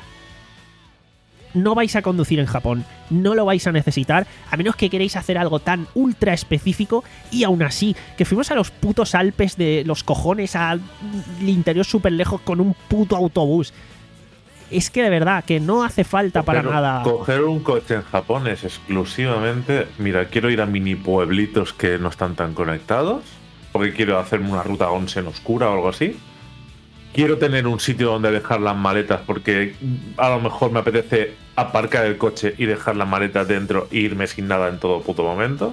no vais a conducir en Japón, no lo vais a necesitar, a menos que queréis hacer algo tan ultra específico, y aún así, que fuimos a los putos Alpes de los cojones, al interior súper lejos con un puto autobús. Es que de verdad, que no hace falta para Coger- nada. Coger un coche en Japón es exclusivamente, mira, quiero ir a mini pueblitos que no están tan conectados, porque quiero hacerme una ruta onsen oscura o algo así. Quiero tener un sitio donde dejar las maletas porque a lo mejor me apetece aparcar el coche y dejar las maletas dentro e irme sin nada en todo puto momento.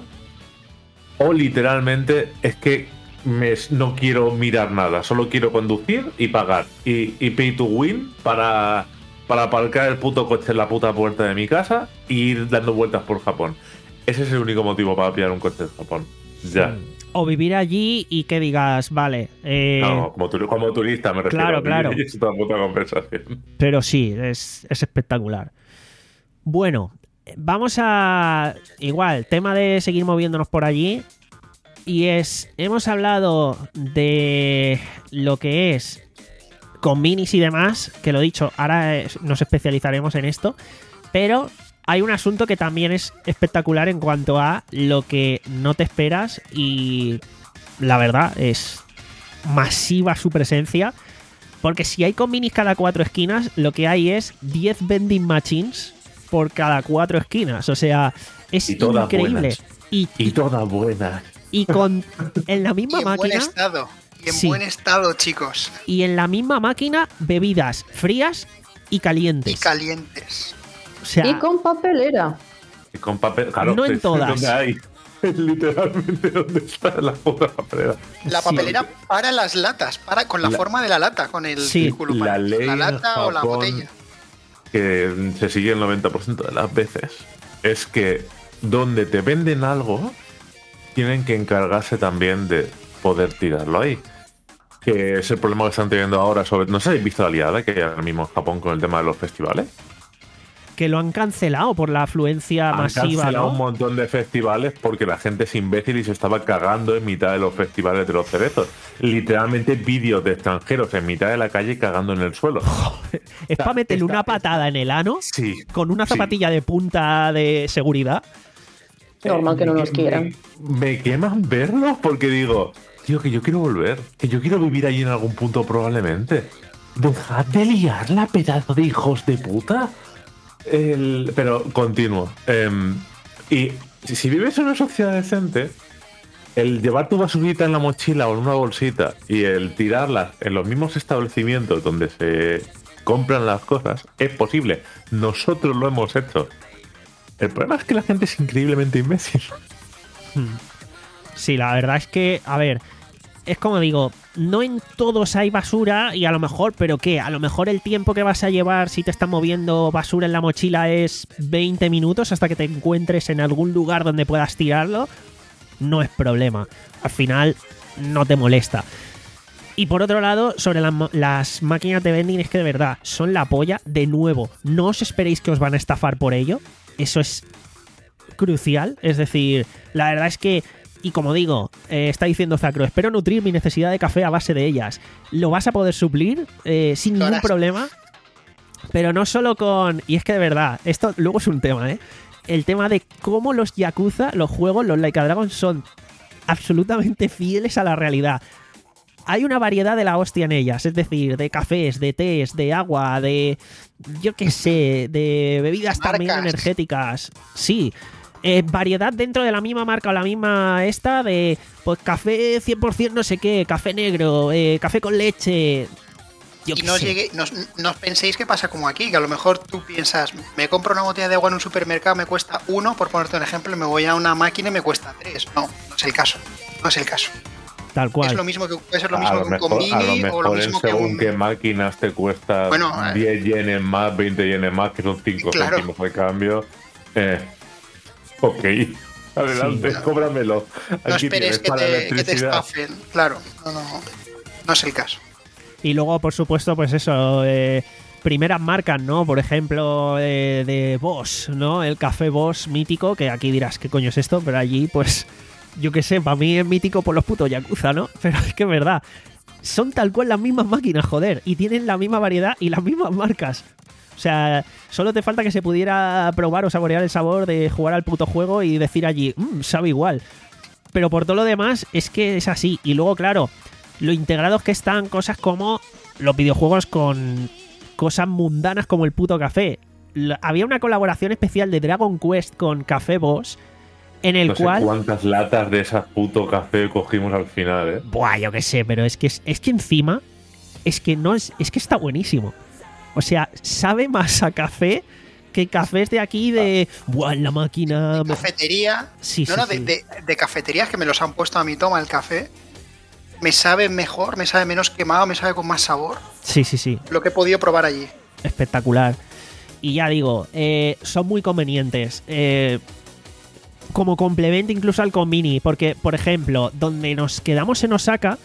O literalmente es que me, no quiero mirar nada, solo quiero conducir y pagar. Y, y pay to win para, para aparcar el puto coche en la puta puerta de mi casa e ir dando vueltas por Japón. Ese es el único motivo para pillar un coche en Japón. Ya. O vivir allí y que digas, vale. Eh, No, como, turi- como turista me refiero. Claro, claro. Y es otra puta conversación. Pero sí, es, es espectacular. Bueno, vamos a... Igual, tema de seguir moviéndonos por allí. Y es... Hemos hablado de lo que es con minis y demás, que lo dicho, ahora es- nos especializaremos en esto. Pero hay un asunto que también es espectacular en cuanto a lo que no te esperas y la verdad es masiva su presencia. Porque si hay con minis cada cuatro esquinas, lo que hay es diez vending machines por cada cuatro esquinas. O sea, es Y todas increíble. buenas. Y, Y todas buenas. y con en la Y misma en buen máquina estado. Y en Sí. buen estado, chicos. y en la misma máquina bebidas frías y calientes. Y calientes. O sea, Y con papelera. Y con papel. Claro, No en es todas. donde hay. Es literalmente donde está la puta papelera. La Sí. papelera para las latas, para con la, La- forma de la lata, con el Sí. círculo. La para ley la en lata o la Japón, botella. que se sigue el noventa por ciento de las veces, es que donde te venden algo, tienen que encargarse también de poder tirarlo ahí. Que es el problema que están teniendo ahora sobre... No sé si habéis visto la liada que hay ahora mismo en Japón con el tema de los festivales. que lo han cancelado por la afluencia Han masiva, cancelado ¿no? un montón de festivales porque la gente es imbécil y se estaba cagando en mitad de los festivales de los cerezos. Literalmente vídeos de extranjeros en mitad de la calle cagando en el suelo. Es para meterle Esta- una patada en el ano Sí. con una sí. zapatilla de punta de seguridad. Normal que no Me- nos quieran. Me, me queman verlos porque digo, tío, que yo quiero volver, que yo quiero vivir allí en algún punto probablemente. Dejad de liarla, pedazo de hijos de puta. El, pero continuo. Em, y si, si vives en una sociedad decente, el llevar tu basurita en la mochila o en una bolsita y el tirarlas en los mismos establecimientos donde se compran las cosas es posible. Nosotros lo hemos hecho. El problema es que la gente es increíblemente imbécil. Sí, la verdad es que, a ver, es como digo, no en todos hay basura y a lo mejor, pero ¿qué? A lo mejor el tiempo que vas a llevar si te están moviendo basura en la mochila es veinte minutos hasta que te encuentres en algún lugar donde puedas tirarlo. No es problema. Al final no te molesta. Y por otro lado, sobre las, las máquinas de vending, es que de verdad son la polla. De nuevo, no os esperéis que os van a estafar por ello. Eso es crucial. Es decir, la verdad es que, y como digo, eh, está diciendo Zacro, espero nutrir mi necesidad de café a base de ellas. Lo vas a poder suplir eh, sin ningún problema. Pero no solo con... Y es que de verdad, esto luego es un tema, ¿eh? El tema de cómo los Yakuza, los juegos, los Like a Dragon son absolutamente fieles a la realidad. Hay una variedad de la hostia en ellas, es decir, de cafés, de tés, de agua, de, yo qué sé, de bebidas Marcas. también energéticas. Sí, eh, variedad dentro de la misma marca o la misma esta de, pues, café cien por ciento no sé qué, café negro, eh, café con leche. Yo Y qué no, sé. llegue, no, no os penséis que pasa como aquí, que a lo mejor tú piensas, me compro una botella de agua en un supermercado, me cuesta uno, por ponerte un ejemplo, y me voy a una máquina y me cuesta tres. No, no es el caso. No es el caso. Tal cual. Es lo mismo que puede ser lo A mismo lo que un mejor, a lo combini o lo mejor en mismo que según un. qué máquinas te cuesta Bueno, eh. diez yenes más, veinte yenes más, que son cinco Claro. céntimos de cambio. Eh, ok, adelante, Sí. cóbramelo. No Aquí esperes tienes que para la te, que te electricidad. estafen. Claro, no, no, no es el caso. Y luego, por supuesto, pues eso, eh, primeras marcas, ¿no? Por ejemplo, eh, de Boss, ¿no? El café Boss mítico, que aquí dirás, ¿qué coño es esto? Pero allí, pues, yo qué sé, para mí es mítico por los putos Yakuza, ¿no? Pero es que es verdad, son tal cual las mismas máquinas, joder, y tienen la misma variedad y las mismas marcas. O sea, solo te falta que se pudiera probar o saborear el sabor de jugar al puto juego y decir allí, mmm, sabe igual. Pero por todo lo demás, es que es así. Y luego, claro, lo integrados que están cosas como los videojuegos con cosas mundanas como el puto café. L- había una colaboración especial de Dragon Quest con Café Boss en el No sé cual... cuántas latas de esas puto café cogimos al final, ¿eh? Buah, yo qué sé, pero es que, es, es que encima es que no es, es que está buenísimo. O sea, sabe más a café que cafés de aquí de... Buah, en la máquina... me- Cafetería. Sí, no, sí, no, de, sí. de- de cafeterías que me los han puesto a mi toma el café. Me sabe mejor, me sabe menos quemado, me sabe con más sabor. Sí, sí, sí. Lo que he podido probar allí. Espectacular. Y ya digo, eh, son muy convenientes. Eh, como complemento incluso al Konbini. Porque, por ejemplo, donde nos quedamos en Osaka,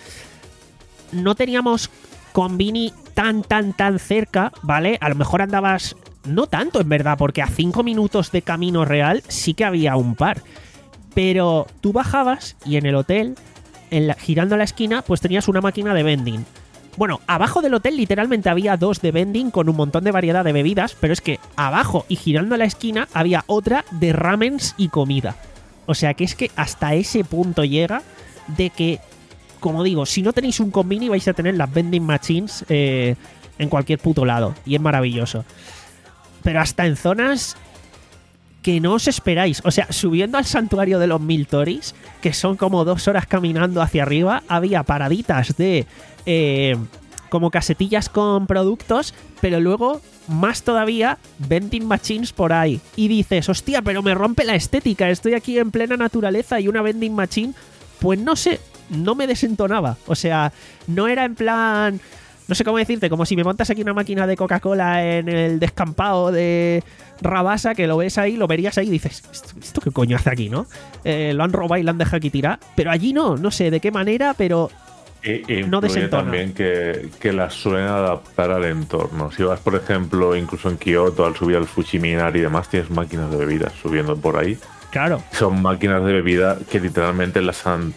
no teníamos Konbini tan, tan, tan cerca, ¿vale? A lo mejor andabas... No tanto, en verdad, porque a cinco minutos de camino real sí que había un par. Pero tú bajabas y en el hotel, en la- girando a la esquina, pues tenías una máquina de vending. Bueno, abajo del hotel literalmente había dos de vending con un montón de variedad de bebidas, pero es que abajo y girando a la esquina había otra de ramens y comida. O sea que es que hasta ese punto llega de que, como digo, si no tenéis un Konbini vais a tener las vending machines eh, en cualquier puto lado. Y es maravilloso. Pero hasta en zonas que no os esperáis. O sea, subiendo al santuario de los Mil Toris, que son como dos horas caminando hacia arriba, había paraditas de eh, como casetillas con productos, pero luego, más todavía, vending machines por ahí. Y dices, hostia, pero me rompe la estética, estoy aquí en plena naturaleza y una vending machine, pues no sé, no me desentonaba. O sea, no era en plan... No sé cómo decirte, como si me montas aquí una máquina de Coca-Cola en el descampado de Rabasa, que lo ves ahí, lo verías ahí y dices, ¿esto, esto qué coño hace aquí, no? Eh, lo han robado y lo han dejado aquí tirar. Pero allí no, no sé de qué manera, pero Y, no desentona. También que, que las suelen adaptar al entorno. Si vas, por ejemplo, incluso en Kioto, al subir al Fujiminari y demás, tienes máquinas de bebidas subiendo por ahí. Claro. Son máquinas de bebida que literalmente las han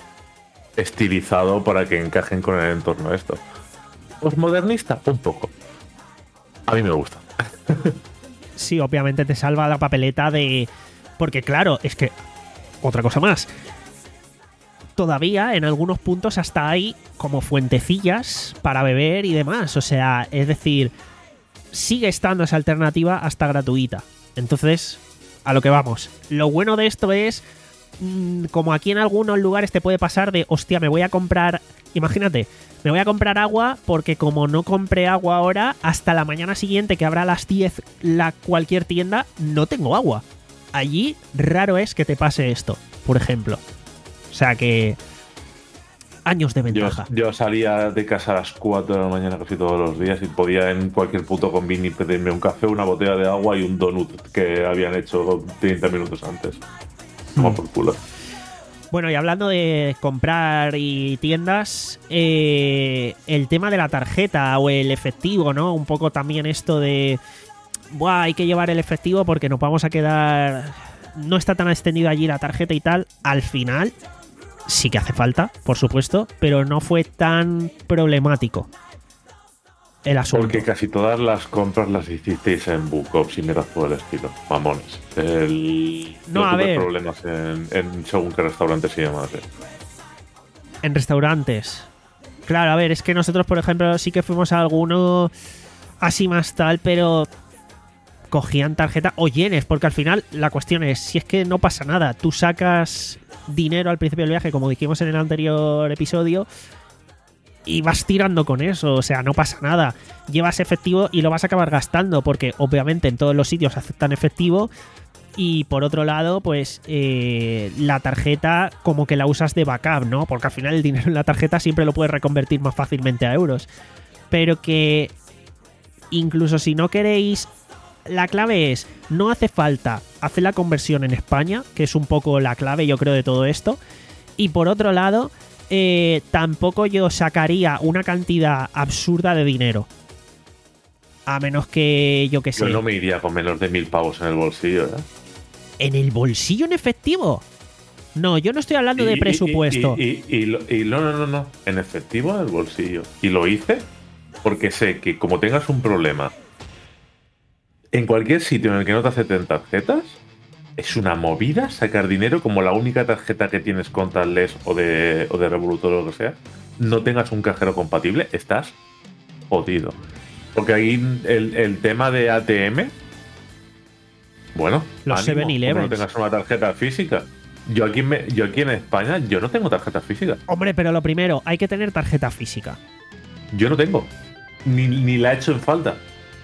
estilizado para que encajen con el entorno esto. ¿Pues modernista? Un poco. A mí me gusta. Sí, obviamente te salva la papeleta de... Porque claro, es que... Otra cosa más. Todavía en algunos puntos hasta hay como fuentecillas para beber y demás. O sea, es decir, sigue estando esa alternativa hasta gratuita. Entonces, a lo que vamos. Lo bueno de esto es... Mmm, como aquí en algunos lugares te puede pasar de... Hostia, me voy a comprar... Imagínate... Me voy a comprar agua porque como no compré agua ahora, hasta la mañana siguiente que habrá a las diez la cualquier tienda, no tengo agua. Allí raro es que te pase esto, por ejemplo. O sea que... Años de ventaja. Yo, yo salía de casa a las cuatro de la mañana casi todos los días y podía en cualquier puto convini pedirme un café, una botella de agua y un donut que habían hecho treinta minutos antes. Toma por culo. Bueno, y hablando de comprar y tiendas, eh, el tema de la tarjeta o el efectivo, ¿no? Un poco también esto de... Buah, hay que llevar el efectivo porque nos vamos a quedar... No está tan extendida allí la tarjeta y tal. Al final, sí que hace falta, por supuesto, pero no fue tan problemático el asunto. Porque casi todas las compras las hicisteis en Bookup, si miras por el estilo. Mamones. El, no, a ver. problemas en, en según qué restaurantes y demás. ¿eh? En restaurantes. Claro, a ver, es que nosotros, por ejemplo, sí que fuimos a alguno así más tal, pero cogían tarjeta o yenes, porque al final la cuestión es, si es que no pasa nada, tú sacas dinero al principio del viaje, como dijimos en el anterior episodio, y vas tirando con eso, o sea, no pasa nada. Llevas efectivo y lo vas a acabar gastando, porque obviamente en todos los sitios aceptan efectivo. Y por otro lado, pues eh, la tarjeta como que la usas de backup, ¿no? Porque al final el dinero en la tarjeta siempre lo puedes reconvertir más fácilmente a euros. Pero que incluso si no queréis... La clave es, no hace falta hacer la conversión en España, que es un poco la clave, yo creo, de todo esto. Y por otro lado... Eh, tampoco yo sacaría una cantidad absurda de dinero. A menos que, yo que sé... Yo no me iría con menos de mil pavos en el bolsillo, ¿eh? ¿En el bolsillo en efectivo? No, yo no estoy hablando y, de presupuesto. Y, y, y, y, y, y no, no, no, no. En efectivo en el bolsillo. Y lo hice porque sé que como tengas un problema en cualquier sitio en el que no te acepten tarjetas... Es una movida sacar dinero, como la única tarjeta que tienes contactless o de, o de Revolut o lo que sea, no tengas un cajero compatible, estás jodido. Porque ahí el, el tema de A T M, bueno, los seven eleven. No tengas una tarjeta física. Yo aquí, me, yo aquí en España, yo no tengo tarjeta física. Hombre, pero lo primero, hay que tener tarjeta física. Yo no tengo. Ni, ni la he hecho en falta.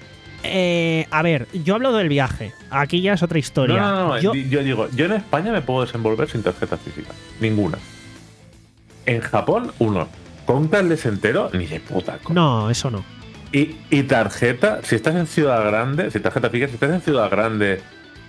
Eh, a ver, yo hablo del viaje. Aquí ya es otra historia. No, no, no. Yo, yo digo, yo en España me puedo desenvolver sin tarjeta física. Ninguna. En Japón, uno. Contactless entero, ni de puta. Cosa. No, eso no. Y, y tarjeta, si estás en Ciudad Grande, si tarjeta física, si estás en Ciudad Grande,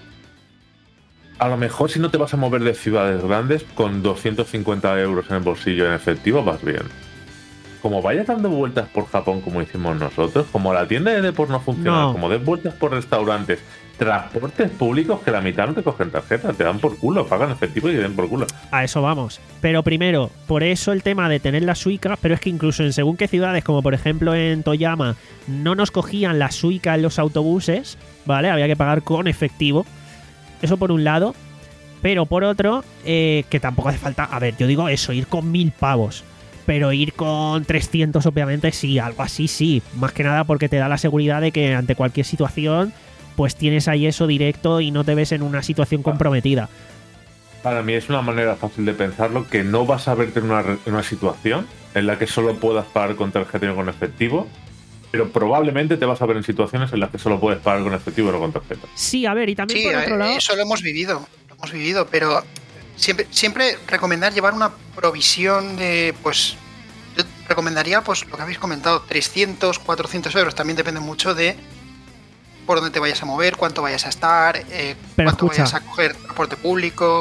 a lo mejor si no te vas a mover de ciudades grandes, con doscientos cincuenta euros en el bolsillo en efectivo vas bien. Como vayas dando vueltas por Japón como hicimos nosotros, como la tienda de Depor no funciona, no. como des vueltas por restaurantes, transportes públicos que la mitad no te cogen tarjeta, te dan por culo, pagan efectivo y te den por culo. A eso vamos. Pero primero, por eso el tema de tener la Suica, pero es que incluso en según qué ciudades, como por ejemplo en Toyama, no nos cogían la Suica en los autobuses, ¿vale? Había que pagar con efectivo. Eso por un lado. Pero por otro, eh, que tampoco hace falta... A ver, yo digo eso, ir con mil pavos. Pero ir con trescientos, obviamente, sí, algo así, sí. Más que nada porque te da la seguridad de que ante cualquier situación, pues tienes ahí eso directo y no te ves en una situación comprometida. Para mí es una manera fácil de pensarlo, que no vas a verte en una, en una situación en la que solo puedas pagar con tarjeta y no con efectivo, pero probablemente te vas a ver en situaciones en las que solo puedes pagar con efectivo y no con tarjeta. Sí, a ver, y también sí, por otro lado... eso lo hemos vivido, lo hemos vivido, pero... Siempre, siempre recomendar llevar una provisión de, pues, yo recomendaría, pues, lo que habéis comentado, trescientos, cuatrocientos euros. También depende mucho de por dónde te vayas a mover, cuánto vayas a estar, eh, cuánto escucha, vayas a coger transporte público.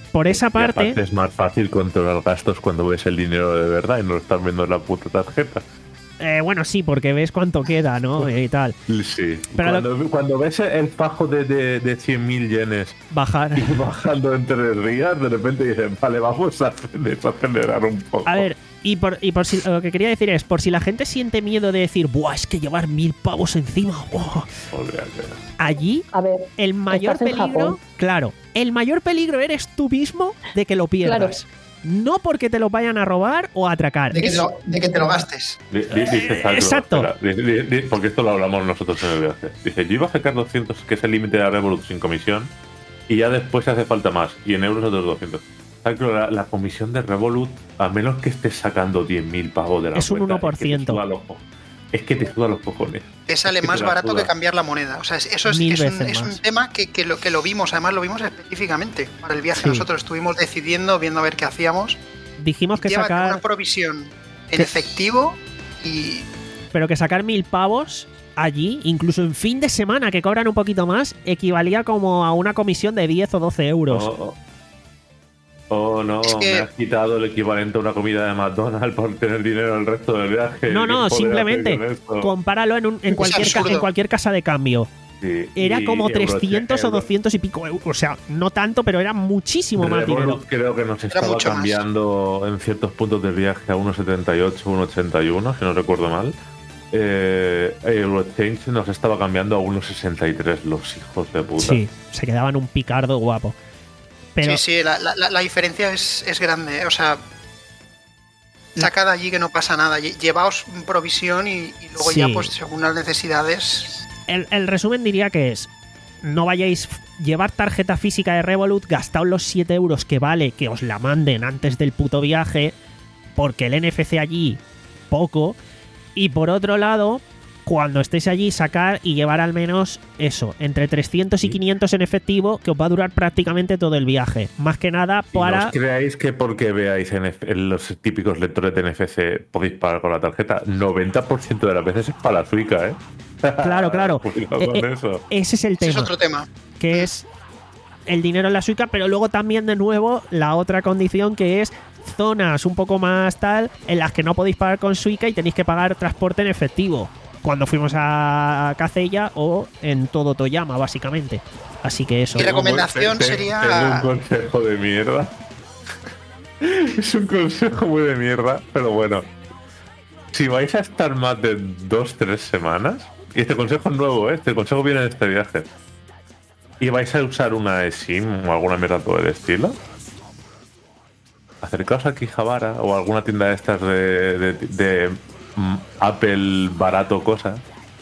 por esa Y parte... aparte es más fácil controlar gastos cuando ves el dinero de verdad y no lo estás viendo en la puta tarjeta. Eh, bueno, sí, porque ves cuánto queda, ¿no? Y tal. Sí. Pero cuando, lo... cuando ves el fajo de, de, de cien mil yenes bajar y bajando en tres días, de repente dicen, vale, vamos a desacelerar un poco. A ver, y por, y por si lo que quería decir es, por si la gente siente miedo de decir, buah, es que llevar mil pavos encima, oh. allí A ver, el mayor estás en peligro, Japón. claro, el mayor peligro eres tú mismo de que lo pierdas. Claro. No porque te lo vayan a robar o a atracar. De que, Es- te lo, de que te lo gastes. Di- di- Dice Sandro, exacto. espera, di- di- di- porque esto lo hablamos nosotros en el viaje. Dice, yo iba a sacar doscientos, que es el límite de la Revolut sin comisión, y ya después hace falta más, y en euros otros doscientos. ¿Sabes que la, la comisión de Revolut, a menos que estés sacando diez mil pavos de la Es un cuenta, uno por ciento. Es que te suda los co- es que te suda los cojones. Te sale Es que más te la barato suda. que cambiar la moneda. O sea, es- eso es, Mil es, un, veces es un más. tema que, que lo, que lo vimos, además lo vimos específicamente para el viaje. Sí. Nosotros estuvimos decidiendo, viendo a ver qué hacíamos. Dijimos que Llévate sacar... una provisión en que- efectivo y Pero que sacar mil pavos allí, incluso en fin de semana, que cobran un poquito más, equivalía como a una comisión de diez o doce euros. Oh, oh. Oh, no, Es que- me has quitado el equivalente a una comida de McDonald's por tener dinero el resto del viaje. No, ¿Qué no, poder simplemente hacer con esto? compáralo en, un- en, Es cualquier, ca- absurdo. en cualquier casa de cambio. Sí, Era y como euros, trescientos o euros. doscientos y pico euros. O sea, no tanto, pero era muchísimo más dinero. Revolut creo que nos estaba mucho más. cambiando en ciertos puntos del viaje a uno setenta y ocho, uno ochenta y uno, si no recuerdo mal. Eh, Eurochange nos estaba cambiando a uno sesenta y tres, los hijos de puta. Sí, se quedaban un picardo guapo. Pero sí, sí, la, la- la diferencia es, es grande. ¿eh? O sea, sacad allí que no pasa nada. Lle- Llevaos provisión y, y luego Sí. ya, pues según las necesidades. el, el resumen diría que es: no vayáis a llevar tarjeta física de Revolut, gastaos los siete euros que vale que os la manden antes del puto viaje, porque el N F C allí, poco. Y por otro lado, cuando estéis allí, sacar y llevar al menos eso, entre trescientos y Sí. quinientos en efectivo, que os va a durar prácticamente todo el viaje. Más que nada Y no para... os creáis que porque veáis en, en los típicos lectores de N F C podéis pagar con la tarjeta. noventa por ciento de las veces es para la Suica, ¿eh? Claro, claro. Cuidado Eh, con eh, eso. Ese es el Ese es tema. otro tema. Que es el dinero en la Suica, pero luego también de nuevo la otra condición, que es zonas un poco más tal en las que no podéis pagar con Suica y tenéis que pagar transporte en efectivo, cuando fuimos a Kazella o en todo Toyama, básicamente. Así que eso. Y recomendación Te- te- sería- Tengo un consejo de mierda. Es un consejo muy de mierda, pero bueno. Si vais a estar más de dos, tres semanas, y este consejo es nuevo, ¿eh? Este consejo viene de este viaje, y vais a usar una eSIM o alguna mierda por el estilo, acercaos aquí a Javara o a alguna tienda de estas de, de, de, mm, Apple barato cosas.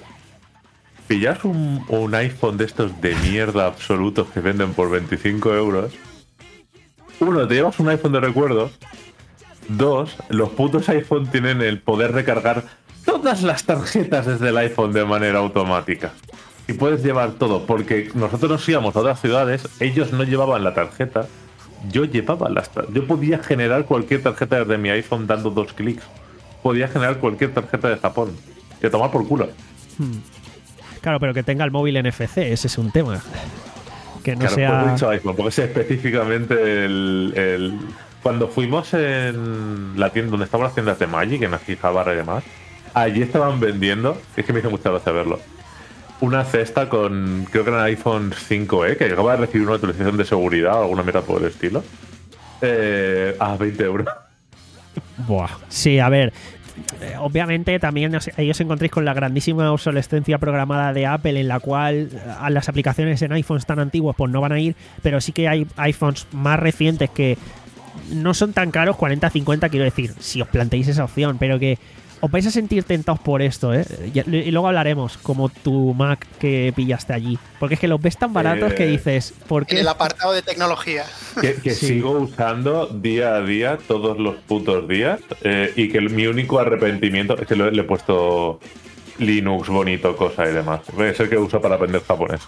Pillas un, un iPhone de estos de mierda absolutos que venden por veinticinco euros. Uno, te llevas un iPhone de recuerdo. Dos, los putos iPhone tienen el poder recargar todas las tarjetas desde el iPhone de manera automática. Y puedes llevar todo, porque nosotros nos íbamos a otras ciudades, ellos no llevaban la tarjeta. Yo llevaba las tar- Yo podía generar cualquier tarjeta desde mi iPhone dando dos clics. Podía generar cualquier tarjeta de Japón. Que tomar por culo. Hmm. Claro, pero que tenga el móvil N F C, ese es un tema. Que no Claro, sea... pues he dicho iPhone, porque es específicamente el, el- Cuando fuimos en la tienda donde estaban las tiendas de Magic, en Akihabara y demás, allí estaban vendiendo, es que me hizo mucha gracia verlo, una cesta con, creo que era un iPhone cinco E, que acaba de recibir una actualización de seguridad o alguna mierda por el estilo, eh, a veinte euros. Buah. Sí, a ver. eh, Obviamente también os- ahí os encontréis con la grandísima obsolescencia programada de Apple, en la cual eh, a las aplicaciones en iPhones tan antiguos pues no van a ir, pero sí que hay iPhones más recientes que no son tan caros, cuarenta, cincuenta, quiero decir, si os planteáis esa opción, pero que os vais a sentir tentados por esto, ¿eh? Y, y luego hablaremos, como tu Mac que pillaste allí, porque es que los ves tan baratos Eh, que dices, ¿por En qué? el apartado de tecnología. Que, que Sí. sigo usando día a día, todos los putos días, eh, y que el- mi único arrepentimiento es que le, le he puesto Linux bonito, cosa y demás. Es el que uso para aprender japonés.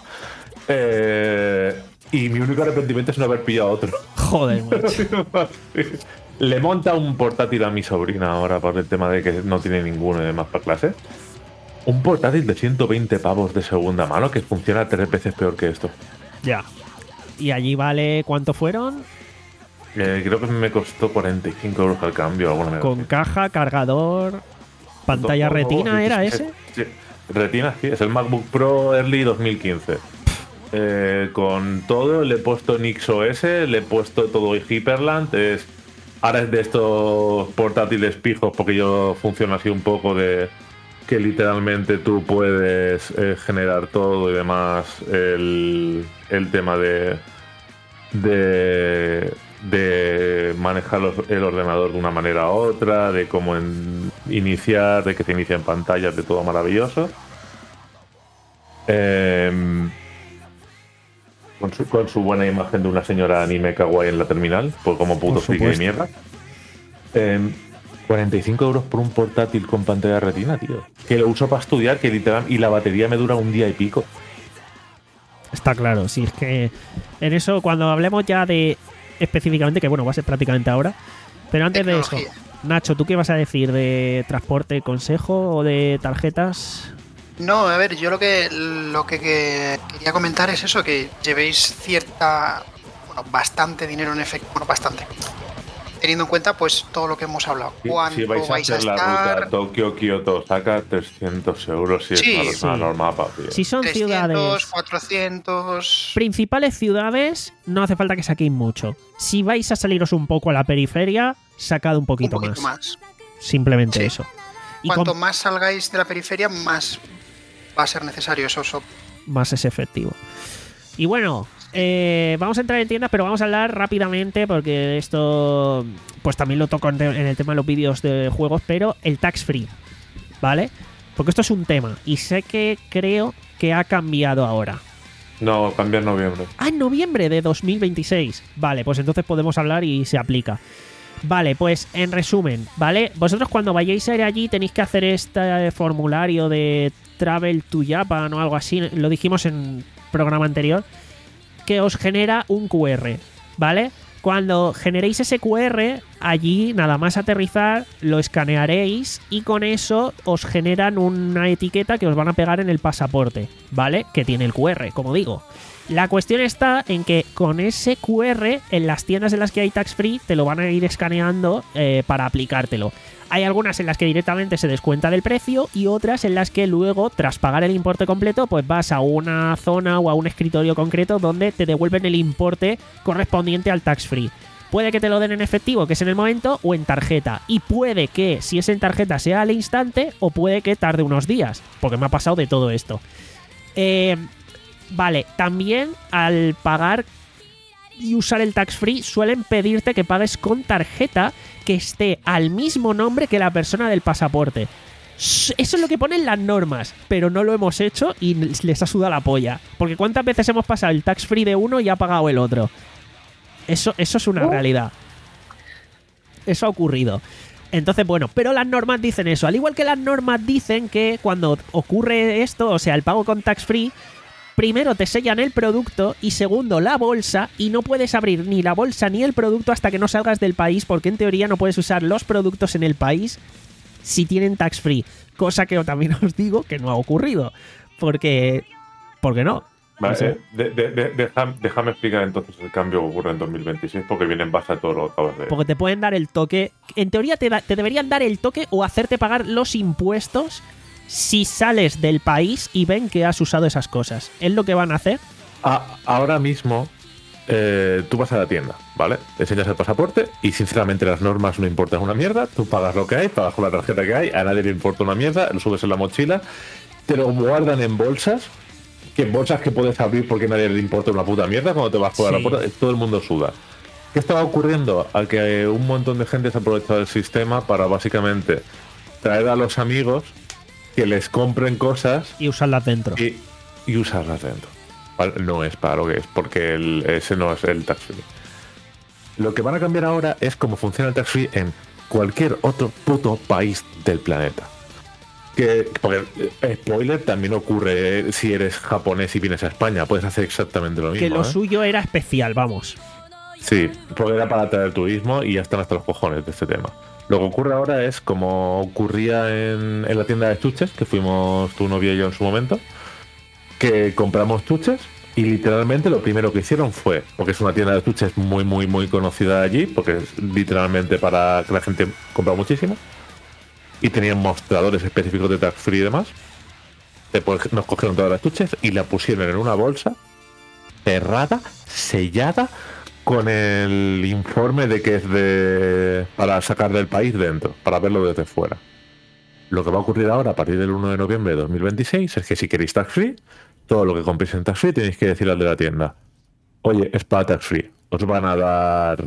Eh, y mi único arrepentimiento es no haber pillado otro. Joder, macho. Le monta un portátil a mi sobrina ahora por el tema de que no tiene ninguno y demás para clase. Un portátil de ciento veinte pavos de segunda mano que funciona tres veces peor que esto. Ya. Y allí vale, ¿cuánto fueron? Eh, creo que me costó cuarenta y cinco euros al cambio. Alguna Con caja, cargador, pantalla Todo, retina, sí, ¿era sí, ese? sí, sí. Retina, sí, es el MacBook Pro Early dos mil quince. Eh, con todo, le he puesto NixOS, le he puesto todo Hyperland. Es, ahora es de estos portátiles pijos, porque yo funciona así un poco de que literalmente tú puedes eh, generar todo y demás. El, el tema de, de, de manejar los, el ordenador de una manera u otra, de cómo en, iniciar, de que te inicia en pantallas, de todo maravilloso. Eh, Con su, con su buena imagen de una señora anime kawaii en la terminal, pues como puto friki de mierda. Eh, cuarenta y cinco euros por un portátil con pantalla retina, tío. Que lo uso para estudiar, que literal, y la batería me dura un día y pico. Está claro, sí, es que en eso, cuando hablemos ya de específicamente, que bueno, va a ser prácticamente ahora, pero antes de eso, Nacho, ¿tú qué vas a decir de transporte, consejo o de tarjetas? No, a ver, yo lo que lo que, que quería comentar es eso, que llevéis cierta, bueno, bastante dinero en efecto, bueno, bastante, teniendo en cuenta pues todo lo que hemos hablado. Si, ¿Cuánto si vais a vais hacer a la estar? ruta Tokio, Kioto, Osaka, trescientos euros, si Sí, es una sí. normal, papi. Si son trescientos, ciudades, cuatrocientos... principales ciudades, no hace falta que saquéis mucho. Si vais a saliros un poco a la periferia, sacad un poquito, un poquito más. más. Simplemente Sí. eso. Y Cuanto con- más salgáis de la periferia, más va a ser necesario eso. eso. más es efectivo. Y bueno, eh, vamos a entrar en tiendas, pero vamos a hablar rápidamente porque esto pues también lo toco en, en el tema de los vídeos de juegos, pero el tax free, ¿vale? Porque esto es un tema y sé que creo que ha cambiado ahora. No, cambia en noviembre. Ah, en noviembre de dos mil veintiséis. Vale, pues entonces podemos hablar y se aplica. Vale, pues en resumen, ¿vale? Vosotros cuando vayáis a ir allí tenéis que hacer este formulario de Travel to Japan o algo así, lo dijimos en programa anterior, que os genera un Q R, ¿vale? Cuando generéis ese Q R, allí nada más aterrizar, lo escanearéis y con eso os generan una etiqueta que os van a pegar en el pasaporte, ¿vale? Que tiene el Q R, como digo. La cuestión está en que con ese Q R, en las tiendas en las que hay tax free, te lo van a ir escaneando eh, para aplicártelo. Hay algunas en las que directamente se descuenta del precio y otras en las que luego, tras pagar el importe completo, pues vas a una zona o a un escritorio concreto donde te devuelven el importe correspondiente al tax free. Puede que te lo den en efectivo, que es en el momento, o en tarjeta. Y puede que, si es en tarjeta, sea al instante, o puede que tarde unos días, porque me ha pasado de todo esto. Eh... Vale, también al pagar y usar el tax free suelen pedirte que pagues con tarjeta que esté al mismo nombre que la persona del pasaporte. Eso es lo que ponen las normas, pero no lo hemos hecho y les ha sudado la polla. Porque ¿cuántas veces hemos pasado el tax free de uno y ha pagado el otro? Eso, eso es una realidad. Eso ha ocurrido. Entonces, bueno, pero las normas dicen eso. Al igual que las normas dicen que cuando ocurre esto, o sea, el pago con tax free, primero te sellan el producto y segundo la bolsa y no puedes abrir ni la bolsa ni el producto hasta que no salgas del país porque en teoría no puedes usar los productos en el país si tienen tax free. Cosa que también os digo que no ha ocurrido. Porque... ¿Por qué no? Vale, O sea, eh, de, de, de, deja, déjame explicar entonces el cambio que ocurre en dos mil veintiséis porque viene en base a todo lo que acabas de... Porque te pueden dar el toque. En teoría te, da, te deberían dar el toque o hacerte pagar los impuestos si sales del país y ven que has usado esas cosas. ¿Es lo que van a hacer? Ah, ahora mismo eh, tú vas a la tienda, ¿vale? Te enseñas el pasaporte y sinceramente las normas no importan una mierda. Tú pagas lo que hay, pagas con la tarjeta que hay, a nadie le importa una mierda, lo subes en la mochila, te lo guardan en bolsas, que bolsas que puedes abrir porque a nadie le importa una puta mierda cuando te vas por Sí. la puerta, todo el mundo suda. ¿Qué estaba ocurriendo? A que un montón de gente se ha aprovechado del sistema para básicamente traer a los amigos que les compren cosas Y usarlas dentro. y, y usarlas dentro. ¿Vale? No es para lo que es, porque el, ese no es el tax free. Lo que van a cambiar ahora es cómo funciona el tax free en cualquier otro puto país del planeta. Que, porque, eh, spoiler, también ocurre eh, si eres japonés y vienes a España, puedes hacer exactamente lo mismo. Que lo ¿eh? suyo era especial, vamos. Sí, porque era para atraer turismo y ya están hasta los cojones de este tema. Lo que ocurre ahora es como ocurría en, en la tienda de chuches, que fuimos tu novia y yo en su momento, que compramos chuches, Y literalmente lo primero que hicieron fue, porque es una tienda de estuches muy, muy, muy conocida allí, porque es literalmente para que la gente compra muchísimo, y tenían mostradores específicos de tax free y demás. Después nos cogieron todas las estuches y la pusieron en una bolsa cerrada, sellada, con el informe de que es de para sacar del país dentro, para verlo desde fuera. Lo que va a ocurrir ahora a partir del uno de noviembre de dos mil veintiséis es que si queréis tax free, todo lo que compréis en tax free tenéis que decir al de la tienda: oye, es para tax free. Os van a dar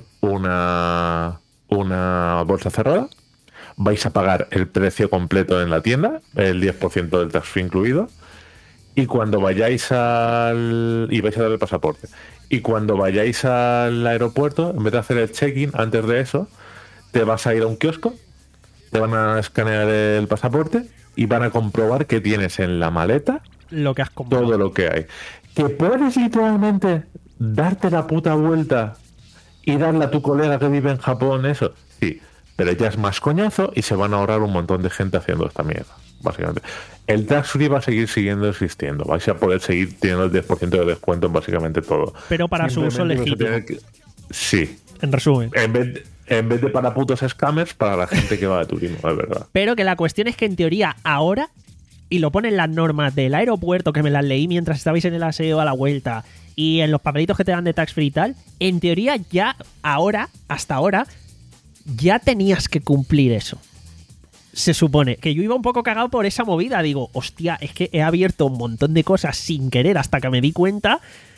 una, una bolsa cerrada, vais a pagar el precio completo en la tienda, el diez por ciento del tax free incluido, y cuando vayáis al... y vais a dar el pasaporte. Y cuando vayáis al aeropuerto, en vez de hacer el check-in, antes de eso, te vas a ir a un kiosco, te van a escanear el pasaporte y van a comprobar que tienes en la maleta lo que has comprado. Todo lo que hay. Que puedes literalmente darte la puta vuelta y darle a tu colega que vive en Japón eso. Sí, pero ya es más coñazo y se van a ahorrar un montón de gente haciendo esta mierda, básicamente. El tax free va a seguir siguiendo existiendo. Vais a poder seguir teniendo el diez por ciento de descuento en básicamente todo. Pero para su uso legítimo. Que... Sí. En resumen. En vez, de, en vez de para putos scammers, para la gente que va de turismo, es verdad. Pero que la cuestión es que en teoría ahora, y lo ponen las normas del aeropuerto, que me las leí mientras estabais en el aseo a la vuelta, y en los papelitos que te dan de tax free y tal, en teoría ya ahora, hasta ahora, ya tenías que cumplir eso. Se supone que yo iba un poco cagado por esa movida. Digo, hostia, es que he abierto un montón de cosas sin querer hasta que me di cuenta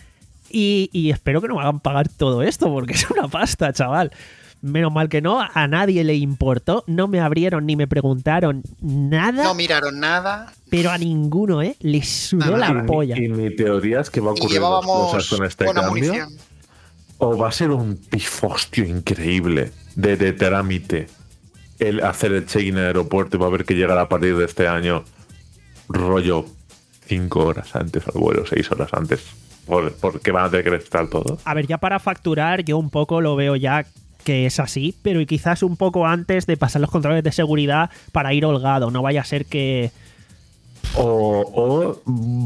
y, y espero que no me hagan pagar todo esto porque es una pasta, chaval. Menos mal que no, a nadie le importó, no me abrieron ni me preguntaron nada. No miraron nada. Pero a ninguno, ¿eh? Les sudó la y, polla. Y mi teoría es que va a ocurrir dos cosas con este cambio. Munición. O va a ser un pifostio increíble de, de trámite el hacer el check-in en el aeropuerto y va a haber que llegar a partir de este año rollo cinco horas antes al vuelo, seis horas antes, por, porque van a tener que registrar todo. A ver, ya para facturar yo un poco lo veo ya que es así, pero quizás un poco antes de pasar los controles de seguridad para ir holgado, no vaya a ser que... O... o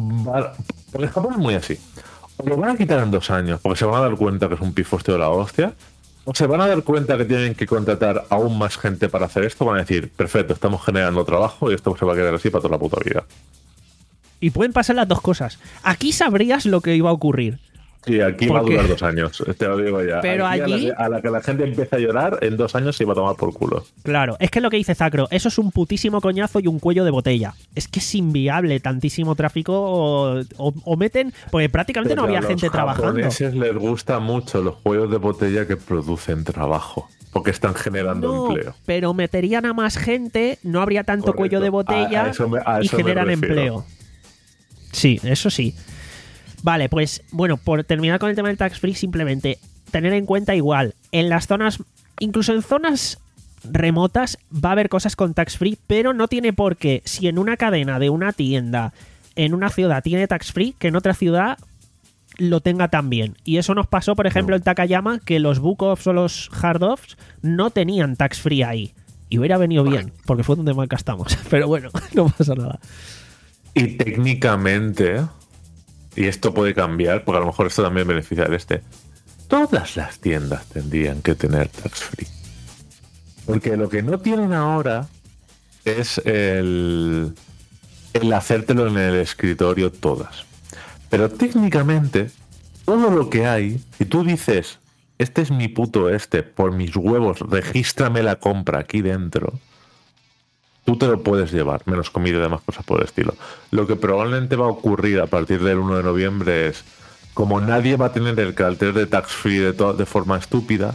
porque Japón es muy así. O lo van a quitar en dos años porque se van a dar cuenta que es un pifosteo de la hostia. O se van a dar cuenta que tienen que contratar aún más gente para hacer esto. Van a decir, perfecto, estamos generando trabajo y esto se va a quedar así para toda la puta vida. Y pueden pasar las dos cosas. Aquí sabrías lo que iba a ocurrir. Sí, aquí ¿Por va a qué? durar dos años, te lo digo ya. Pero aquí allí... A la, a la que la gente empiece a llorar, en dos años se iba a tomar por culo. Claro, es que es lo que dice Zacro, eso es un putísimo coñazo y un cuello de botella. Es que es inviable tantísimo tráfico o, o, o meten... Porque prácticamente Pero no había a gente los trabajando. A los japoneses les gustan mucho los cuellos de botella que producen trabajo, porque están generando no, empleo. Pero meterían a más gente, no habría tanto Correcto. cuello de botella a, a eso me, a y eso me generan refiero. empleo. Sí, eso sí. Vale, pues bueno, por terminar con el tema del tax free, simplemente tener en cuenta igual, en las zonas, incluso en zonas remotas va a haber cosas con tax free, pero no tiene por qué, si en una cadena de una tienda en una ciudad tiene tax free, que en otra ciudad lo tenga también. Y eso nos pasó, por ejemplo, en Takayama, que los book offs o los hard offs no tenían tax free ahí. Y hubiera venido bien, porque fue donde más gastamos. Pero bueno, no pasa nada. Y técnicamente, y esto puede cambiar, porque a lo mejor esto también beneficia al este, todas las tiendas tendrían que tener tax free. Porque lo que no tienen ahora es el, el hacértelo en el escritorio todas. Pero técnicamente, todo lo que hay, si tú dices, este es mi puto este, por mis huevos, regístrame la compra aquí dentro, tú te lo puedes llevar, menos comida y demás cosas por el estilo. Lo que probablemente va a ocurrir a partir del uno de noviembre es, como nadie va a tener el cartel de tax free de, to- de forma estúpida,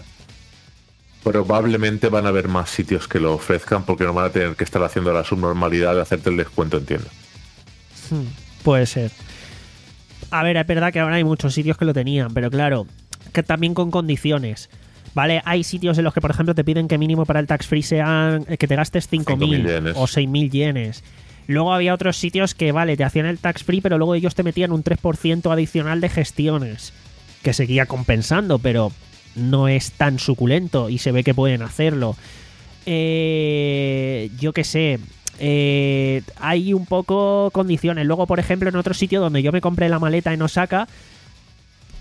probablemente van a haber más sitios que lo ofrezcan porque no van a tener que estar haciendo la subnormalidad de hacerte el descuento en tienda. Hmm, puede ser. A ver, es verdad que ahora hay muchos sitios que lo tenían, pero claro, que también con condiciones. ¿Vale? Hay sitios en los que, por ejemplo, te piden que mínimo para el tax free sean que te gastes cinco mil o seis mil yenes. Luego había otros sitios que, vale, te hacían el tax free, pero luego ellos te metían un tres por ciento adicional de gestiones, que seguía compensando, pero no es tan suculento y se ve que pueden hacerlo. Eh, yo qué sé, eh, hay un poco condiciones. Luego, por ejemplo, en otro sitio donde yo me compré la maleta en Osaka,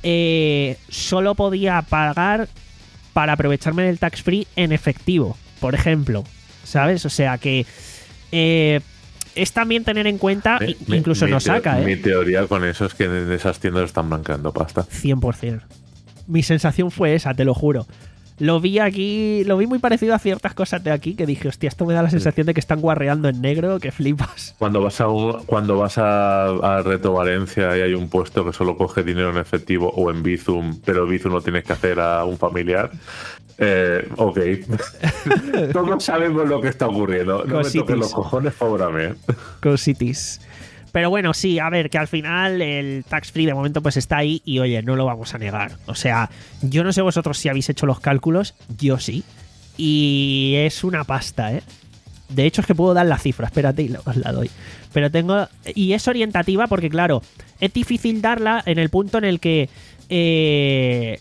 eh, solo podía pagar para aprovecharme del tax free en efectivo, por ejemplo, ¿sabes? O sea que eh, es también tener en cuenta, Mi- incluso mi nos teo- saca, ¿eh? Mi teoría con eso es que en esas tiendas están blanqueando pasta. cien por ciento. Mi sensación fue esa, te lo juro. Lo vi aquí, lo vi muy parecido a ciertas cosas de aquí que dije, hostia, esto me da la sensación de que están guarreando en negro, que flipas. Cuando vas a un- cuando vas a, a Reto Valencia y hay un puesto que solo coge dinero en efectivo o en Bizum, pero Bizum lo tienes que hacer a un familiar, eh, ok. Todos sabemos lo que está ocurriendo. No Cositis. me toques los cojones, fórame. Cositis. Pero bueno, sí, a ver, que al final el tax free de momento pues está ahí y oye, no lo vamos a negar. O sea, yo no sé vosotros si habéis hecho los cálculos, yo sí. Y es una pasta, ¿eh? De hecho es que puedo dar la cifra, espérate y os la doy. Pero tengo... Y es orientativa porque claro, es difícil darla en el punto en el que... Eh,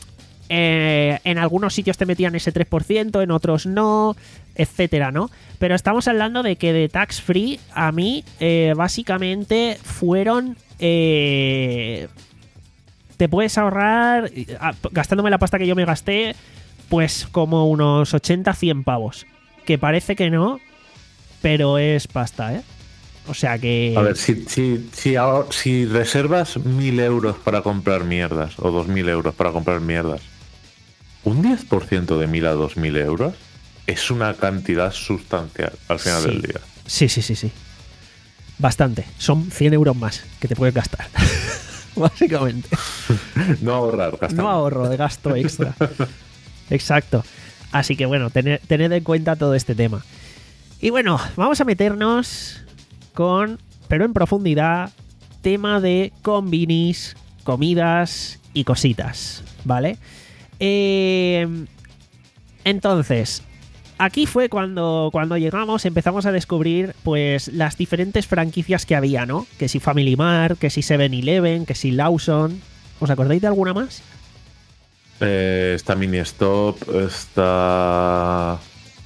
eh, en algunos sitios te metían ese tres por ciento, en otros no, etcétera, ¿no? Pero estamos hablando de que de tax free a mí eh, básicamente fueron... Eh, te puedes ahorrar, eh, gastándome la pasta que yo me gasté, pues como unos ochenta a cien pavos. Que parece que no, pero es pasta, ¿eh? O sea que... A ver, si, si, si, ahora- si reservas mil euros para comprar mierdas o dos mil euros para comprar mierdas, un diez por ciento de mil a dos mil euros es una cantidad sustancial al final Sí. del día. Sí, sí, sí, sí. Bastante. Son cien euros más que te puedes gastar. Básicamente. No ahorrar, gastar. No ahorro de gasto extra. Exacto. Así que bueno, tened, tened en cuenta todo este tema. Y bueno, vamos a meternos con, pero en profundidad, tema de combinis, comidas y cositas, ¿vale? Eh, entonces, aquí fue cuando, cuando llegamos, empezamos a descubrir pues las diferentes franquicias que había, ¿no? Que si Family Mart, que si seven eleven, que si Lawson. ¿Os acordáis de alguna más? Eh, está Mini Stop, está...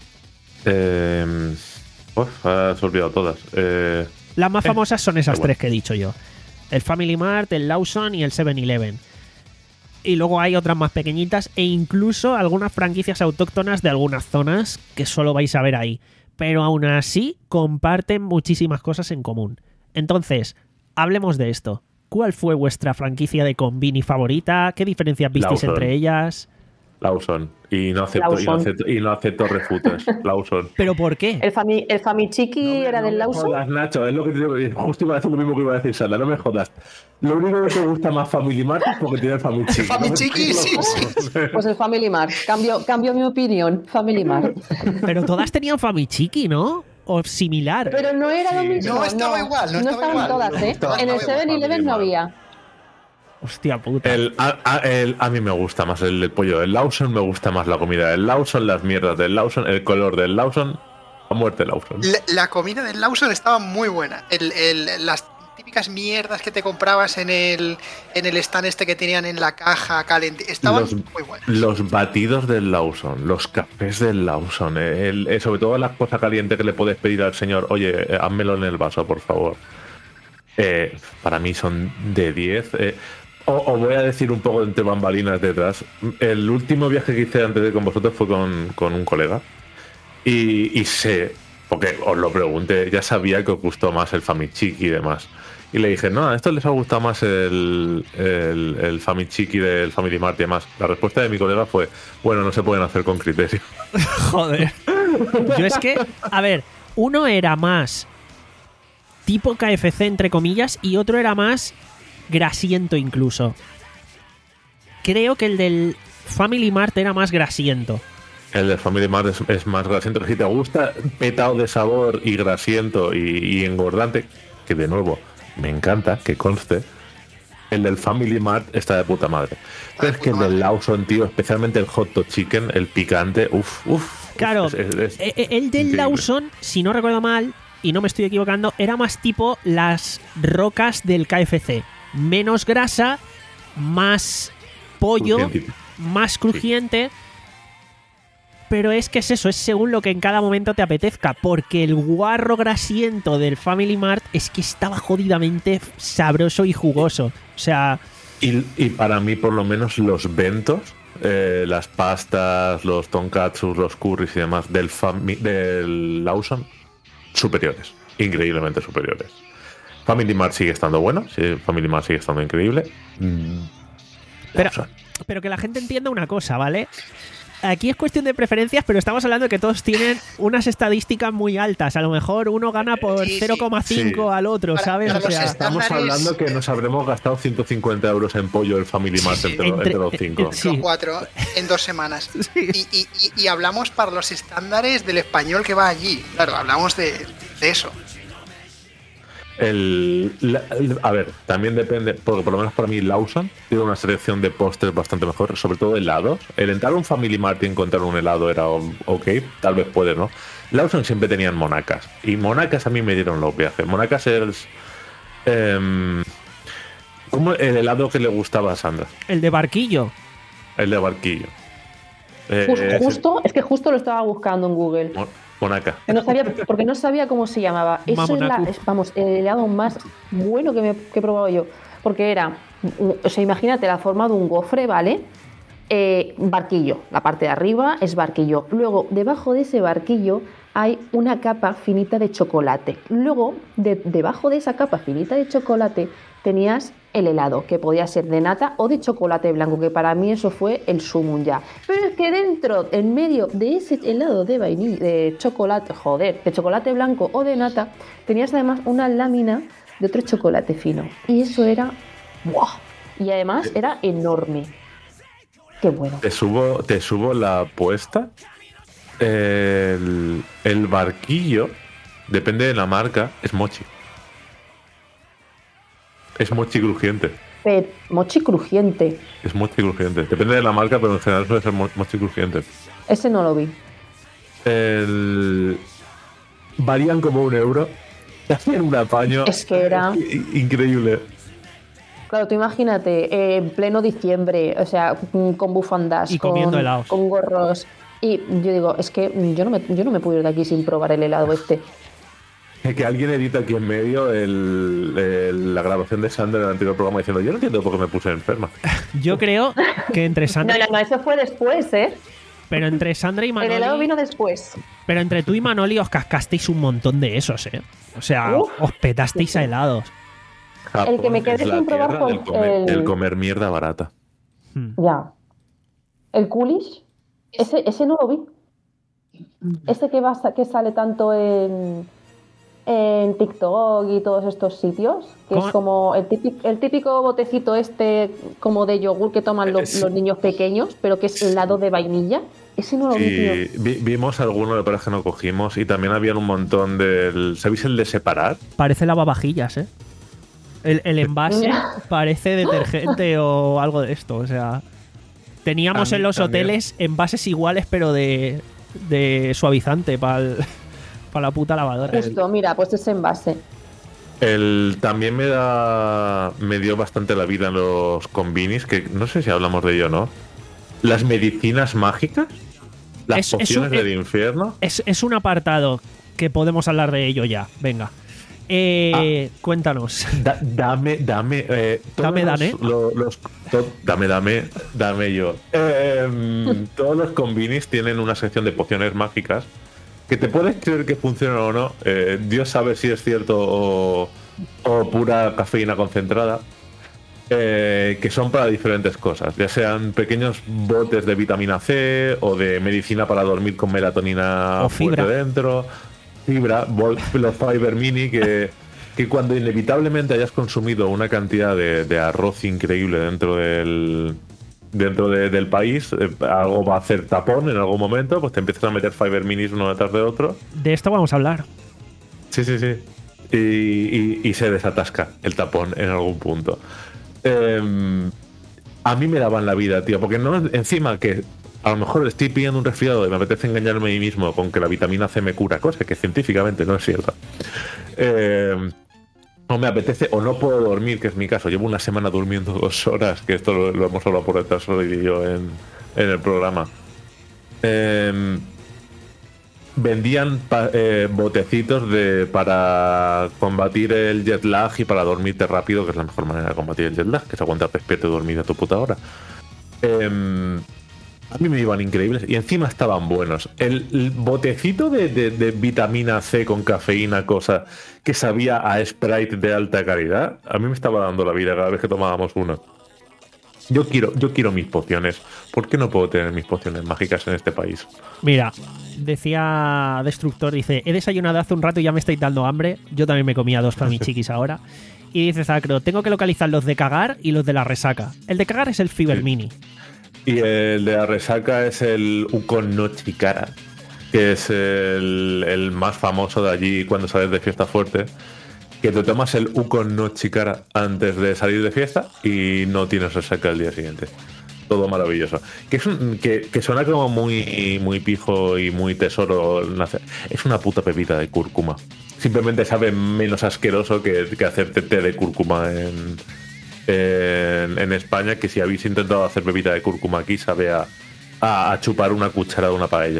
Eh, uf, ahora se he olvidado todas. Eh, Las más Eh, famosas son esas da igual. tres que he dicho yo. El Family Mart, el Lawson y el seven eleven. Y luego hay otras más pequeñitas e incluso algunas franquicias autóctonas de algunas zonas que solo vais a ver ahí. Pero aún así comparten muchísimas cosas en común. Entonces, hablemos de esto. ¿Cuál fue vuestra franquicia de combini favorita? ¿Qué diferencias visteis Lawson. entre ellas? Lawson. Y no acepto, y no Lawson. acepto, y no acepto refutes. Lawson. ¿Pero por qué? ¿El, fami el Famichiki era del No me Lawson? jodas, Nacho, es lo que te digo. Justo iba a decir lo mismo que iba a decir Sandra, no me jodas. Lo único que te gusta más Family Mart es porque tiene el Famichiki. El Famichiki, sí, sí. Pues el Family Mart. Cambio, cambio mi opinión. Family Mart. Pero todas tenían Famichiki, ¿no? O similar. Pero no era lo mismo. No estaba igual, no estaba estaban igual. todas, No ¿eh? estaba En el igual. seven eleven no Family había. Hostia puta. El, a, a- el- a mí me gusta más el, el pollo del Lawson, me gusta más la comida del Lawson, las mierdas del Lawson, el color del Lawson, a muerte Lawson. La, la comida del Lawson estaba muy buena. El, el- las típicas mierdas que te comprabas en el, en el stand este que tenían en la caja caliente, estaban Los, muy buenas. los batidos del Lawson, los cafés del Lawson, el- el- sobre todo la cosa caliente que le puedes pedir al señor, oye, eh, házmelo en el vaso, por favor. Eh, para mí son de diez. Eh, o- os voy a decir un poco entre bambalinas detrás. El último viaje que hice antes de ir con vosotros fue con, con un colega. Y, y sé, porque os lo pregunté, ya sabía que os gustó más el Famichiki y demás. Y le dije, no, a estos les ha gustado más el, el, el Famichiki del Family Mart y demás. La respuesta de mi colega fue, bueno, no se pueden hacer con criterio. Joder. Yo es que, a ver, uno era más tipo K F C, entre comillas, y otro era más grasiento incluso. Creo que el del Family Mart era más grasiento. El del Family Mart es, es más grasiento. Si te gusta petado de sabor y grasiento y, y engordante, que de nuevo me encanta, que conste, el del Family Mart está de puta madre. Pero es que el del Lawson, tío, especialmente el hot dog chicken, el picante, uff, uff. Claro, es- es- es e- e- el del increíble. Lawson, si no recuerdo mal, y no me estoy equivocando, era más tipo las rocas del K F C. Menos grasa, más pollo, Crujientito. más crujiente. Pero es que es eso, es según lo que en cada momento te apetezca. Porque el guarro grasiento del Family Mart es que estaba jodidamente sabroso y jugoso. O sea, Y, y para mí, por lo menos, los bentos, eh, las pastas, los tonkatsus, los curries y demás del, fami- del Lawson, superiores. Increíblemente superiores. Family Mart sigue estando bueno. Sí, Family Mart sigue estando increíble. Mm, Pero, Lawson. pero que la gente entienda una cosa, ¿vale? Aquí es cuestión de preferencias, pero estamos hablando de que todos tienen unas estadísticas muy altas. A lo mejor uno gana por Sí, sí. cero coma cinco Sí. al otro, Para- ¿sabes? para O los sea, Estamos estándares- hablando que nos habremos gastado ciento cincuenta euros en pollo el Family Mart Sí, sí. entre, Entre- entre los cinco. Sí. Los cuatro en dos semanas. Sí. Y, y- y- y hablamos para los estándares del español que va allí. Claro, hablamos de, de eso. El, la- el- a ver, también depende, porque por lo menos para mí Lawson tiene una selección de postres bastante mejor, sobre todo helados. El entrar a un Family Mart y encontrar un helado era o- ok, tal vez puede, ¿no? Lawson siempre tenían monacas, y monacas a mí me dieron los viajes. Monacas es em, como el helado que le gustaba a Sandra, el de barquillo. el de barquillo. Eh, Jus- ese- justo, es que justo lo estaba buscando en Google. Mo- Monaca. Que no sabía, porque no sabía cómo se llamaba. Eso es, la, Mamonacu. es, vamos, el helado más bueno que, me, que he probado yo. Porque era, o sea, imagínate la forma de un gofre, ¿vale? Eh, barquillo. La parte de arriba es barquillo. Luego, debajo de ese barquillo hay una capa finita de chocolate. Luego, de- debajo de esa capa finita de chocolate, tenías el helado, que podía ser de nata o de chocolate blanco, que para mí eso fue el sumum ya. Pero es que dentro, en medio de ese helado de vainilla, de chocolate, joder, de chocolate blanco o de nata, tenías además una lámina de otro chocolate fino. Y eso era ¡buah! Y además era enorme. Qué bueno. Te subo, te subo la apuesta. El, el barquillo, depende de la marca, es mochi. Es mochi crujiente. Pero, mochi crujiente. Es mochi crujiente. Depende de la marca, pero en general suele ser mo- mochi crujiente. Ese no lo vi. El, varían como un euro. Te hacen un apaño. Es que era- i- increíble. Claro, tú imagínate, eh, en pleno diciembre, o sea, mm, con bufandas, Y comiendo con, helados. con gorros. Y yo digo, es que yo no, me, yo no me puedo ir de aquí sin probar el helado este. Que alguien edita aquí en medio el, el- la grabación de Sandra en el anterior programa diciendo yo no entiendo por qué me puse enferma. Yo creo que entre No, Sandra, no, no, eso fue después, ¿eh? pero entre Sandra y El helado Manoli, vino después. pero entre tú y Manoli os cascasteis un montón de esos, ¿eh? O sea, Uf. os petasteis a helados. Japón El que me quedé es la sin probar tierra fue del comer, el- el comer mierda barata. Hmm. Ya. El coolish, ese, ese no lo vi. Ese que, va, que sale tanto en, en TikTok y todos estos sitios, que ¿Cómo? es como el típico, el típico botecito este como de yogur que toman los, Eh, sí. los niños pequeños, pero que es helado de vainilla. Ese no lo vi, tío. Y vi- vimos alguno de pares que no cogimos y también había un montón del... ¿Sabéis el de separar? Parece lavavajillas, ¿eh? El, el envase parece detergente o algo de esto, o sea... Teníamos A mí en los también. hoteles envases iguales, pero de, de suavizante para la puta lavadora. Justo, mira, pues ese envase. El, también me da me dio bastante la vida en los combinis, que no sé si hablamos de ello o no. Las medicinas mágicas, las Es- es pociones un- del infierno. Es, es un apartado que podemos hablar de ello ya. Venga. Eh, Cuéntanos. Da- dame, dame, eh, todos Dame, los- dame. lo- los- to- dame, dame, dame yo. Eh, todos los combinis tienen una sección de pociones mágicas que te puedes creer que funcionan o no. Eh, Dios sabe si es cierto o, o pura cafeína concentrada. eh, que son para diferentes cosas, ya sean pequeños botes de vitamina C o de medicina para dormir con melatonina O fibra. fuerte dentro, fibra, bol- los Fiber Mini, que, que cuando inevitablemente hayas consumido una cantidad de, de arroz increíble dentro del dentro de- del país, eh, algo va a hacer tapón en algún momento, pues te empiezas a meter Fiber Minis uno detrás de otro. De esto vamos a hablar. Sí, sí, sí. Y, y- y se desatasca el tapón en algún punto. Eh, a mí me daban la vida, tío, porque no encima que a lo mejor estoy pidiendo un resfriado y me apetece engañarme a mí mismo con que la vitamina C me cura, cosa que científicamente no es cierta. Eh, o me apetece o no puedo dormir, que es mi caso. Llevo una semana durmiendo dos horas, que esto lo, lo hemos hablado por detrás y yo en, en el programa. Eh, vendían pa- eh, botecitos de para combatir el jet lag y para dormirte rápido, que es la mejor manera de combatir el jet lag, que es aguantar despierto y dormir a tu puta hora. Eh, a mí me iban increíbles y encima estaban buenos. El, el botecito de, de, de vitamina C con cafeína, cosa que sabía a Sprite de alta calidad, a mí me estaba dando la vida cada vez que tomábamos uno. Yo quiero, yo quiero mis pociones. ¿Por qué no puedo tener mis pociones mágicas en este país? Mira, decía Destructor, dice, he desayunado hace un rato y ya me estoy dando hambre. Yo también me comía dos para mis chiquis ahora. Y dice Zacro, tengo que localizar los de cagar y los de la resaca. El de cagar es el Fiber Sí. Mini. Y el de la resaca es el Ukon no Chikara, que es el, el más famoso de allí cuando sales de fiesta fuerte. Que te tomas el Ukon no Chikara antes de salir de fiesta y no tienes resaca el día siguiente. Todo maravilloso. Que, es un, que, que suena como muy, muy pijo y muy tesoro. Es una puta pepita de cúrcuma. Simplemente sabe menos asqueroso que, que hacerte té de cúrcuma en, en, en España, que si habéis intentado hacer pepita de cúrcuma aquí sabe a, a, a chupar una cuchara de una paella.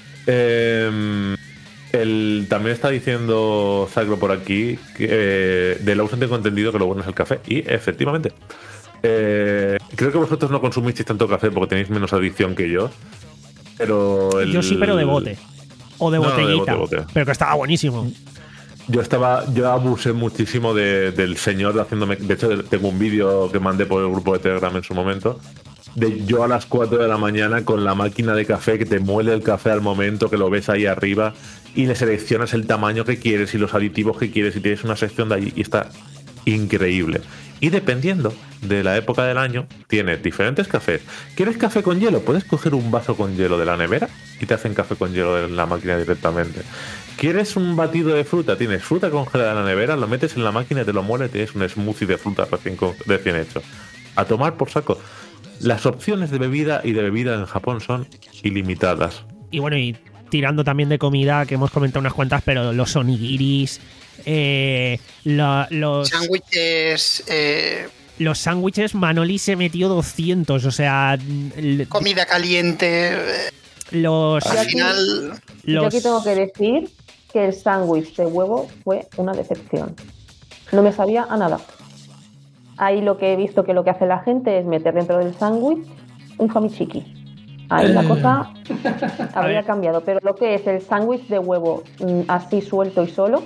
Eh, el, también está diciendo Zacro por aquí que eh, de Lawson tengo entendido que lo bueno es el café. Y efectivamente, eh, creo que vosotros no consumisteis tanto café porque tenéis menos adicción que yo. Pero el, Yo sí, pero de bote. O de No, no, de botellita. bote, bote. Pero que estaba buenísimo. Yo estaba, yo abusé muchísimo de, del señor haciéndome. De hecho, tengo un vídeo que mandé por el grupo de Telegram en su momento. De yo a las cuatro de la mañana con la máquina de café que te muele el café al momento, que lo ves ahí arriba y le seleccionas el tamaño que quieres y los aditivos que quieres y tienes una sección de allí y está increíble. Y dependiendo de la época del año, tienes diferentes cafés. ¿Quieres café con hielo? Puedes coger un vaso con hielo de la nevera y te hacen café con hielo en la máquina directamente. ¿Quieres un batido de fruta? Tienes fruta congelada en la nevera, lo metes en la máquina, te lo muele y tienes un smoothie de fruta recién, recién hecho. A tomar por saco. Las opciones de bebida y de bebida en Japón son ilimitadas. Y bueno, y tirando también de comida, que hemos comentado unas cuantas, pero los onigiris, eh, la- los... Sándwiches, eh, Los sándwiches, Manoli se metió doscientos, o sea, l- comida caliente. eh, los... Al Yo aquí- final, Yo los aquí tengo que decir que el sándwich de huevo fue una decepción. No me sabía a nada. Ahí lo que he visto que lo que hace la gente es meter dentro del sándwich un famichiki. Ahí la cosa habría ver. cambiado, pero lo que es el sándwich de huevo mm, así suelto y solo,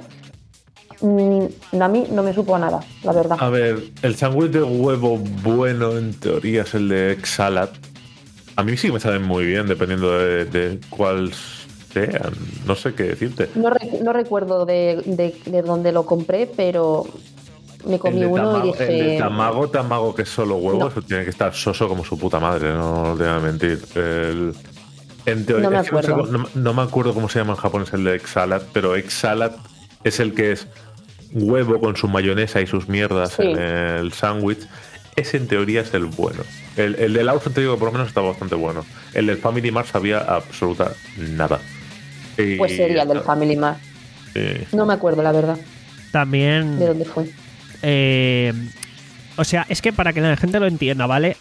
mm, a mí no me supo a nada, la verdad. A ver, el sándwich de huevo bueno en teoría es el de egg salad. A mí sí me saben muy bien, dependiendo de, de cuál sean. No sé qué decirte. No, rec- no recuerdo de, de, de dónde lo compré, pero me El comí de, uno tamago, y el de dije... tamago, tamago que es solo huevo, No. eso tiene que estar soso como su puta madre, no te voy a mentir. El, en teoría, No me es que no sé acuerdo. cómo- no, no me acuerdo cómo se llama en japonés el de egg salad, pero egg salad es el que es huevo con su mayonesa y sus mierdas Sí. en el sándwich. Ese en teoría es el bueno. El, el de Lawson te digo que por lo menos está bastante bueno. El del Family Mart sabía absoluta nada. Y- Pues sería el del Family Mart. Sí. No me acuerdo, la verdad, también... de dónde fue. Eh, o sea, es que para que la gente lo entienda, ¿vale?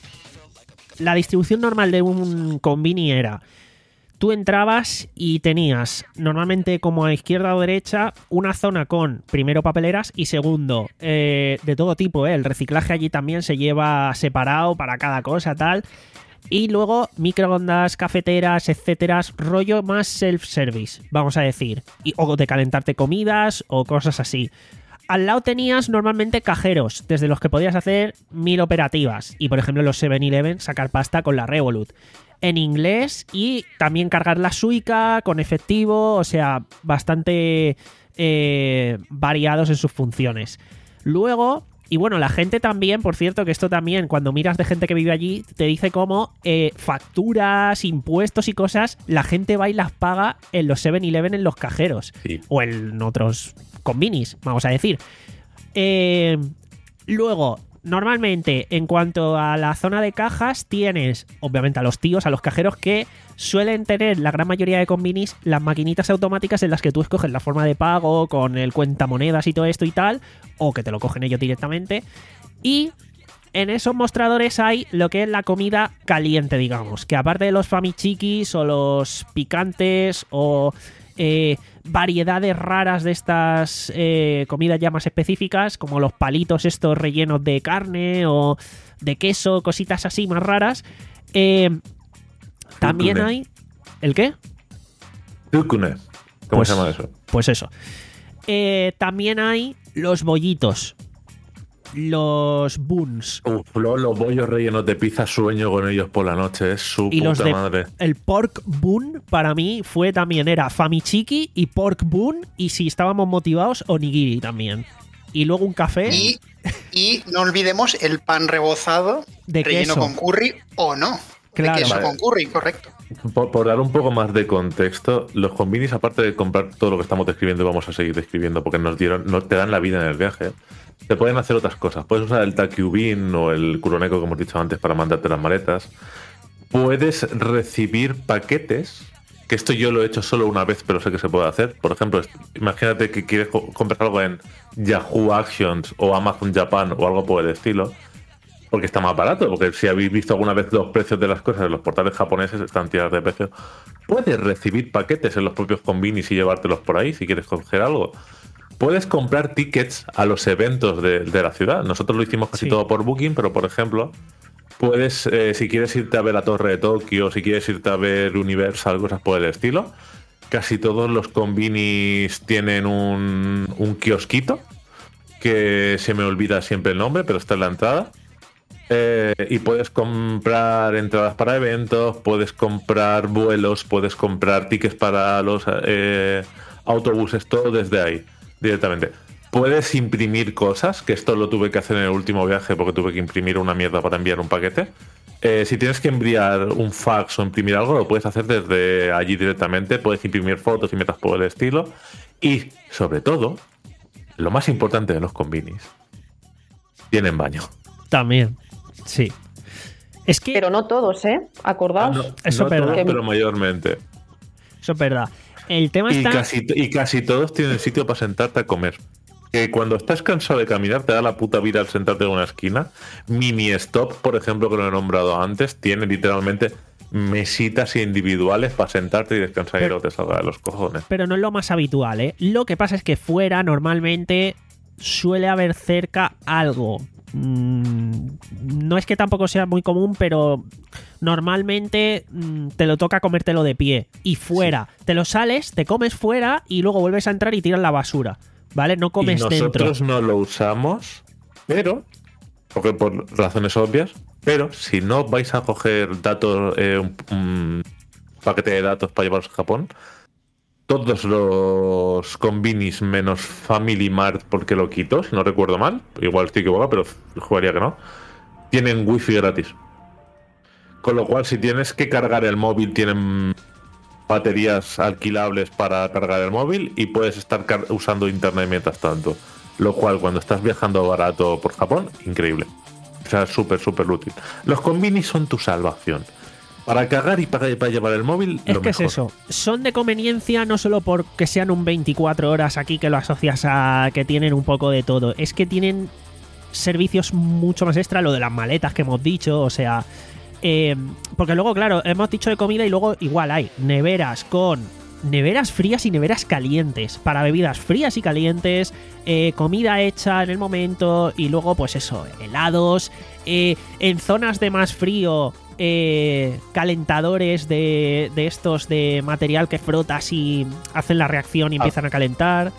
La distribución normal de un convini era: tú entrabas y tenías normalmente como a izquierda o derecha una zona con primero papeleras y segundo eh, de todo tipo, ¿eh? El reciclaje allí también se lleva separado para cada cosa, tal. Y luego microondas, cafeteras, etcétera, rollo más self-service, vamos a decir. Y, o de calentarte comidas o cosas así. Al lado tenías normalmente cajeros, desde los que podías hacer mil operativas. Y por ejemplo los seven eleven sacar pasta con la Revolut. En inglés y también cargar la Suica con efectivo, o sea, bastante eh, variados en sus funciones. Luego, y bueno, la gente también, por cierto, que esto también, cuando miras de gente que vive allí, te dice cómo eh, facturas, impuestos y cosas, la gente va y las paga en los seven eleven en los cajeros. Sí. O en otros convinis, vamos a decir. Eh, luego, normalmente, en cuanto a la zona de cajas, tienes, obviamente, a los tíos, a los cajeros que suelen tener, la gran mayoría de convinis, las maquinitas automáticas en las que tú escoges la forma de pago, con el cuentamonedas y todo esto y tal, o que te lo cogen ellos directamente. Y en esos mostradores hay lo que es la comida caliente, digamos, que aparte de los famichikis o los picantes o eh, variedades raras de estas eh, comidas ya más específicas, como los palitos estos rellenos de carne o de queso, cositas así más raras. Eh, también Tukune. hay... ¿El qué? Tukune. ¿Cómo Pues- se llama eso? Pues eso. Eh, también hay los bollitos. Los buns. Uf, lo- los bollos rellenos de pizza, sueño con ellos por la noche. Es su Y puta los de madre. el pork bun para mí fue también era famichiki y pork bun, y si estábamos motivados onigiri también. Y luego un café Y, y no olvidemos el pan rebozado, de relleno queso. con curry o no. Claro. De queso Vale. con curry, correcto. Por, por dar un poco más de contexto, los combinis, aparte de comprar todo lo que estamos describiendo y vamos a seguir describiendo porque nos dieron, no te dan la vida en el viaje, te pueden hacer otras cosas. Puedes usar el Takubin o el Kuroneko, como hemos dicho antes, para mandarte las maletas. Puedes recibir paquetes, que esto yo lo he hecho solo una vez, pero sé que se puede hacer. Por ejemplo, est- imagínate que quieres co- comprar algo en Yahoo Actions o Amazon Japan o algo por el estilo. Porque está más barato, porque si habéis visto alguna vez los precios de las cosas en los portales japoneses están tirados de precio. Puedes recibir paquetes en los propios combinis y llevártelos por ahí si quieres coger algo. Puedes comprar tickets a los eventos de, de la ciudad. Nosotros lo hicimos casi Sí. todo por Booking, pero por ejemplo, puedes, eh, si quieres irte a ver la Torre de Tokio, si quieres irte a ver Universal, cosas por el estilo, casi todos los combinis tienen un, un kiosquito, que se me olvida siempre el nombre, pero está en la entrada. Eh, y puedes comprar entradas para eventos, puedes comprar vuelos, puedes comprar tickets para los eh, autobuses, todo desde ahí, directamente. Puedes imprimir cosas, que esto lo tuve que hacer en el último viaje porque tuve que imprimir una mierda para enviar un paquete. Eh, si tienes que enviar un fax o imprimir algo, lo puedes hacer desde allí directamente. Puedes imprimir fotos y metas por el estilo. Y, sobre todo, lo más importante de los combinis, tienen baño. También. Sí. Es que Pero no todos, ¿eh? Acordaos. Ah, no, Eso no es verdad. todos, pero mayormente. eso es verdad. El tema Y está... casi, y casi todos tienen sitio para sentarte a comer. Que cuando estás cansado de caminar te da la puta vida al sentarte en una esquina. Mini Stop, por ejemplo, que lo he nombrado antes, tiene literalmente mesitas individuales para sentarte y descansar y Pero- no te salga de los cojones. pero no es lo más habitual, ¿eh? Lo que pasa es que fuera normalmente suele haber cerca algo. Mm, no es que tampoco sea muy común, pero normalmente mm, te lo toca comértelo de pie. Y fuera, te lo sales, te comes fuera y luego vuelves a entrar y tiras la basura. ¿Vale? No comes y dentro. nosotros no lo usamos, pero, porque por razones obvias, pero si no vais a coger datos, eh, un, un paquete de datos para llevaros a Japón, todos los combinis menos Family Mart, porque lo quito, si no recuerdo mal, igual estoy equivocado, pero jugaría que no, tienen wifi gratis. Con lo cual, si tienes que cargar el móvil, tienen baterías alquilables para cargar el móvil y puedes estar car- usando internet mientras tanto. Lo cual, cuando estás viajando barato por Japón, increíble. O sea, súper, súper útil. Los combinis son tu salvación. Para cagar y para, para llevar el móvil, Es lo que mejor. es eso. Son de conveniencia no solo porque sean un veinticuatro horas aquí que lo asocias a que tienen un poco de todo. Es que tienen servicios mucho más extra, lo de las maletas que hemos dicho, o sea... eh, porque luego, claro, hemos dicho de comida y luego igual hay neveras con... Neveras frías y neveras calientes. Para bebidas frías y calientes, eh, comida hecha en el momento y luego, pues eso, helados. Eh, en zonas de más frío, eh, calentadores de, de estos de material que frotas y hacen la reacción y empiezan a calentar.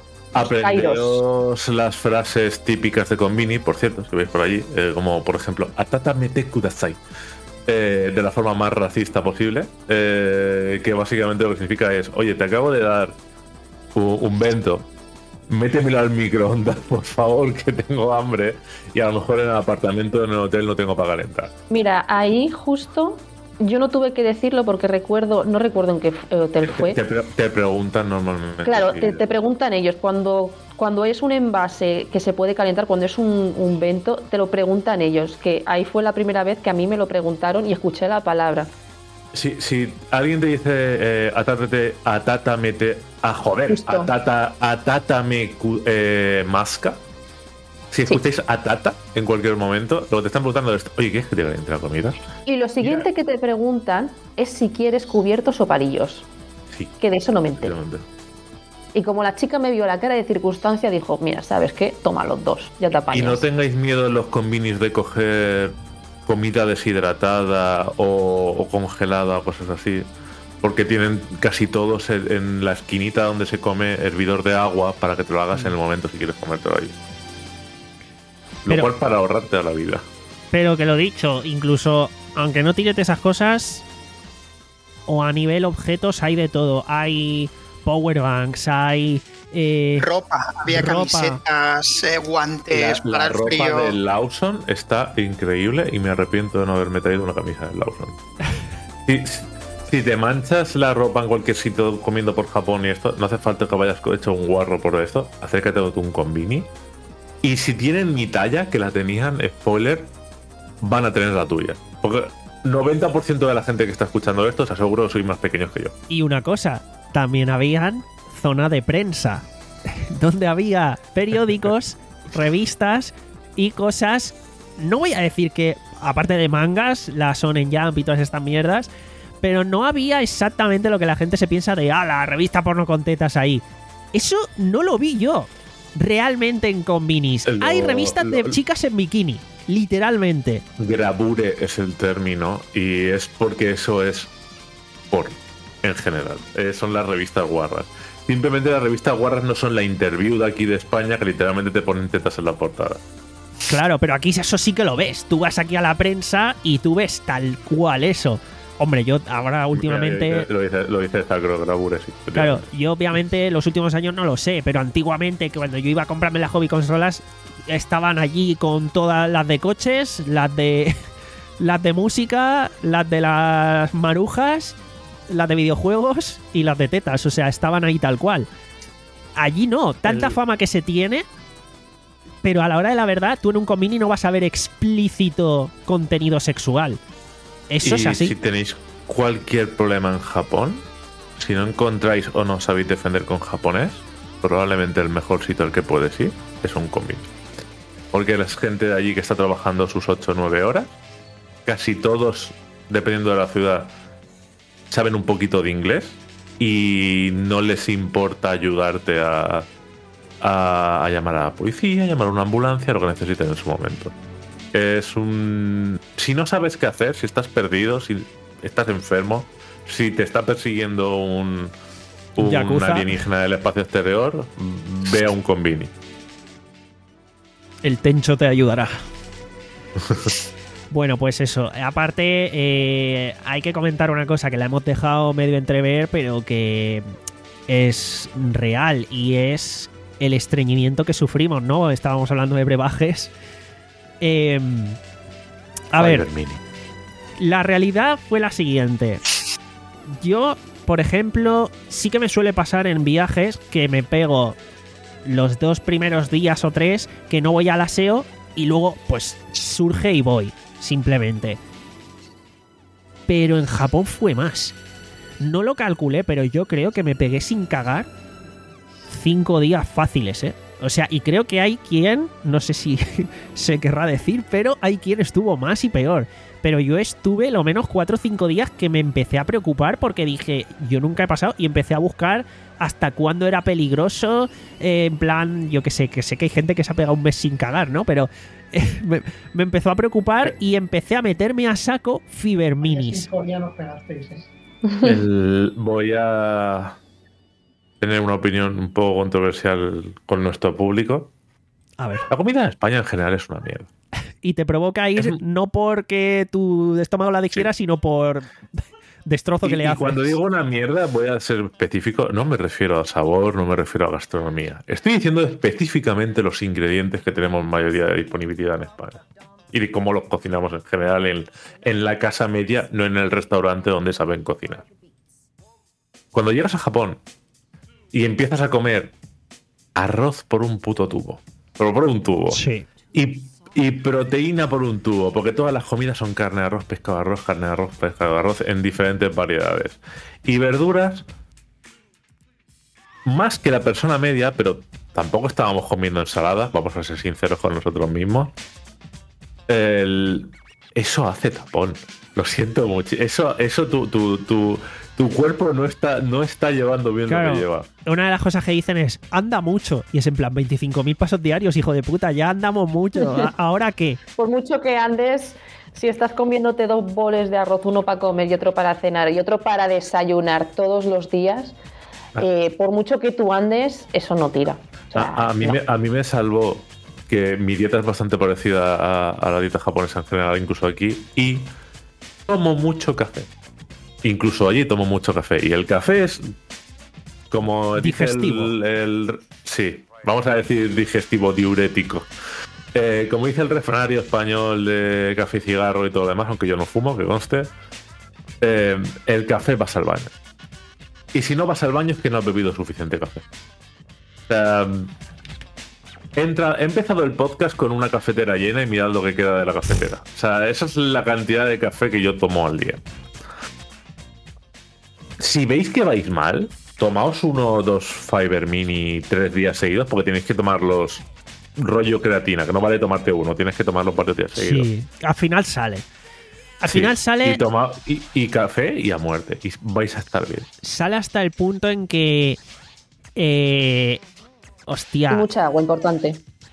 Aprendeos las frases típicas de Konbini, por cierto, si veis por allí, eh, como por ejemplo, Atata mete kudasai, eh, de la forma más racista posible, eh, que básicamente lo que significa es, oye, te acabo de dar un, un bento, métemelo al microondas, por favor, que tengo hambre, y a lo mejor en el apartamento, en el hotel, no tengo para calentar. Mira, ahí justo yo no tuve que decirlo porque recuerdo, no recuerdo en qué f- hotel fue. Te, pre- te preguntan normalmente. Claro, si- te, te preguntan ellos, cuando, cuando es un envase que se puede calentar, cuando es un, un bento, te lo preguntan ellos, que ahí fue la primera vez que a mí me lo preguntaron y escuché la palabra. Si, si alguien te dice eh, atátate, atátamete, a joder, Justo. atata, atátame cu- eh, masca. Si escucháis atata en cualquier momento, lo que te están preguntando es, oye, ¿quieres que te caliente la comida? Y lo siguiente que te preguntan es si quieres cubiertos o palillos. Sí. Que de eso no me entero. Efectivamente. Y como la chica me vio la cara de circunstancia, dijo, mira, ¿sabes qué? Toma los dos, ya te apañas. Y no tengáis miedo en los convinis de coger comida deshidratada o, o congelada o cosas así, porque tienen casi todos en, en la esquinita donde se come hervidor de agua para que te lo hagas en el momento si quieres comértelo ahí. Lo Pero- cual para ahorrarte a la vida. Pero que lo dicho, incluso aunque no tires esas cosas, o a nivel objetos hay de todo. Hay powerbanks, hay... eh, Ropa, había ropa. camisetas, eh, guantes La, para la el ropa frío. del Lawson está increíble y me arrepiento de no haberme traído una camisa del Lawson. si, si te manchas la ropa en cualquier sitio comiendo por Japón y esto, no hace falta que vayas hecho un guarro por esto. Acércate a un convini. Y si tienen mi talla, que la tenían, spoiler, van a tener la tuya. Porque noventa por ciento de la gente que está escuchando esto, os aseguro que sois más pequeños que yo. Y una cosa, también habían zona de prensa, donde había periódicos, revistas y cosas. No voy a decir que, aparte de mangas, la Shonen Jump y todas estas mierdas, pero no había exactamente lo que la gente se piensa de, ah, la revista porno con tetas ahí. Eso no lo vi yo realmente en convinis. Lo- Hay revistas de lo- chicas en bikini, literalmente. Gravure es el término y es porque eso es porno en general. Eh, son las revistas guarras. Simplemente las revistas guarras no son la interview de aquí de España que literalmente te ponen tetas en la portada. Claro, pero aquí eso sí que lo ves. Tú vas aquí a la prensa y tú ves tal cual eso. Hombre, yo ahora últimamente... Lo dice, lo dice Sacro Gravure, sí. Claro, yo obviamente los últimos años no lo sé, pero antiguamente, que cuando yo iba a comprarme las hobby consolas, estaban allí con todas las de coches, las de las de música, las de las marujas, las de videojuegos y las de tetas. O sea, estaban ahí tal cual. Allí no, tanta El- fama que se tiene, pero a la hora de la verdad, tú en un convini no vas a ver explícito contenido sexual. Eso y es así. si tenéis cualquier problema en Japón, si no encontráis o no sabéis defender con japonés, probablemente el mejor sitio al que puedes ir es un convini. Porque la gente de allí que está trabajando sus ocho o nueve horas, casi todos, dependiendo de la ciudad, saben un poquito de inglés y no les importa ayudarte a, a, a llamar a la policía, a llamar a una ambulancia, lo que necesiten en su momento. Es un... Si no sabes qué hacer, si estás perdido, si estás enfermo, si te está persiguiendo un, un Yakuza. alienígena del espacio exterior, ve a un convini. El Tencho te ayudará. Bueno, pues eso. Aparte, eh, hay que comentar una cosa que la hemos dejado medio entrever, pero que es real, y es el estreñimiento que sufrimos, ¿no? Estábamos hablando de brebajes. Eh, a ver, Fiber Mini. la realidad fue la siguiente. Yo, por ejemplo, sí que me suele pasar en viajes que me pego los dos primeros días o tres que no voy al aseo y luego pues surge y voy, simplemente. Pero en Japón fue más. No lo calculé, pero yo creo que me pegué sin cagar cinco días fáciles, ¿eh? O sea, y creo que hay quien, no sé si se querrá decir, pero hay quien estuvo más y peor. Pero yo estuve lo menos cuatro o cinco días que me empecé a preocupar porque dije, yo nunca he pasado, y empecé a buscar hasta cuándo era peligroso, eh, en plan, yo que sé, que sé que hay gente que se ha pegado un mes sin cagar, ¿no? Pero eh, me, me empezó a preocupar y empecé a meterme a saco Fiber Minis. El- voy a tener una opinión un poco controversial con nuestro público. A ver. La comida en España en general es una mierda. Y te provoca ir Es un- no porque tu estómago la digiera, sino por destrozo que Y, le y haces. cuando digo una mierda, voy a ser específico. No me refiero a sabor, no me refiero a gastronomía. Estoy diciendo específicamente los ingredientes que tenemos mayoría de disponibilidad en España. Y de cómo los cocinamos en general en, en la casa media, no en el restaurante donde saben cocinar. Cuando llegas a Japón y empiezas a comer arroz por un puto tubo, pero por un tubo, Sí. y, y proteína por un tubo, porque todas las comidas son carne, arroz, pescado, arroz, carne, arroz, pescado, arroz, en diferentes variedades. Y verduras, más que la persona media, pero tampoco estábamos comiendo ensalada, vamos a ser sinceros con nosotros mismos. El- eso hace tapón. Lo siento mucho. Eso, eso tu, tu, tu, Tu cuerpo no está, no está llevando bien Claro, lo que lleva. una de las cosas que dicen es, anda mucho. Y es en plan, veinticinco mil pasos diarios, hijo de puta, ya andamos mucho. ¿A- ¿Ahora qué? Por mucho que andes, si estás comiéndote dos boles de arroz, uno para comer y otro para cenar y otro para desayunar todos los días, eh, por mucho que tú andes, eso no tira. O sea, A, a mí no. me, a mí me salvó que mi dieta es bastante parecida a, a la dieta japonesa en general, incluso aquí, y tomo mucho café. Incluso allí tomo mucho café. Y el café es como dice Digestivo. el, el- sí, vamos a decir digestivo, diurético. Eh, como dice el refranario español de café y cigarro y todo lo demás, aunque yo no fumo, que conste, eh, el café vas al baño. Y si no vas al baño es que no has bebido suficiente café. O sea, entra, he empezado el podcast con una cafetera llena y mirad lo que queda de la cafetera. O sea, esa es la cantidad de café que yo tomo al día. Si veis que vais mal, tomaos uno o dos Fiber Mini tres días seguidos, porque tenéis que tomarlos rollo creatina, que no vale tomarte uno, tienes que tomarlos varios días seguidos. Sí, al final sale. Al Sí, final sale, Y, toma, y, y café y a muerte. Y vais a estar bien. sale hasta el punto en que... Eh, hostia, Y mucha agua, importante.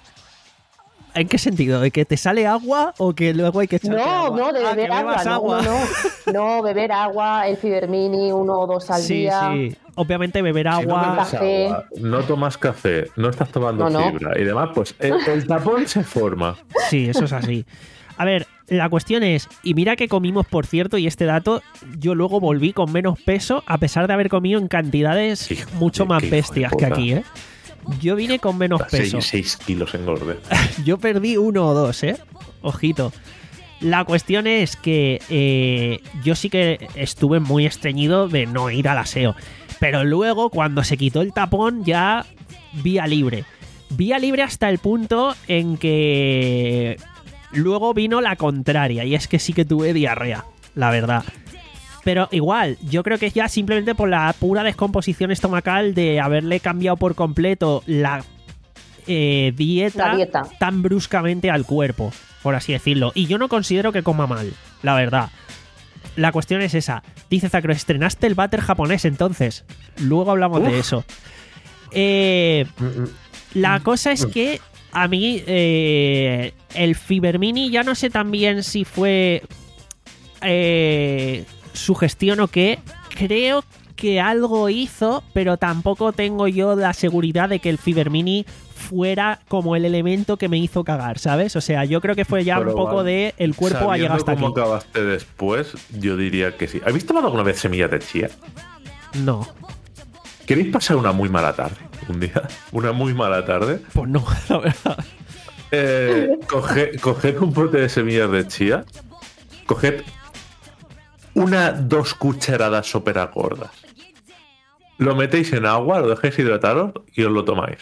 ¿en qué sentido? ¿De que te sale agua o que luego hay que echarte No, agua? no, de Ah, beber que agua, bebas no, agua. no, no, no, beber agua, el Fibermini, uno o dos al Sí, día. sí. Obviamente beber Si no agua... bebes Café. agua, no tomas café, no estás tomando No, no. fibra y demás, pues el, el tapón se forma. Sí, eso es así. A ver, la cuestión es, y mira que comimos, por cierto, y este dato, yo luego volví con menos peso a pesar de haber comido en cantidades Hijo mucho de- más qué hijo de bestias que puta. aquí, ¿eh? Yo vine con menos peso. seis kilos engorde. Yo perdí uno o dos, ¿eh? Ojito. La cuestión es que eh, yo sí que estuve muy estreñido de no ir al aseo. Pero luego, cuando se quitó el tapón, ya vía libre. Vía libre hasta el punto en que luego vino la contraria. Y es que sí que tuve diarrea, la verdad. Pero igual, yo creo que es ya simplemente por la pura descomposición estomacal de haberle cambiado por completo la eh, dieta, La dieta. tan bruscamente al cuerpo, por así decirlo. Y yo no considero que coma mal, la verdad. La cuestión es esa. Dice Zacro, estrenaste el váter japonés entonces. Luego hablamos Uf. de eso. Eh, la cosa es que a mí eh, el Fibermini ya no sé también si fue eh, sugestión o qué. Creo que algo hizo, pero tampoco tengo yo la seguridad de que el Fibermini fuera como el elemento que me hizo cagar, ¿sabes? O sea, yo creo que fue ya Pero un poco vale. de el cuerpo ha llegado hasta aquí. ¿Cómo acabaste después? Yo diría que sí. ¿Habéis tomado alguna vez semillas de chía? No, ¿Queréis pasar una muy mala tarde? Un día, una muy mala tarde. pues no, la verdad. Eh, coge- coged un bote de semillas de chía. Coged una, dos cucharadas soperas gordas. Lo metéis en agua, lo dejéis hidrataros y os lo tomáis.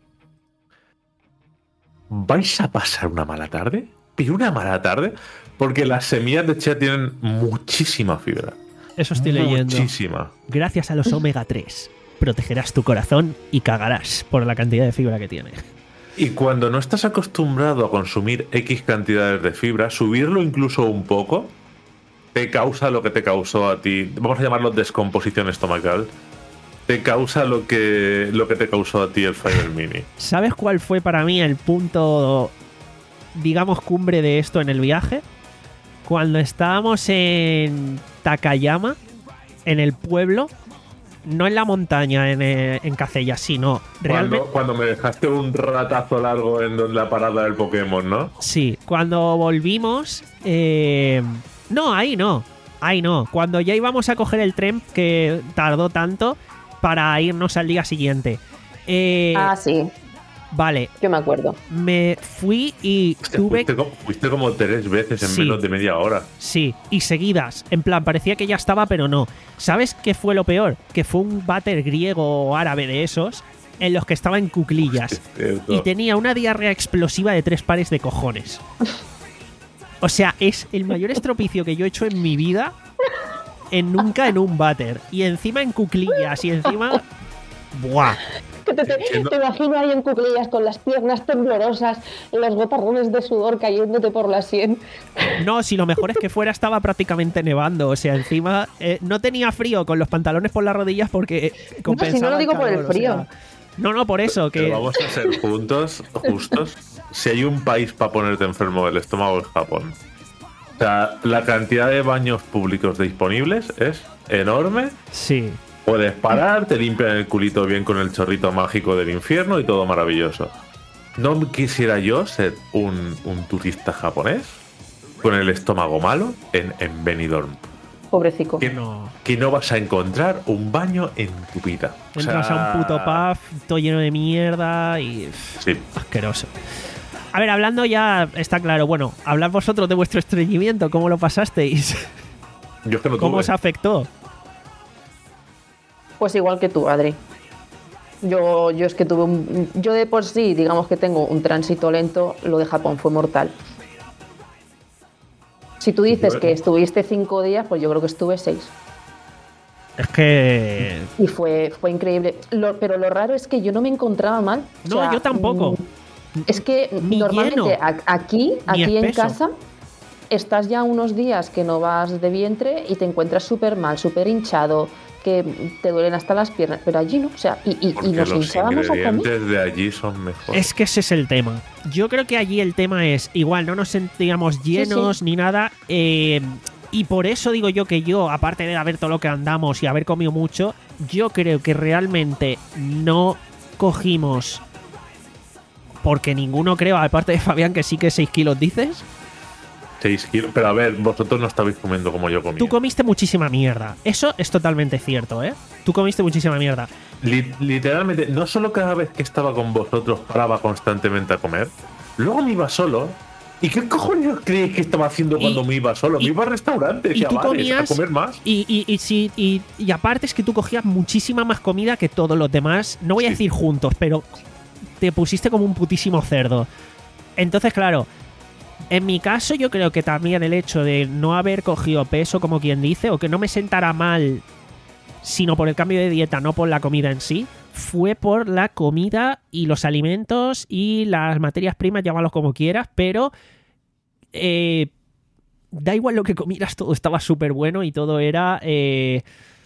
¿Vais a pasar una mala tarde? ¿Pero una mala tarde? Porque las semillas de chía tienen muchísima fibra. Eso estoy leyendo. Muchísima. Gracias a los omega tres, protegerás tu corazón y cagarás por la cantidad de fibra que tiene. Y cuando no estás acostumbrado a consumir X cantidades de fibra, subirlo incluso un poco, te causa lo que te causó a ti. Vamos a llamarlo descomposición estomacal. Te causa lo que, lo que te causó a ti el Fiber Mini. ¿Sabes cuál fue para mí el punto, digamos, cumbre de esto en el viaje? Cuando estábamos en Takayama, en el pueblo, no en la montaña, en, eh, en Kacella, sino realmente... Cuando, cuando me dejaste un ratazo largo en la parada del Pokémon, ¿no? Sí, cuando volvimos... eh, no, ahí no, ahí no. Cuando ya íbamos a coger el tren, que tardó tanto, para irnos al día siguiente. Eh, Ah, sí, vale, yo me acuerdo. me fui y Hostia, tuve... fuiste, como, fuiste como tres veces en Sí. menos de media hora. Sí, y seguidas. En plan, parecía que ya estaba, pero no. ¿Sabes qué fue lo peor? Que fue un váter griego o árabe de esos en los que estaba en cuclillas. Es cierto. Y tenía una diarrea explosiva de tres pares de cojones. O sea, es el mayor estropicio que yo he hecho en mi vida en nunca en un váter. Y encima en cuclillas. Y encima... ¡Buah! te, te, te imagino ahí en cuclillas con las piernas temblorosas, los gotarrones de sudor cayéndote por la sien. No, si lo mejor es que fuera estaba prácticamente nevando. O sea, encima eh, no tenía frío con los pantalones por las rodillas porque compensaba. No, si no lo digo el por calor, el frío. o sea, no, no, por eso. Que... Pero vamos a ser juntos, justos. Si hay un país para ponerte enfermo del estómago es Japón. O sea, la cantidad de baños públicos disponibles es enorme. Sí. Puedes parar, te limpian el culito bien con el chorrito mágico del infierno y todo maravilloso. No quisiera yo ser un, un turista japonés con el estómago malo en, en Benidorm. Pobrecico. Que no, que no vas a encontrar un baño en tu vida. O Entras sea, a un puto pub, todo lleno de mierda y... Sí. Asqueroso. A ver, hablando ya, está claro, bueno, hablad vosotros de vuestro estreñimiento, ¿cómo lo pasasteis? Yo es que no ¿Cómo tuve. os afectó? Pues igual que tú, Adri. Yo, yo es que tuve un... Yo de por sí, digamos que tengo un tránsito lento, lo de Japón fue mortal. Si tú dices que estuviste cinco días, pues yo creo que estuve seis. Es que... Y fue, fue increíble. Lo, pero lo raro es que yo no me encontraba mal. O No, sea, yo tampoco. Es que Ni normalmente lleno, a- aquí, ni aquí en espeso. casa, estás ya unos días que no vas de vientre y te encuentras súper mal, súper hinchado, que te duelen hasta las piernas. Pero allí no, o sea, y, y, y Porque nos los hinchábamos a comer. ingredientes de allí son mejores. Es que ese es el tema. Yo creo que allí el tema es, igual, no nos sentíamos llenos sí. ni nada. eh, y por eso digo yo que yo, aparte de haber todo lo que andamos y haber comido mucho, yo creo que realmente no cogimos, porque ninguno creo, aparte de Fabián, que sí que seis kilos dices. seis kilos. Pero a ver, vosotros no estabais comiendo como yo comía. Tú comiste muchísima mierda. Eso es totalmente cierto, ¿eh? Tú comiste muchísima mierda. Li- literalmente, no solo cada vez que estaba con vosotros paraba constantemente a comer, luego me iba solo. ¿Y qué cojones creéis que estaba haciendo Y- cuando me iba solo? y- me iba a restaurantes y, Y a tú bares comías a comer más. Y, y, y, sí, y, y aparte es que tú cogías muchísima más comida que todos los demás. No voy a Sí. decir juntos, pero te pusiste como un putísimo cerdo. Entonces, claro, en mi caso yo creo que también el hecho de no haber cogido peso, como quien dice, o que no me sentara mal, sino por el cambio de dieta, no por la comida en sí, fue por la comida y los alimentos y las materias primas, llámalos como quieras, pero eh, da igual lo que comieras, todo estaba súper bueno y todo era... eh,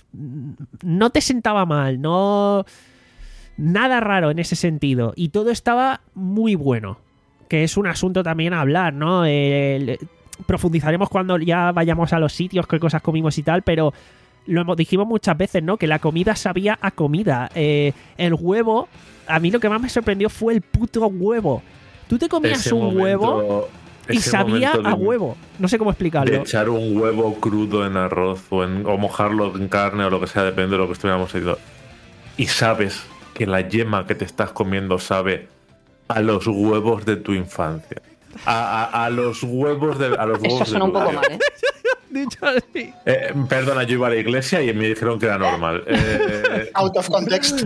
no te sentaba mal, no... Nada raro en ese sentido. Y todo estaba muy bueno. Que es un asunto también a hablar, ¿no? Eh, profundizaremos cuando ya vayamos a los sitios, qué cosas comimos y tal, pero lo hemos, dijimos muchas veces, ¿no? Que la comida sabía a comida. Eh, el huevo, a mí lo que más me sorprendió fue el puto huevo. Tú te comías Ese un momento- huevo y ese sabía momento de- a huevo. No sé cómo De explicarlo. echar un huevo crudo en arroz o, en, o mojarlo en carne o lo que sea, depende de lo que estuviéramos haciendo. Y sabes que la yema que te estás comiendo sabe a los huevos de tu infancia. A, a- a los huevos de a los huevos Eso de suena un tu poco vida. mal, ¿eh? Dicho así. Eh, perdona, yo iba a la iglesia y me dijeron que era normal. Eh, Out of context.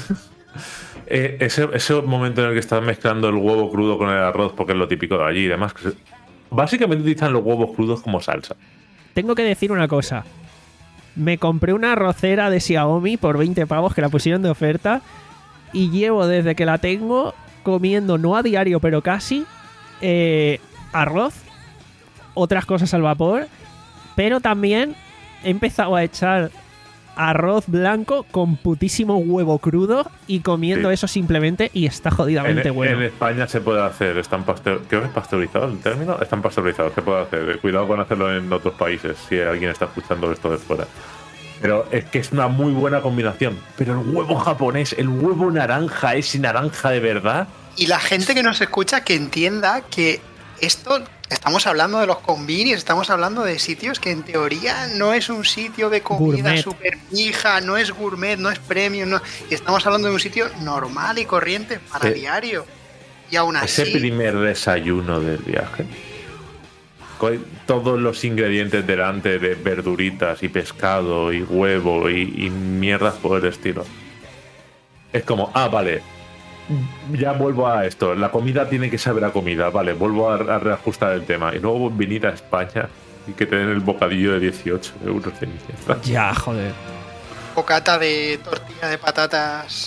eh, ese, ese momento en el que estás mezclando el huevo crudo con el arroz, porque es lo típico de allí y demás, que se- básicamente utilizan los huevos crudos como salsa. Tengo que decir una cosa. Me compré una arrocera de Xiaomi por veinte pavos que la pusieron de oferta y llevo desde que la tengo comiendo, no a diario, pero casi, eh, arroz, otras cosas al vapor, pero también he empezado a echar arroz blanco con putísimo huevo crudo y comiendo Sí. eso simplemente y está jodidamente En, bueno. en España se puede hacer, están pasteur, creo que es pasteurizado el término, están pasteurizados, se puede hacer. Cuidado con hacerlo en otros países, si alguien está escuchando esto de fuera. Pero es que es una muy buena combinación. Pero el huevo japonés, el huevo naranja, ese naranja de verdad. Y la gente que nos escucha que entienda que esto, estamos hablando de los convenios, estamos hablando de sitios que en teoría no es un sitio de comida Gourmet. super pija, no es gourmet, no es premium, no, y estamos hablando de un sitio normal y corriente para Sí. diario. Y aún Ese así, primer desayuno del viaje. Con todos los ingredientes delante de verduritas y pescado y huevo y, y mierdas por el estilo. Es como, ah, vale. Ya vuelvo a esto. La comida tiene que saber a comida. Vale, vuelvo a, a reajustar el tema. Y luego venir a España y que te den el bocadillo de dieciocho euros de mierda. Ya, joder. bocata de tortilla de patatas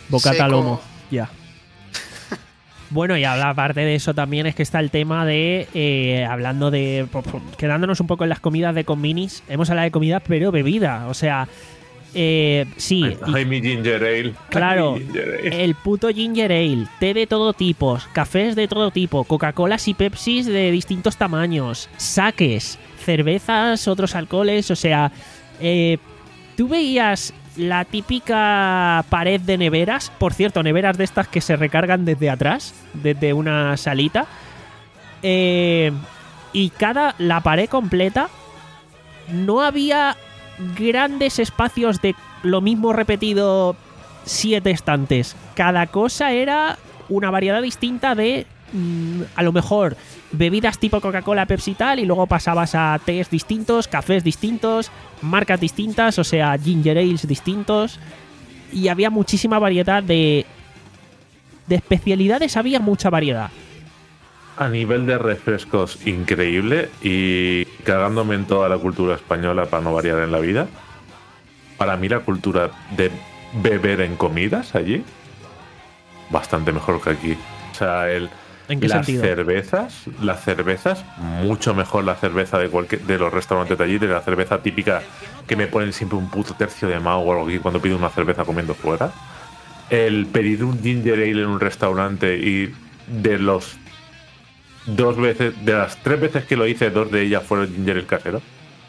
Bocata seco. lomo, ya. Bueno, y aparte de eso también es que está el tema de, eh, hablando de, quedándonos un poco en las comidas de convinis, hemos hablado de comida pero bebida, o sea, eh, sí. Ay, ay, mi ginger ale. Claro, Ay, mi ginger ale. el puto ginger ale, té de todo tipo, cafés de todo tipo, Coca-Colas y Pepsis de distintos tamaños, saques, cervezas, otros alcoholes, o sea, eh, tú veías la típica pared de neveras, por cierto, neveras de estas que se recargan desde atrás, desde una salita, eh, y cada, la pared completa, no había grandes espacios de lo mismo repetido siete estantes. Cada cosa era una variedad distinta de, mmm, a lo mejor, bebidas tipo Coca-Cola, Pepsi y tal, y luego pasabas a tés distintos, cafés distintos, marcas distintas, o sea, ginger ales distintos, y había muchísima variedad de de especialidades, había mucha variedad. A nivel de refrescos, increíble, y cagándome en toda la cultura española para no variar en la vida. Para mí la cultura de beber en comidas allí, bastante mejor que aquí. O sea, el ¿En qué las sentido? cervezas, las cervezas, mucho mejor la cerveza de cualquier, de los restaurantes de allí, de la cerveza típica que me ponen siempre un puto tercio de Mao o algo aquí cuando pido una cerveza comiendo fuera. El pedir un ginger ale en un restaurante y de los dos veces, de las tres veces que lo hice, dos de ellas fueron ginger ale casero.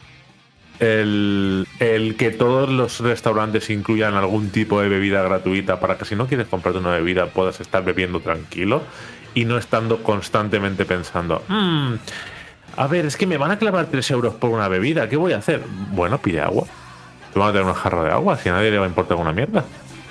El, el que todos los restaurantes incluyan algún tipo de bebida gratuita para que si no quieres comprarte una bebida puedas estar bebiendo tranquilo y no estando constantemente pensando mmm, a ver, es que me van a clavar tres euros por una bebida, ¿qué voy a hacer? Bueno, pide agua. Te van a tener una jarra de agua, si a nadie le va a importar una mierda.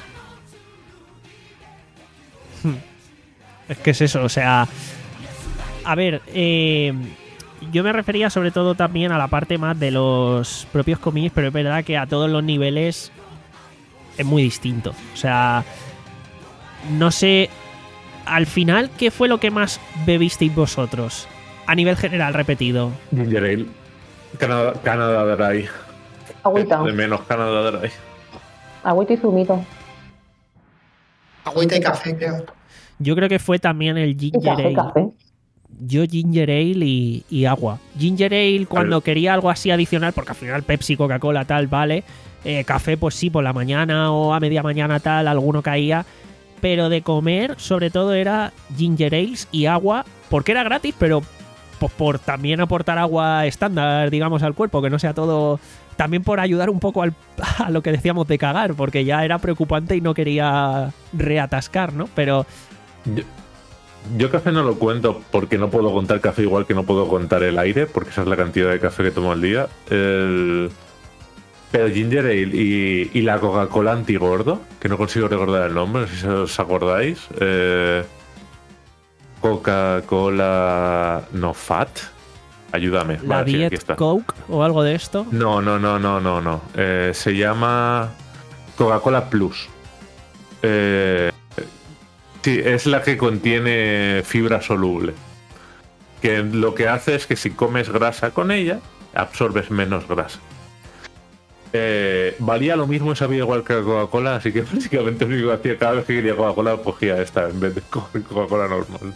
Es que es eso, o sea, a ver, eh, yo me refería sobre todo también a la parte más de los propios comics, pero es verdad que a todos los niveles es muy distinto. O sea, no sé, al final, ¿qué fue lo que más bebisteis vosotros? A nivel general, repetido. Ginger ale. Canadá, Canadá Dry. Agüita. De menos Canadá Dry. Agüita y zumito. Agüita y café, creo. Yo creo que fue también el Y ginger café, ale. café. Yo ginger ale y, y agua. Ginger ale cuando Al- quería algo así adicional, porque al final Pepsi, Coca-Cola, tal, vale. Eh, café, pues sí, por la mañana o a media mañana tal, alguno caía. Pero de comer, sobre todo era ginger ales y agua, porque era gratis, pero pues por también aportar agua estándar, digamos, al cuerpo, que no sea todo... También por ayudar un poco al, a lo que decíamos de cagar, porque ya era preocupante y no quería reatascar, ¿no? Pero... Yo, yo café no lo cuento porque no puedo contar café igual que no puedo contar el aire, porque esa es la cantidad de café que tomo al día. El, pero ginger ale y, y la Coca-Cola antigordo, que no consigo recordar el nombre, no sé si os acordáis. Eh, Coca-Cola no fat. Ayúdame. La Vale, sí, aquí Diet está. Coke o algo de esto. No, no, no, no, no, no. Eh, se llama Coca-Cola Plus. Eh, sí, es la que contiene fibra soluble. Que lo que hace es que si comes grasa con ella, absorbes menos grasa. Eh, valía lo mismo y sabía igual que la Coca-Cola, así que básicamente lo único que hacía cada vez que quería Coca-Cola cogía esta en vez de coger Coca-Cola normal.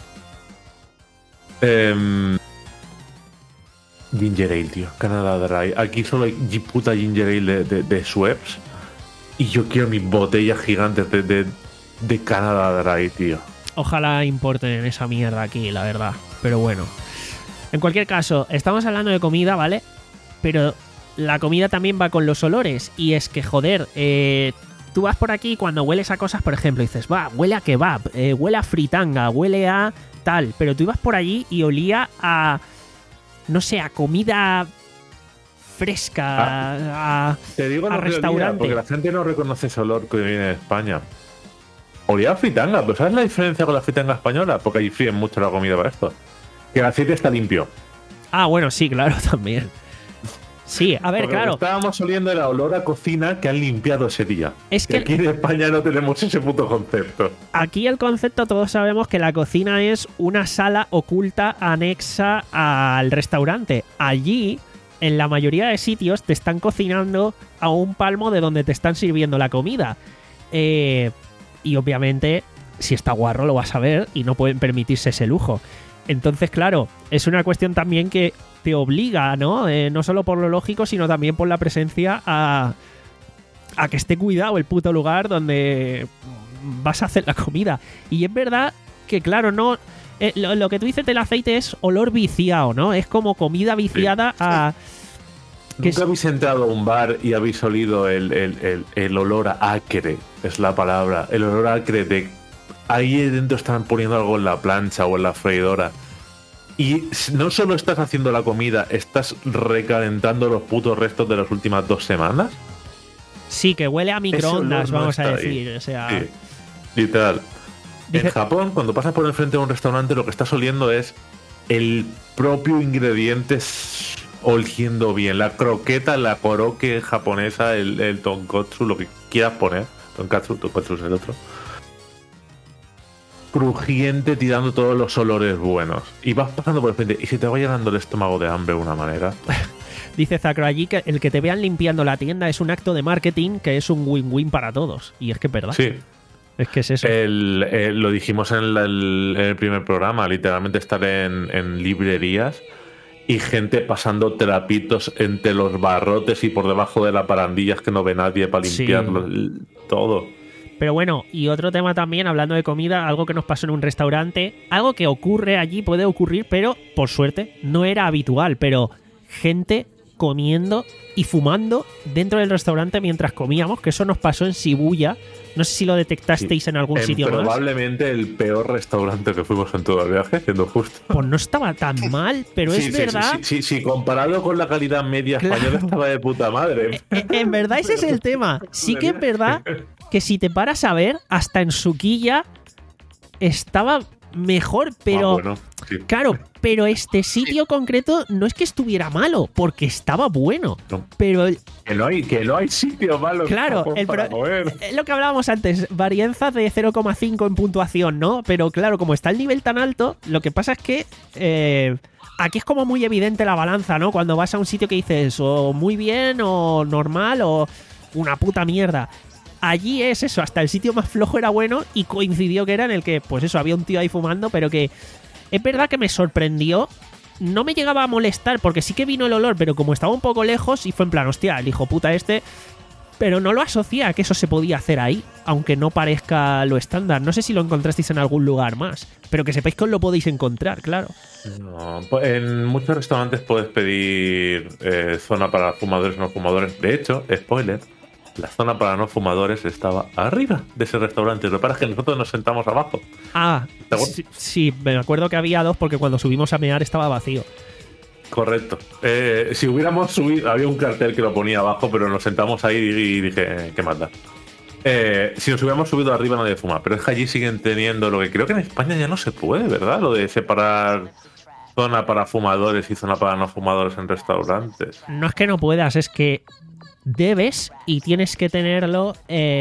Eh, Ginger Ale, tío. Canadá Dry. Aquí solo hay gi- puta Ginger Ale de, de, de Schweppes. Y yo quiero mis botellas gigantes de, de, de Canadá Dry, tío. Ojalá importen esa mierda aquí, la verdad. Pero bueno. En cualquier caso, estamos hablando de comida, ¿vale? Pero la comida también va con los olores. Y es que, joder, eh, tú vas por aquí y cuando hueles a cosas, por ejemplo, dices, va, huele a kebab, eh, huele a fritanga, huele a tal. Pero tú ibas por allí y olía a... no sé, a comida fresca, a, Te digo a lo que olía, restaurante. porque la gente no reconoce ese olor que viene de España. Olía a fritanga, pero ¿sabes la diferencia con la fritanga española? Porque ahí fríen mucho la comida para esto. Que el aceite está limpio. Ah, bueno, sí, claro, también. Sí, a ver, Porque claro. lo que estábamos oliendo era olor a cocina que han limpiado ese día. Es Y que- aquí en España no tenemos ese puto concepto. Aquí el concepto, todos sabemos que la cocina es una sala oculta anexa al restaurante. Allí, en la mayoría de sitios, te están cocinando a un palmo de donde te están sirviendo la comida. Eh, y obviamente si está guarro lo vas a ver y no pueden permitirse ese lujo. Entonces, claro, es una cuestión también que te obliga, ¿no? Eh, no solo por lo lógico, sino también por la presencia a, a que esté cuidado el puto lugar donde vas a hacer la comida. Y es verdad que, claro, no... Eh, lo, lo que tú dices del aceite es olor viciado, ¿no? Es como comida viciada sí. a... ¿Nunca es... habéis entrado a un bar y habéis olido el, el, el, el olor a acre? Es la palabra. El olor a acre de... Ahí dentro están poniendo algo en la plancha o en la freidora. Y no solo estás haciendo la comida, estás recalentando los putos restos de las últimas dos semanas. Sí, que huele a microondas, no vamos a decir. Ahí. O sea... Sí, literal. Dice... En Japón, cuando pasas por el frente de un restaurante, lo que estás oliendo es el propio ingrediente oliendo bien. La croqueta, la koroke japonesa, el, el tonkotsu, lo que quieras poner. Tonkatsu, tonkotsu es el otro. Crujiente, tirando todos los olores buenos. Y vas pasando por el frente y se te va llenando el estómago de hambre de una manera. Dice Zacro allí que el que te vean limpiando la tienda es un acto de marketing que es un win-win para todos. Y es que es verdad. Sí. Es que es eso. El, el, lo dijimos en el, el, en el primer programa, literalmente estar en, en librerías y gente pasando trapitos entre los barrotes y por debajo de las barandillas que no ve nadie para limpiarlo. Sí. Todo. Pero bueno, y otro tema también, hablando de comida, algo que nos pasó en un restaurante, algo que ocurre allí, puede ocurrir, pero por suerte no era habitual, pero gente comiendo y fumando dentro del restaurante mientras comíamos, que eso nos pasó en Shibuya. No sé si lo detectasteis sí, en algún en sitio más. Probablemente el peor restaurante que fuimos en todo el viaje, siendo justo. Pues no estaba tan mal, pero sí, es sí, verdad... Sí, sí, sí, sí, comparado con la calidad media claro. española estaba de puta madre. En, en verdad ese es el tema. Sí que es verdad que si te paras a ver, hasta en Sukiya estaba mejor, pero... Ah, bueno, sí. Claro, pero este sitio concreto no es que estuviera malo, porque estaba bueno. No. Pero... Que no hay, que no hay sitio malo. Claro, el pro... es lo que hablábamos antes, varianza de cero coma cinco en puntuación, ¿no? Pero claro, como está el nivel tan alto, lo que pasa es que... Eh, aquí es como muy evidente la balanza, ¿no? Cuando vas a un sitio que dices o muy bien o normal o una puta mierda. Allí es eso, hasta el sitio más flojo era bueno y coincidió que era en el que, pues eso, había un tío ahí fumando, pero que es verdad que me sorprendió. No me llegaba a molestar porque sí que vino el olor, pero como estaba un poco lejos y fue en plan, hostia, el hijo puta este... Pero no lo asocié a que eso se podía hacer ahí, aunque no parezca lo estándar. No sé si lo encontrasteis en algún lugar más, pero que sepáis que os lo podéis encontrar, claro. No, en muchos restaurantes puedes pedir eh, zona para fumadores y no fumadores. De hecho, spoiler, la zona para no fumadores estaba arriba de ese restaurante. Lo que pasa es que nosotros nos sentamos abajo. Ah, sí, sí, me acuerdo que había dos porque cuando subimos a mear estaba vacío. Correcto. Eh, si hubiéramos subido, había un cartel que lo ponía abajo, pero nos sentamos ahí y dije, eh, ¿qué manda? Eh, si nos hubiéramos subido arriba nadie fuma, pero es que allí siguen teniendo lo que creo que en España ya no se puede, ¿verdad? Lo de separar zona para fumadores y zona para no fumadores en restaurantes. No es que no puedas, es que debes y tienes que tenerlo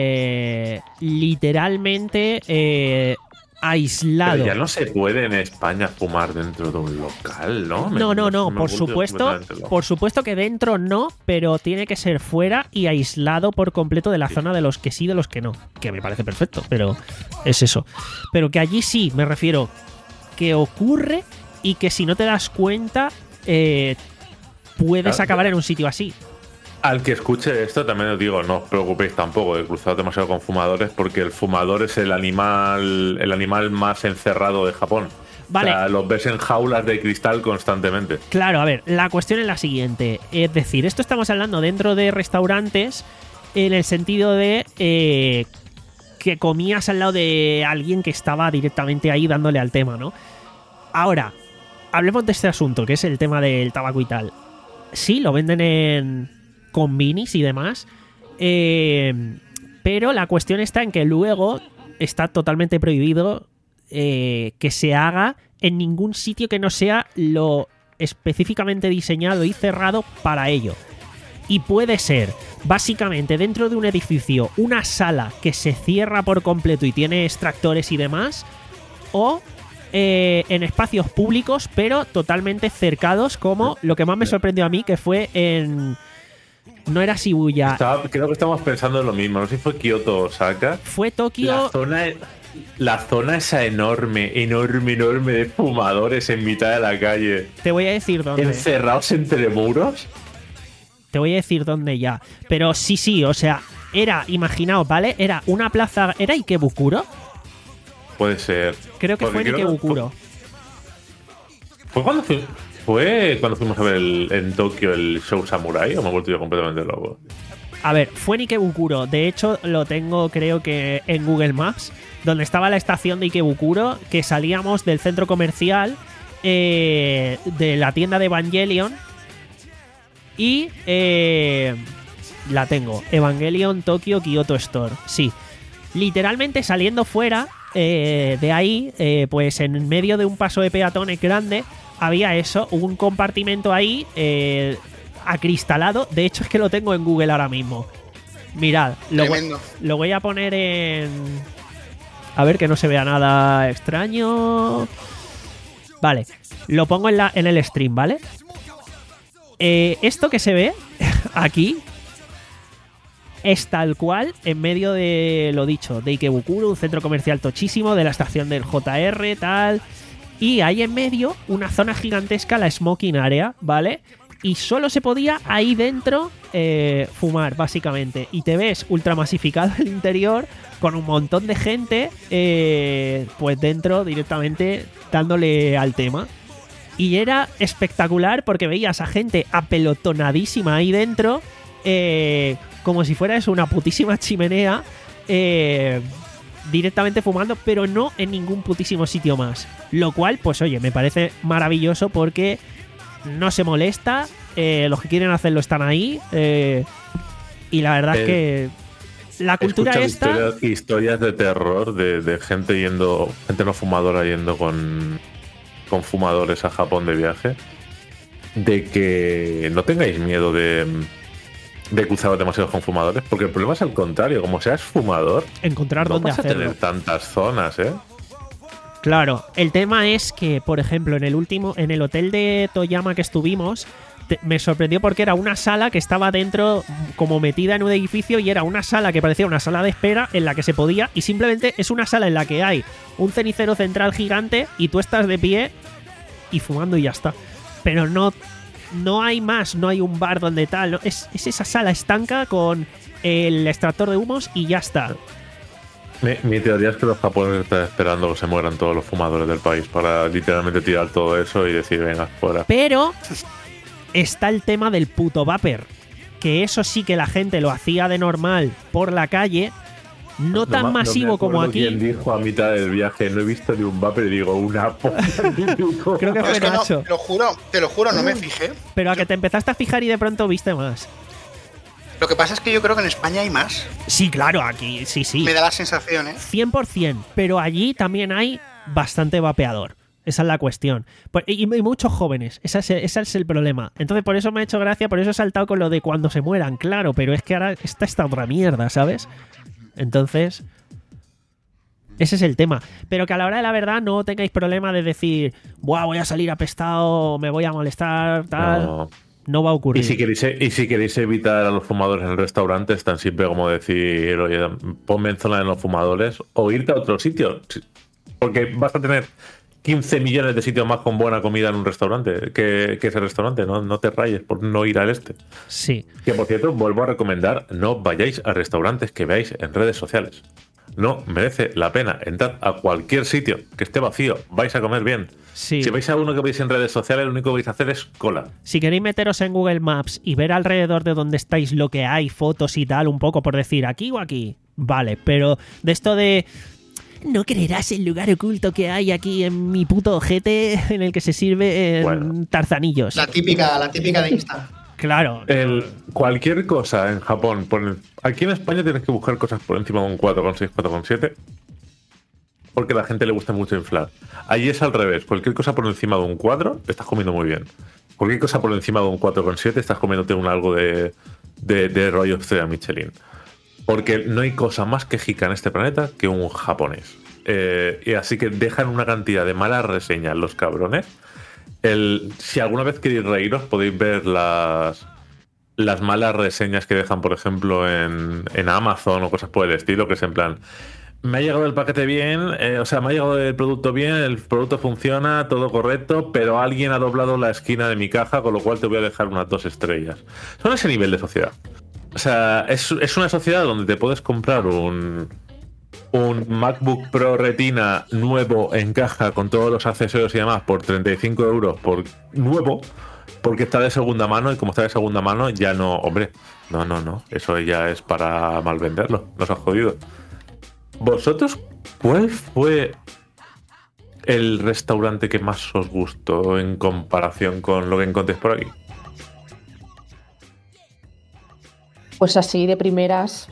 eh, literalmente eh, aislado. Pero ya no se puede en España fumar dentro de un local, ¿no? Me, no, no, no, me por supuesto, por supuesto que dentro no, pero tiene que ser fuera y aislado por completo de la sí. zona de los que sí, de los que no. Que me parece perfecto, pero es eso. Pero que allí sí, me refiero, que ocurre y que si no te das cuenta, eh, puedes claro. acabar en un sitio así. Al que escuche esto también os digo, no os preocupéis tampoco de cruzar demasiado con fumadores, porque el fumador es el animal el animal más encerrado de Japón. Vale. O sea, los ves en jaulas de cristal constantemente. Claro, a ver, la cuestión es la siguiente. Es decir, esto estamos hablando dentro de restaurantes en el sentido de eh, que comías al lado de alguien que estaba directamente ahí dándole al tema, ¿no? Ahora, hablemos de este asunto, que es el tema del tabaco y tal. Sí, lo venden en combinis y demás, eh, pero la cuestión está en que luego está totalmente prohibido eh, que se haga en ningún sitio que no sea lo específicamente diseñado y cerrado para ello. Y puede ser básicamente dentro de un edificio una sala que se cierra por completo y tiene extractores y demás, o eh, en espacios públicos pero totalmente cercados, como lo que más me sorprendió a mí, que fue en No era Shibuya. Estaba, creo que estamos pensando en lo mismo. No sé si fue Kioto o Osaka. Fue Tokio. La zona, la zona esa enorme, enorme, enorme de fumadores en mitad de la calle. Te voy a decir dónde. Encerrados entre muros. Te voy a decir dónde ya. Pero sí, sí, o sea, era, imaginaos, ¿vale? Era una plaza. ¿Era Ikebukuro? Puede ser. Creo que Porque fue en creo Ikebukuro. Fue, fue cuando fui, fue cuando fuimos a ver el, en Tokio el show Samurai, o me he vuelto yo completamente loco. A ver, fue en Ikebukuro. De hecho, lo tengo creo que en Google Maps, donde estaba la estación de Ikebukuro, que salíamos del centro comercial, eh, de la tienda de Evangelion. Y eh, la tengo. Evangelion Tokyo Kyoto Store. Sí. Literalmente saliendo fuera eh, de ahí, eh, pues en medio de un paso de peatones grande, había eso, un compartimento ahí eh, acristalado. De hecho, es que lo tengo en Google ahora mismo. Mirad, lo, voy, lo voy a poner en... A ver que no se vea nada extraño. Vale, lo pongo en, la, en el stream, ¿vale? Eh, esto que se ve aquí es tal cual en medio de lo dicho, de Ikebukuro, un centro comercial tochísimo, de la estación del J R, tal. Y hay en medio una zona gigantesca, la smoking area, ¿vale? Y solo se podía ahí dentro eh, fumar, básicamente. Y te ves ultramasificado el interior con un montón de gente, eh, pues dentro directamente dándole al tema. Y era espectacular porque veías a gente apelotonadísima ahí dentro, eh, como si fuera eso, una putísima chimenea, eh, directamente fumando, pero no en ningún putísimo sitio más. Lo cual, pues oye, me parece maravilloso porque no se molesta, eh, los que quieren hacerlo están ahí, eh, y la verdad eh, es que la cultura esta... Historias, historias de terror de, de gente yendo, gente no fumadora yendo con... con fumadores a Japón de viaje, de que no tengáis miedo de, de cruzar demasiados con fumadores, porque el problema es al contrario, como seas fumador, encontrar no dónde vas a hacerlo. tener tantas zonas, ¿eh? Claro, el tema es que, por ejemplo, en el último, en el hotel de Toyama que estuvimos, te, me sorprendió porque era una sala que estaba dentro, como metida en un edificio, y era una sala que parecía una sala de espera en la que se podía, y simplemente es una sala en la que hay un cenicero central gigante y tú estás de pie y fumando y ya está. Pero no, no hay más, no hay un bar donde tal, no, es, es esa sala estanca con el extractor de humos y ya está. Mi, mi teoría es que los japoneses están esperando que se mueran todos los fumadores del país para literalmente tirar todo eso y decir, venga, fuera. Pero está el tema del puto vapor, que eso sí que la gente lo hacía de normal por la calle, no tan no, masivo no como aquí. Quien dijo a mitad del viaje, no he visto ni un vapor, y digo, una polla. Creo que fue no, Nacho. No, te lo juro, te lo juro, no me fijé. Pero a que te empezaste a fijar y de pronto viste más. Lo que pasa es que yo creo que en España hay más. Sí, claro, aquí sí, sí. Me da la sensación, ¿eh? cien por ciento, pero allí también hay bastante vapeador. Esa es la cuestión. Y muchos jóvenes, ese es, el, ese es el problema. Entonces por eso me ha hecho gracia, por eso he saltado con lo de cuando se mueran, claro, pero es que ahora está esta otra mierda, ¿sabes? Entonces, ese es el tema. Pero que a la hora de la verdad no tengáis problema de decir, buah, voy a salir apestado, me voy a molestar, tal... No. No va a ocurrir. Y si, queréis, y si queréis evitar a los fumadores en el restaurante, es tan simple como decir, oye, ponme en zona de los fumadores o irte a otro sitio. Porque vas a tener quince millones de sitios más con buena comida en un restaurante que, que ese restaurante. No, no te rayes por no ir al este. Sí. Que por cierto, vuelvo a recomendar, no vayáis a restaurantes que veáis en redes sociales. No merece la pena entrar a cualquier sitio que esté vacío. Vais a comer bien. Sí. Si vais a uno que veis en redes sociales, lo único que vais a hacer es cola. Si queréis meteros en Google Maps y ver alrededor de donde estáis lo que hay, fotos y tal, un poco por decir aquí o aquí, vale. Pero de esto de... No creerás el lugar oculto que hay aquí en mi puto ojete en el que se sirve en bueno, tarzanillos. La típica, la típica de Insta. Claro. El, cualquier cosa en Japón, por, aquí en España tienes que buscar cosas por encima de un cuatro coma seis, cuatro coma siete, porque a la gente le gusta mucho inflar. Allí es al revés, cualquier cosa por encima de un cuatro estás comiendo muy bien. Cualquier cosa por encima de un cuatro coma siete estás comiéndote un algo de, de, de rollo estrella Michelin. Porque no hay cosa más quejica en este planeta que un japonés. Eh, y así que dejan una cantidad de malas reseñas los cabrones. El, si alguna vez queréis reíros, podéis ver las las malas reseñas que dejan, por ejemplo, en, en Amazon o cosas por el estilo, que es en plan, me ha llegado el paquete bien, eh, o sea, me ha llegado el producto bien, el producto funciona, todo correcto, pero alguien ha doblado la esquina de mi caja, con lo cual te voy a dejar unas dos estrellas. Son ese nivel de sociedad. O sea, es, es una sociedad donde te puedes comprar un, un MacBook Pro Retina nuevo en caja con todos los accesorios y demás por treinta y cinco euros por nuevo, porque está de segunda mano, y como está de segunda mano ya no, hombre, no, no, no, eso ya es para mal venderlo, nos ha jodido. ¿Vosotros cuál fue el restaurante que más os gustó en comparación con lo que encontréis por aquí? Pues así de primeras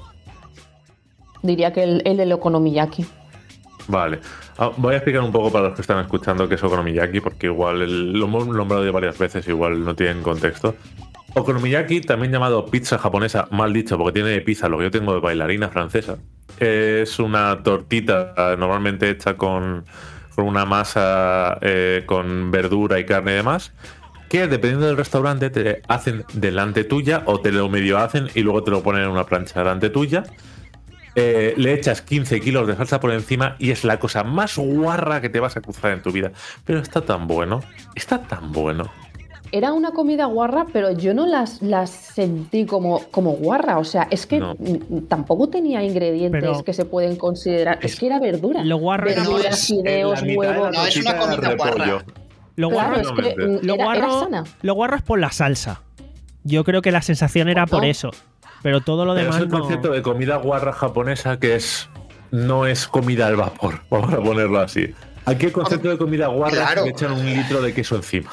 diría que el, el del Okonomiyaki. Vale, ah, voy a explicar un poco para los que están escuchando qué es Okonomiyaki, porque igual el, lo hemos nombrado ya varias veces, igual no tienen contexto. Okonomiyaki, también llamado pizza japonesa, mal dicho, porque tiene de pizza lo que yo tengo de bailarina francesa. Es una tortita normalmente hecha con, con una masa eh, con verdura y carne y demás, que dependiendo del restaurante te hacen delante tuya o te lo medio hacen y luego te lo ponen en una plancha delante tuya. Eh, le echas quince kilos de salsa por encima y es la cosa más guarra que te vas a cruzar en tu vida. Pero está tan bueno, está tan bueno. Era una comida guarra, pero yo no las, las sentí como, como guarra. O sea, es que No. n- tampoco tenía ingredientes Pero- que se pueden considerar. Es, Es- que era verdura. Lo guarro era- Verduras, No, es- fideos, En la mitad de la huevos. No, es una tortita comida de guarra. repollo. Lo Claro, guarro, es que Exactamente. mm, lo, era, era guarro, sana. lo guarro es por la salsa. Yo creo que la sensación era por No. eso. Pero todo lo Pero demás es el no. concepto de comida guarra japonesa que es no es comida al vapor, vamos a ponerlo así. Aquí el concepto de comida guarra Claro. es que le echan un litro de queso encima.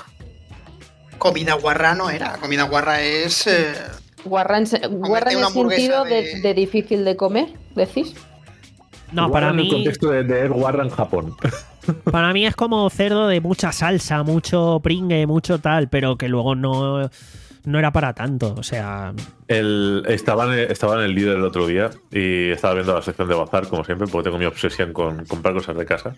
Comida guarra no era. Comida guarra es. eh, Guarra en, se- guarra en una el sentido hamburguesa de... de- de difícil de comer, decís. No, Guarra para en el mí, contexto de, de guarra en Japón. para mí es como cerdo de mucha salsa, mucho pringue, mucho tal, pero que luego no, no era para tanto. O sea, El, estaba, en, estaba en el Lidl el otro día y estaba viendo la sección de bazar, como siempre, porque tengo mi obsesión con comprar cosas de casa.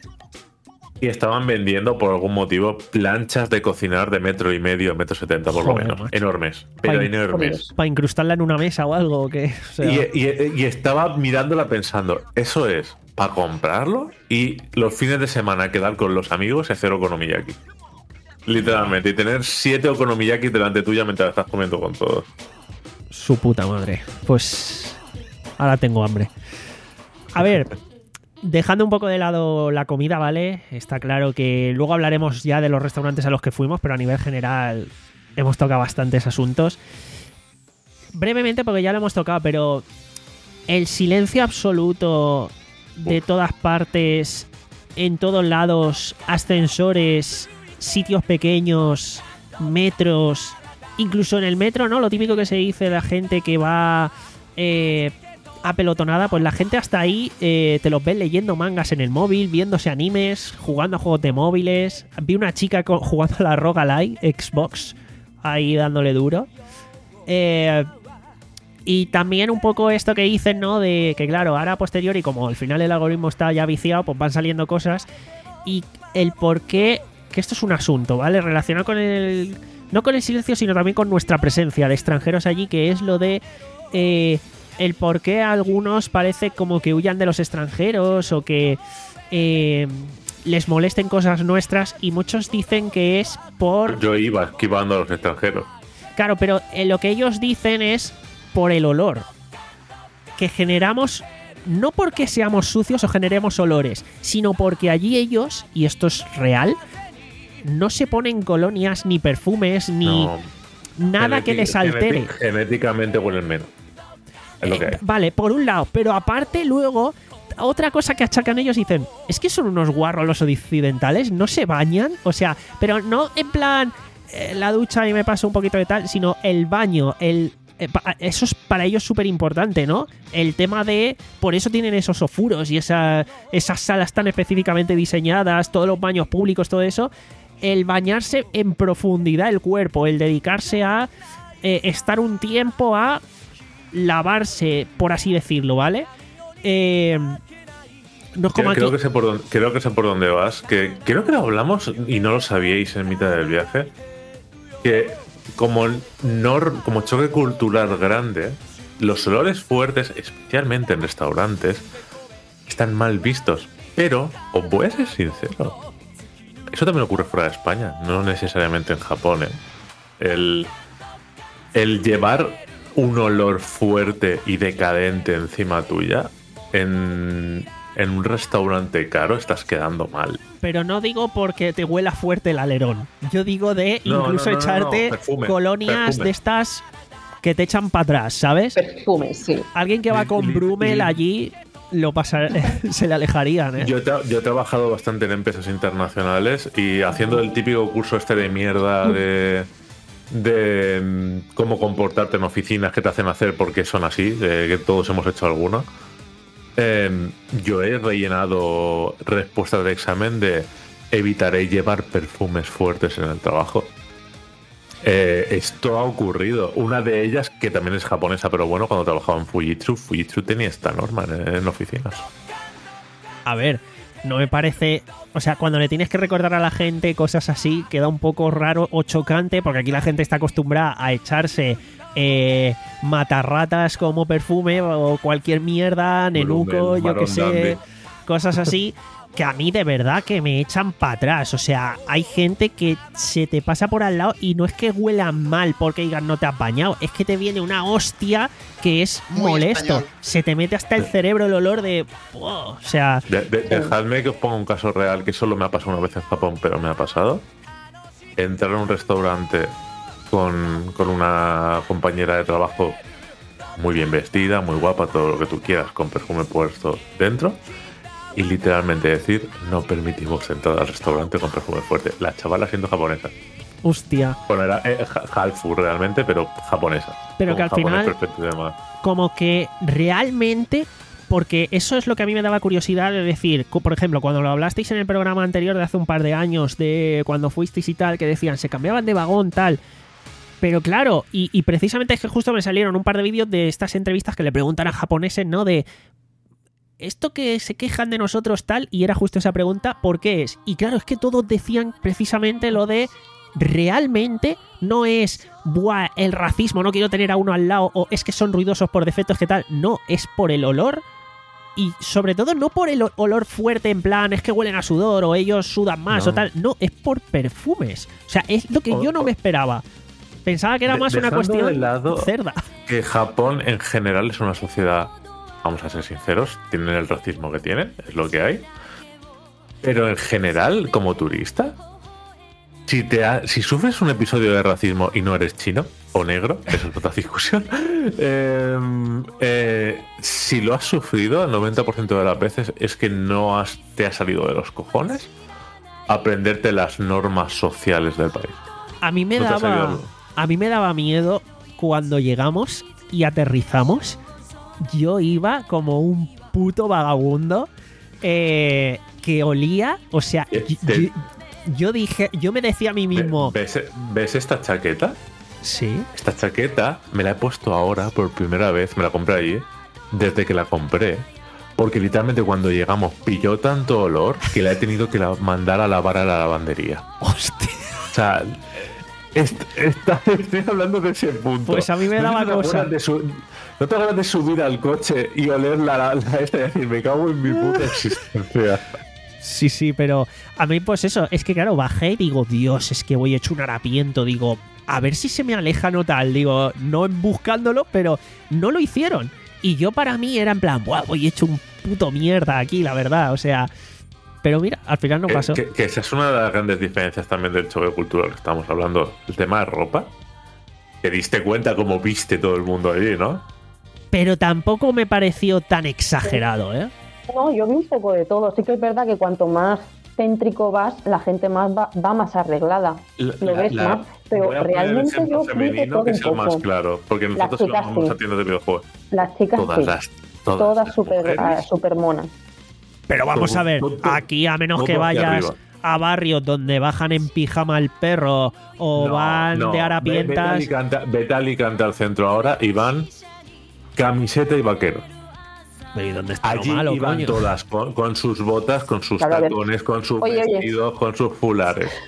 Y estaban vendiendo, por algún motivo, planchas de cocinar de metro y medio, metro setenta por lo Joder, menos. macho. Enormes, pero Joder. enormes. para incrustarla en una mesa o algo. ¿O qué? O sea, Y, y- y estaba mirándola pensando, eso es para comprarlo y los fines de semana quedar con los amigos y hacer okonomiyaki. Literalmente, y tener siete okonomiyaki delante tuya mientras estás comiendo con todos. su puta madre. Pues ahora tengo hambre. A ver, dejando un poco de lado la comida, ¿vale? Está claro que luego hablaremos ya de los restaurantes a los que fuimos, pero a nivel general hemos tocado bastantes asuntos. Brevemente, porque ya lo hemos tocado, pero el silencio absoluto de todas partes, en todos lados, ascensores, sitios pequeños, metros, incluso en el metro, ¿no? Lo típico que se dice de la gente que va eh, apelotonada, pues la gente hasta ahí eh, te los ves leyendo mangas en el móvil, viéndose animes, jugando a juegos de móviles. Vi una chica co- jugando a la Roguelike Xbox, ahí dándole duro. Eh, y también un poco esto que dicen, ¿no? De que claro, ahora a posteriori, como al final el algoritmo está ya viciado, pues van saliendo cosas. Y el por qué, que esto es un asunto, ¿vale? Relacionado con el... No con el silencio, sino también con nuestra presencia de extranjeros allí, que es lo de... Eh, el por qué a algunos parece como que huyan de los extranjeros o que eh, les molesten cosas nuestras, y muchos dicen que es por... Yo iba esquivando a los extranjeros. Claro, pero eh, lo que ellos dicen es por el olor. Que generamos, no porque seamos sucios o generemos olores, sino porque allí ellos, y esto es real, no se ponen colonias, ni perfumes, ni No. nada que Geneti- les altere. geneti- Genéticamente huelen menos. Es lo que hay. Eh, vale, por un lado, pero aparte luego, otra cosa que achacan ellos, dicen, es que son unos guarros los occidentales, no se bañan, o sea, pero no en plan eh, la ducha y me paso un poquito de tal, sino el baño, el eh, pa- eso es para ellos súper importante, ¿no? El tema de, por eso tienen esos ofuros y esa, esas salas tan específicamente diseñadas, todos los baños públicos, todo eso, el bañarse en profundidad el cuerpo, el dedicarse a eh, estar un tiempo a lavarse, por así decirlo, ¿vale? Eh, no es como Creo, aquí. creo que sé por dónde, creo que sé por dónde vas. Que creo que lo hablamos y no lo sabíais en mitad del viaje. Que como, no, como choque cultural grande, los olores fuertes, especialmente en restaurantes, están mal vistos. Pero, os voy a ser sincero, eso también ocurre fuera de España, no necesariamente en Japón, ¿eh? El, el llevar un olor fuerte y decadente encima tuya en, en un restaurante caro estás quedando mal. Pero no digo porque te huela fuerte el alerón. Yo digo de No, incluso no, no, no, echarte no. Perfume, colonias perfume. de estas que te echan para atrás, ¿sabes? Perfume, sí. Alguien que va Li- con li- Brummel li- allí lo pasar, se le alejarían, ¿eh? Yo he, tra- yo he trabajado bastante en empresas internacionales y haciendo el típico curso este de mierda de, de mm, cómo comportarte en oficinas que te hacen hacer porque son así, de que todos hemos hecho alguna. Eh, yo he rellenado respuestas de examen de evitaré llevar perfumes fuertes en el trabajo. Eh, esto ha ocurrido. Una de ellas, que también es japonesa, pero bueno, cuando trabajaba en Fujitsu, Fujitsu tenía esta norma en, en oficinas. A ver, no me parece... O sea, cuando le tienes que recordar a la gente cosas así, queda un poco raro o chocante, porque aquí la gente está acostumbrada a echarse eh, matarratas como perfume o cualquier mierda, nenuco, Brummel, yo que Marron sé, Dandy. cosas así, que a mí de verdad que me echan para atrás. O sea, hay gente que se te pasa por al lado y no es que huela mal porque digan no te has bañado, es que te viene una hostia que es Muy molesto. español. Se te mete hasta el cerebro el olor de... oh, o sea... De- de- dejadme que os ponga un caso real que solo me ha pasado una vez en Japón, pero me ha pasado. Entrar a un restaurante con, con una compañera de trabajo muy bien vestida, muy guapa, todo lo que tú quieras, con perfume puesto dentro, y literalmente decir, no permitimos entrar al restaurante con perfume fuerte. La chavala siendo japonesa. Hostia. Bueno, era eh, ja- halfu realmente, pero japonesa. Pero Con que al japonés final- perfecto y demás. Como que realmente, porque eso es lo que a mí me daba curiosidad de decir, co- por ejemplo, cuando lo hablasteis en el programa anterior de hace un par de años, de cuando fuisteis y tal, que decían, se cambiaban de vagón, tal. Pero claro, y, y precisamente es que justo me salieron un par de vídeos de estas entrevistas que le preguntan a japoneses, ¿no? De esto que se quejan de nosotros tal, y era justo esa pregunta, ¿por qué es? Y claro, es que todos decían precisamente lo de realmente no es buah, el racismo, no quiero tener a uno al lado, o es que son ruidosos por defecto, es que tal. No, es por el olor. Y sobre todo no por el o- olor fuerte en plan, es que huelen a sudor o ellos sudan más No. o tal. No, es por perfumes. O sea, es lo que O- yo no o- me esperaba. Pensaba que era De- más una dejando cuestión de lado- cerda. Que Japón en general es una sociedad, vamos a ser sinceros, tienen el racismo que tienen, es lo que hay. Pero en general, como turista, si, te ha- si sufres un episodio de racismo y no eres chino o negro, eso es otra discusión, eh, eh, si lo has sufrido, el noventa por ciento de las veces es que no has, te ha salido de los cojones aprenderte las normas sociales del país. A mí me No te ha salido daba algo. a mí me daba miedo cuando llegamos y aterrizamos. Yo iba como un puto vagabundo eh, que olía, o sea, Este- yo, yo- yo dije, yo me decía a mí mismo, ¿Ves, ¿Ves esta chaqueta? sí, Esta chaqueta me la he puesto ahora por primera vez, me la compré allí, desde que la compré, porque literalmente cuando llegamos pilló tanto olor que la he tenido que la- mandar a lavar a la lavandería. hostia. O sea, est- está- estoy hablando de ese punto. Pues a mí me ¿No daba te das cosa. ganas de su- ¿No te ganas de subir al coche y oler la, la, la esta y decir, me cago en mi puta existencia? Sí, sí, pero a mí pues eso, es que claro, bajé y digo, Dios, es que voy hecho un harapiento, digo, a ver si se me alejan o tal, digo, no buscándolo, pero no lo hicieron. Y yo para mí era en plan, buah, voy hecho un puto mierda aquí, la verdad, o sea, pero mira, al final no Que, pasó. que- que esa es una de las grandes diferencias también del choque cultural que estamos hablando. El tema de ropa. Te diste cuenta cómo viste todo el mundo allí, ¿no? Pero tampoco me pareció tan exagerado, ¿eh? No, yo vi un poco de todo. Sí que es verdad que cuanto más céntrico vas, la gente más va, va más arreglada. La- Lo la- ves la- más, pero voy a poner el realmente ejemplo yo vi de femenino todo que un es el más poco. claro. Porque Las nosotros chicas vamos sí. a tiendas de videojuegos. Las chicas Todas sí, las. Todas, todas las súper mujeres, ah, súper monas. Pero vamos Todo- a ver, todo- todo- aquí a menos todo que hacia vayas arriba. a barrios donde bajan en pijama el perro o No, van no. de Ve- harapientas. Vete a Alicante- Vete a Alicante al centro ahora y van camiseta y vaquero. ¿Y dónde está lo Allí malo, iban coño? todas con, con sus botas, con sus Claro, a ver. tacones, con sus Oye, oye. vestidos, con sus fulares.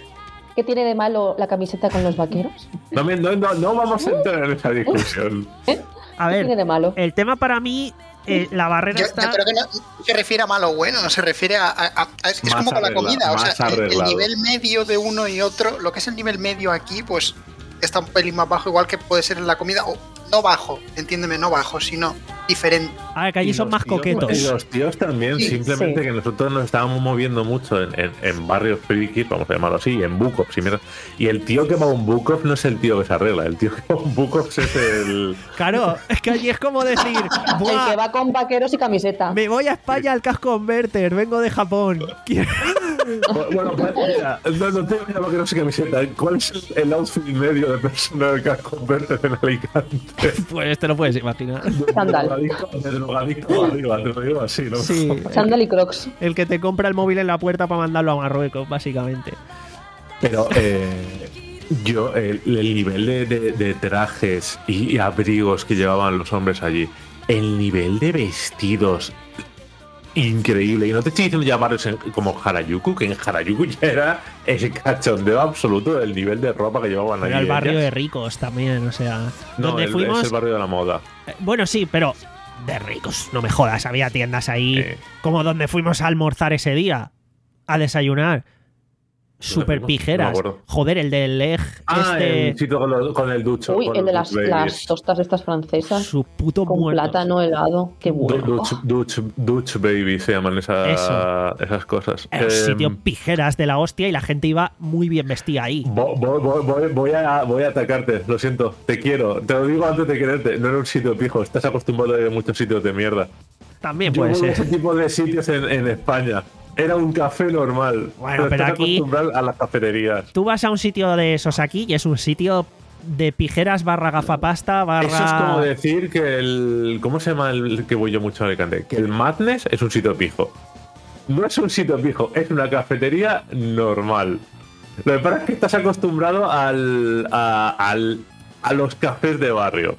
¿Qué tiene de malo la camiseta con los vaqueros? No, me- no, no, no vamos a entrar en esa discusión. ¿Eh? A ¿Qué ver, tiene de malo? el tema para mí, eh, la barrera Yo, está... yo creo que no se refiere a malo o bueno, no se refiere a. a- a- es, es Más como con la arregla- comida, o más sea, el, el arreglado. nivel medio de uno y otro, lo que es el nivel medio aquí, pues está un pelín más bajo, igual que puede ser en la comida, o no bajo, entiéndeme, no bajo, sino diferente. A ver, que allí Y son los más tíos- coquetos. Y los tíos también, Sí, simplemente sí. que nosotros nos estábamos moviendo mucho en, en, en barrios frikis, vamos a llamarlo así, en Bukops. Y, mira- y el tío que va a un Bukops no es el tío que se arregla, el tío que va a un Bukops es el. Claro, es que allí es como decir, El "Buah, que va con vaqueros y camiseta. me voy a España al Cash Converter, vengo de Japón. Quiero-". Bueno, pues, mira, no, no tengo ya que no sé camiseta. ¿Cuál es el, el outfit medio de persona que convierte en Alicante? Pues te lo puedes imaginar. Chándal. Drogadicto, de drogadicto arriba, te lo digo así, ¿no? Sí, Chándal y crocs. el que te compra el móvil en la puerta para mandarlo a Marruecos, básicamente. Pero eh, yo, el, el nivel de, de- de trajes y, y abrigos que llevaban los hombres allí, el nivel de vestidos, increíble. Y no te estoy diciendo ya barrios en- como Harajuku, que en Harajuku ya era el cachondeo absoluto del nivel de ropa que llevaban allí. Era el barrio ellas. de ricos también, o sea. No, donde el- fuimos. es el barrio de la moda. eh, Bueno, sí, pero de ricos, no me jodas. Había tiendas ahí, Eh. como donde fuimos a almorzar ese día, a desayunar. Súper fuimos? No pijeras. me acuerdo. Joder, el del leg. Ah, este. el sitio con, los- con el ducho. Uy, con el de los las, las babies. tostas estas francesas. Su puto Con muerto. plátano helado. Qué Du- bueno. Dutch, Dutch, Dutch Baby se llaman esa- Eso. esas cosas. El Eh, sitio pijeras de la hostia y la gente iba muy bien vestida ahí. Voy, voy- voy- voy a, voy a atacarte, lo siento, te quiero, te lo digo antes de quererte, no era un sitio pijo, estás acostumbrado a ir a muchos sitios de mierda. También Yo puede voy a ser. ese tipo de sitios en, en España, era un café normal, Bueno, pero estás aquí- acostumbrado a las cafeterías. Tú vas a un sitio de esos aquí y es un sitio de pijeras barra gafapasta barra. Eso es como decir que el... ¿Cómo se llama el que voy yo mucho a Alicante? Que el Madness es un sitio pijo. No es un sitio pijo, es una cafetería normal. Lo que pasa es que estás acostumbrado al, a, al- a los cafés de barrio.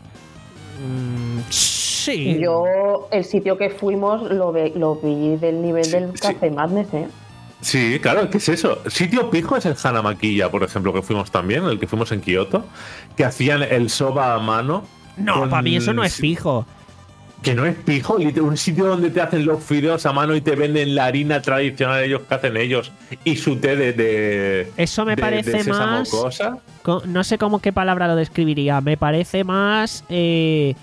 Mm, sí. Yo, el sitio que fuimos, lo, ve- lo vi del nivel Sí, del sí. Café Madness, ¿eh? Sí, claro, ¿qué es eso? Sitio pijo es el Hanamakiya, por ejemplo, que fuimos también, el que fuimos en Kioto, que hacían el soba a mano. No, con- para mí eso no es fijo. Que no es pijo, lit- un sitio donde te hacen los fideos a mano y te venden la harina tradicional ellos que hacen ellos y su té de, de Eso me de- parece de sésamo más- cosa. Co- No sé cómo qué palabra lo describiría. Me parece más. eh,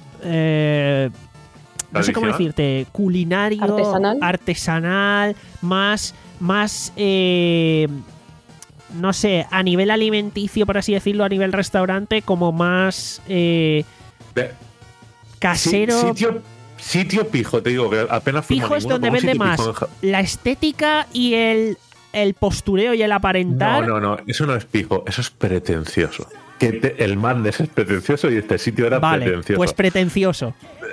eh, no sé cómo Tradicional. decirte. Culinario. Artesanal. artesanal, Más. Más. eh, no sé. A nivel alimenticio, por así decirlo. A nivel restaurante. Como más. eh, De- casero. Sí, sitio, sitio pijo, te digo, que apenas fuimos Fijo a es ninguno, donde como un vende sitio más pijo en Ja- la estética y el, el postureo y el aparentar. No, no, no, eso no es pijo, eso es pretencioso. Que te- el Madness es pretencioso y este sitio era Vale, pretencioso. pues pretencioso.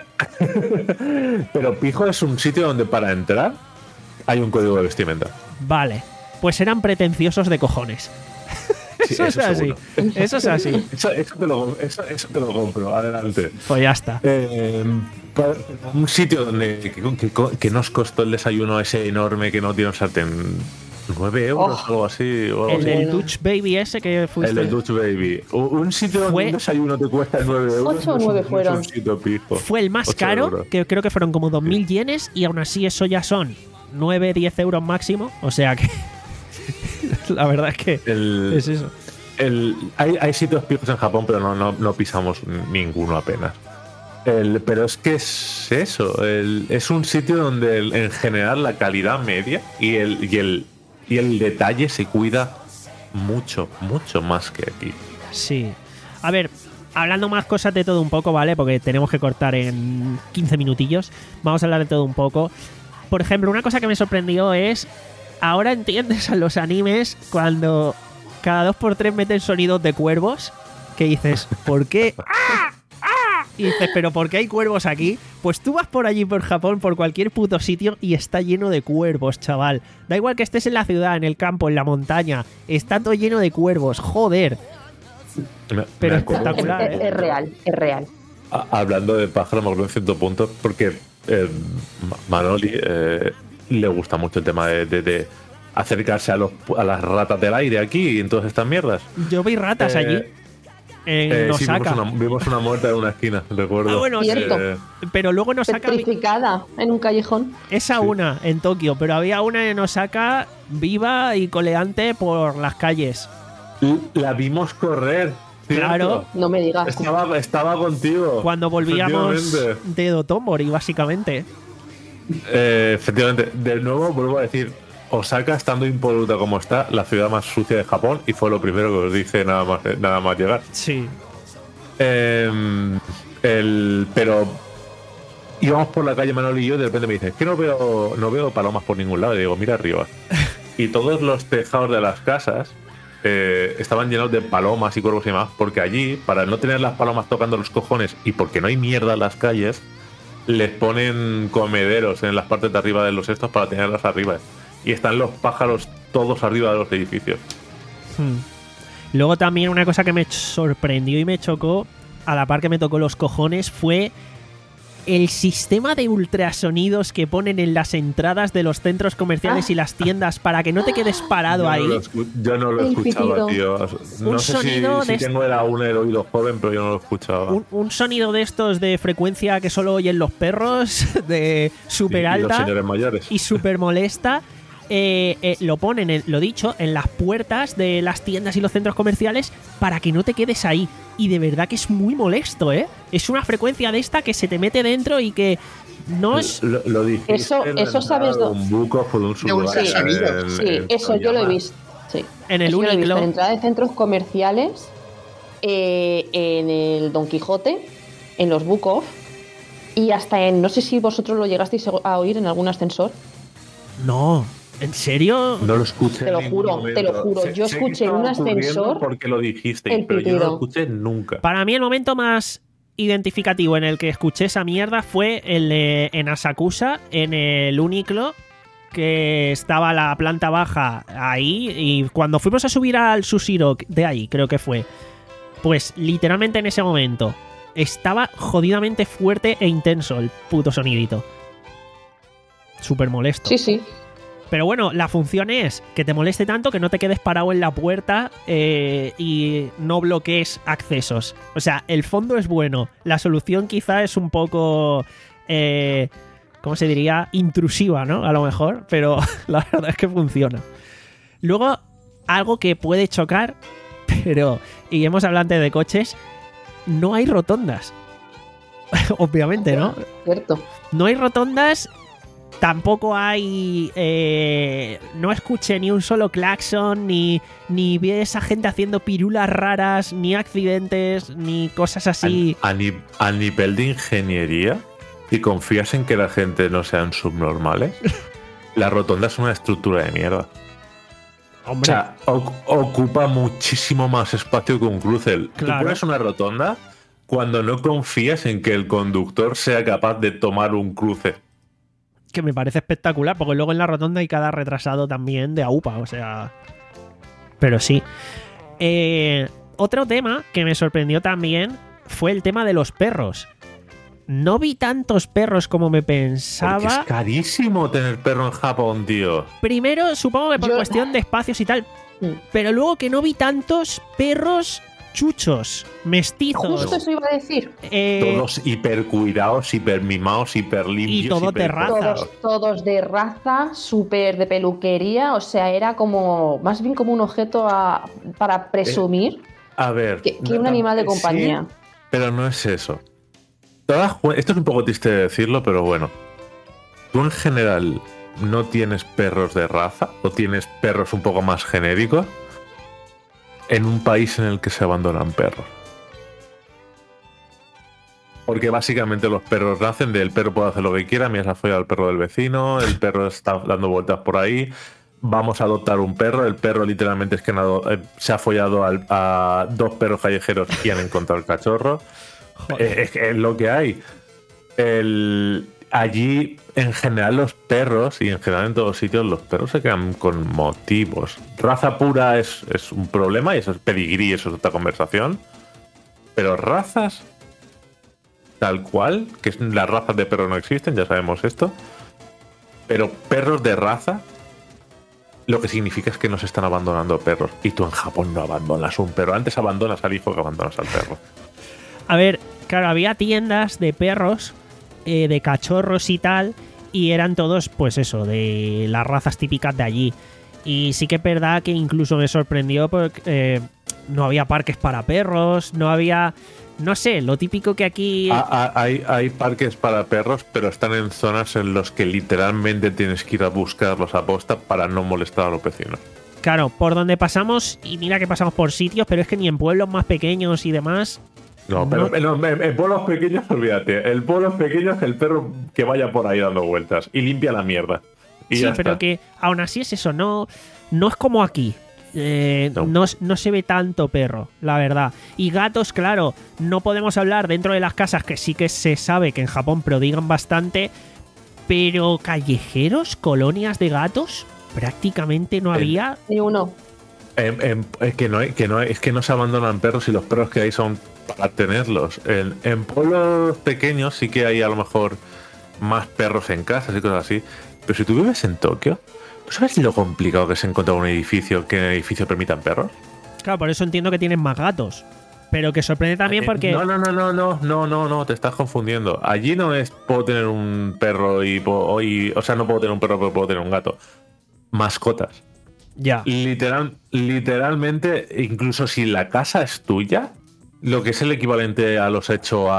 Pero pijo es un sitio donde para entrar hay un código de vestimenta. Vale, pues eran pretenciosos de cojones. Sí, Eso es así. seguro. Eso es así. Eso, eso te lo, eso, eso te lo compro, adelante. Pues ya está. Eh, pa- un sitio donde que, que- que nos costó el desayuno ese enorme que no tiene un sartén. nueve euros Oh. algo así. O algo El así. del bueno. Dutch Baby ese que fuiste. El del Dutch Baby. U- Un sitio donde Fue- un desayuno te cuesta nueve euros. Ocho o no es un- nueve no es fueron. un sitio pijo. Fue el más Ocho caro, euros. que creo que fueron como dos mil yenes, y aún así eso ya son nueve diez euros máximo. O sea que. La verdad es que El, es eso. el- hay, hay sitios pijos en Japón, pero no, no, no pisamos ninguno apenas. El- pero es que es eso. el- es un sitio donde el- en general la calidad media y el, y, el, y el detalle se cuida mucho, mucho más que aquí. Sí. A ver, hablando más cosas de todo un poco, ¿vale? Porque tenemos que cortar en quince minutillos. Vamos a hablar de todo un poco. Por ejemplo, una cosa que me sorprendió es. Ahora entiendes a los animes cuando cada dos por tres meten sonidos de cuervos. Que dices, ¿por qué? ¡Ah! ¡Ah! Y dices, ¿pero por qué hay cuervos aquí? Pues tú vas por allí, por Japón, por cualquier puto sitio y está lleno de cuervos, chaval. Da igual que estés en la ciudad, en el campo, en la montaña. Está todo lleno de cuervos, joder. Me- Pero me acuerdo espectacular. Es, ¿eh? es real, es real. A- Hablando de pájaros, me acuerdo en cierto punto, porque eh, Ma- Manoli eh, le gusta mucho el tema de, de- de acercarse a, los, a las ratas del aire aquí y en todas estas mierdas. Yo vi ratas Eh, allí. En Eh, sí, Osaka. vimos, una, vimos una muerta en una esquina, recuerdo. Ah, bueno, sí. Cierto. Eh, Pero luego en Osaka vi- Petrificada en un callejón. esa Sí. una en Tokio, pero había una en Osaka viva y coleante por las calles. la vimos correr. ¿cierto? Claro. No me digas. Estaba, estaba contigo. Cuando volvíamos Efectivamente. de Dotonbori, básicamente. Eh, efectivamente. De nuevo, vuelvo a decir, Osaka, estando impoluta como está, la ciudad más sucia de Japón, y fue lo primero que os dije nada más, nada más llegar. Sí. Eh, el, pero íbamos por la calle Manoli y yo, y de repente me dice, es que no veo, no veo palomas por ningún lado. Y digo, mira arriba. Y todos los tejados de las casas eh, estaban llenos de palomas y cuervos y demás, porque allí, para no tener las palomas tocando los cojones y porque no hay mierda en las calles, les ponen comederos en las partes de arriba de los estos para tenerlas arriba. Y están los pájaros todos arriba de los edificios. Hmm. Luego también una cosa que me sorprendió y me chocó, a la par que me tocó los cojones, fue el sistema de ultrasonidos que ponen en las entradas de los centros comerciales Ah. y las tiendas para que no te quedes parado Yo ahí. no lo, escu- yo no lo El escuchaba, pitido. tío. No Un sé sonido si, si de- tengo era un el oído joven, pero yo no lo escuchaba. Un, un sonido de estos de frecuencia que solo oyen los perros, de súper Sí, y los alta señores mayores. y súper molesta. Eh, eh, lo ponen, en- lo dicho, en las puertas de las tiendas y los centros comerciales para que no te quedes ahí. Y de verdad que es muy molesto, ¿eh? Es una frecuencia de esta que se te mete dentro y que no es... Lo, lo dijiste Eso- en la eso entrada sabes de do- un buco o de un De un sublugar sonido. en- Sí, en eso yo lo he Toyama. visto. Sí. En el Eso yo lo he visto Uniqlo. en entrada de centros comerciales, eh, en el Don Quijote, en los Book Off y hasta en, no sé si vosotros lo llegasteis a oír en algún ascensor. No, ¿en serio? No lo escuché. Te lo en ningún juro, te lo momento. juro. Sé- Yo sé que escuché en un estaba ocurriendo ascensor porque lo dijiste, el pero yo no lo pitido. escuché nunca. Para mí el momento más identificativo en el que escuché esa mierda fue el de, en Asakusa, en el Uniqlo, que estaba la planta baja ahí, y cuando fuimos a subir al Sushiro de ahí, creo que fue, pues literalmente en ese momento estaba jodidamente fuerte e intenso el puto sonidito. Súper molesto. Sí, sí. Pero bueno, la función es que te moleste tanto que no te quedes parado en la puerta eh, y no bloquees accesos. O sea, el fondo es bueno. La solución quizá es un poco... Eh, ¿Cómo se diría? Intrusiva, ¿no? A lo mejor. Pero la verdad es que funciona. Luego, algo que puede chocar, pero... Y hemos hablado antes de coches. No hay rotondas. Obviamente, ¿no? Cierto. No hay rotondas, tampoco hay... eh, no escuché ni un solo claxon, ni, ni vi a esa gente haciendo pirulas raras, ni accidentes, ni cosas así. A, a ni- a nivel de ingeniería, si confías en que la gente no sean subnormales, la rotonda es una estructura de mierda. O Hombre, sea, oc- ocupa muchísimo más espacio que un cruce. Claro. Tú pones una rotonda cuando no confías en que el conductor sea capaz de tomar un cruce. que me parece espectacular, porque luego en la rotonda hay cada retrasado también de AUPA, o sea... Pero sí. Eh, otro tema que me sorprendió también fue el tema de los perros. No vi tantos perros como me Porque pensaba. es carísimo tener perro en Japón, tío. Primero, supongo que por Yo- cuestión de espacios y tal, Mm. pero luego que no vi tantos perros chuchos, mestizos, Justo eso iba a decir. eh, Todos hipercuidados, hipermimados, hiperlimpios. Y todo de raza. Todos, todos de raza, súper de peluquería, o sea, era como, más bien como un objeto a- para presumir A ver. que, que no- un animal de sí, compañía. pero no es eso. ¿Te das cuen- Esto es un poco triste de decirlo, pero bueno. Tú en general no tienes perros de raza o tienes perros un poco más genéricos en un país en el que se abandonan perros. Porque básicamente los perros nacen de el perro puede hacer lo que quiera, mientras ha follado al perro del vecino, el perro está dando vueltas por ahí, vamos a adoptar un perro, el perro literalmente es que nado- eh, se ha follado al- a dos perros callejeros y han encontrado el cachorro. Eh, Es, que es lo que hay. El, allí, en general, los perros, y en general en todos sitios, los perros se quedan con motivos. Raza pura es, es un problema, y eso es pedigrí, eso es otra conversación. Pero razas, tal cual, que es- las razas de perro no existen, ya sabemos esto. Pero perros de raza, lo que significa es que nos están abandonando perros. Y tú en Japón no abandonas un perro. Antes abandonas al hijo que abandonas al perro. A ver, claro, había tiendas de perros, eh, de cachorros y tal, y eran todos, pues eso, de las razas típicas de allí. Y sí que es verdad que incluso me sorprendió porque eh, no había parques para perros, no había... No sé, lo típico que aquí... Ah, ah, hay, hay parques para perros, pero están en zonas en los que literalmente tienes que ir a buscarlos a posta para no molestar a los vecinos. Claro, por donde pasamos, y mira que pasamos por sitios, pero es que ni en pueblos más pequeños y demás... No, pero no. En, en pueblos pequeños, olvídate. En pueblos pequeños, el perro que vaya por ahí dando vueltas y limpia la mierda. Y sí, ya pero está. que aún así es eso, no, no es como aquí. Eh, no. No, no se ve tanto perro, la verdad. Y gatos, claro, no podemos hablar dentro de las casas, que sí que se sabe que en Japón prodigan bastante, pero callejeros, colonias de gatos, prácticamente no había. Ni uno. En, en, es, que no hay, que no hay, es que no se abandonan perros y los perros que hay son para tenerlos. En, en pueblos pequeños sí que hay a lo mejor más perros en casas y cosas así, pero si tú vives en Tokio, ¿tú sabes lo complicado que es encontrar un edificio que en el edificio permitan perros? Claro, por eso entiendo que tienen más gatos. Pero que sorprende también porque... No, no, no, no, no, no, no, no, te estás confundiendo. Allí no es puedo tener un perro y, puedo, y... O sea, no puedo tener un perro, pero puedo tener un gato. Mascotas. Ya. Literal, literalmente, incluso si la casa es tuya, lo que es el equivalente a los H O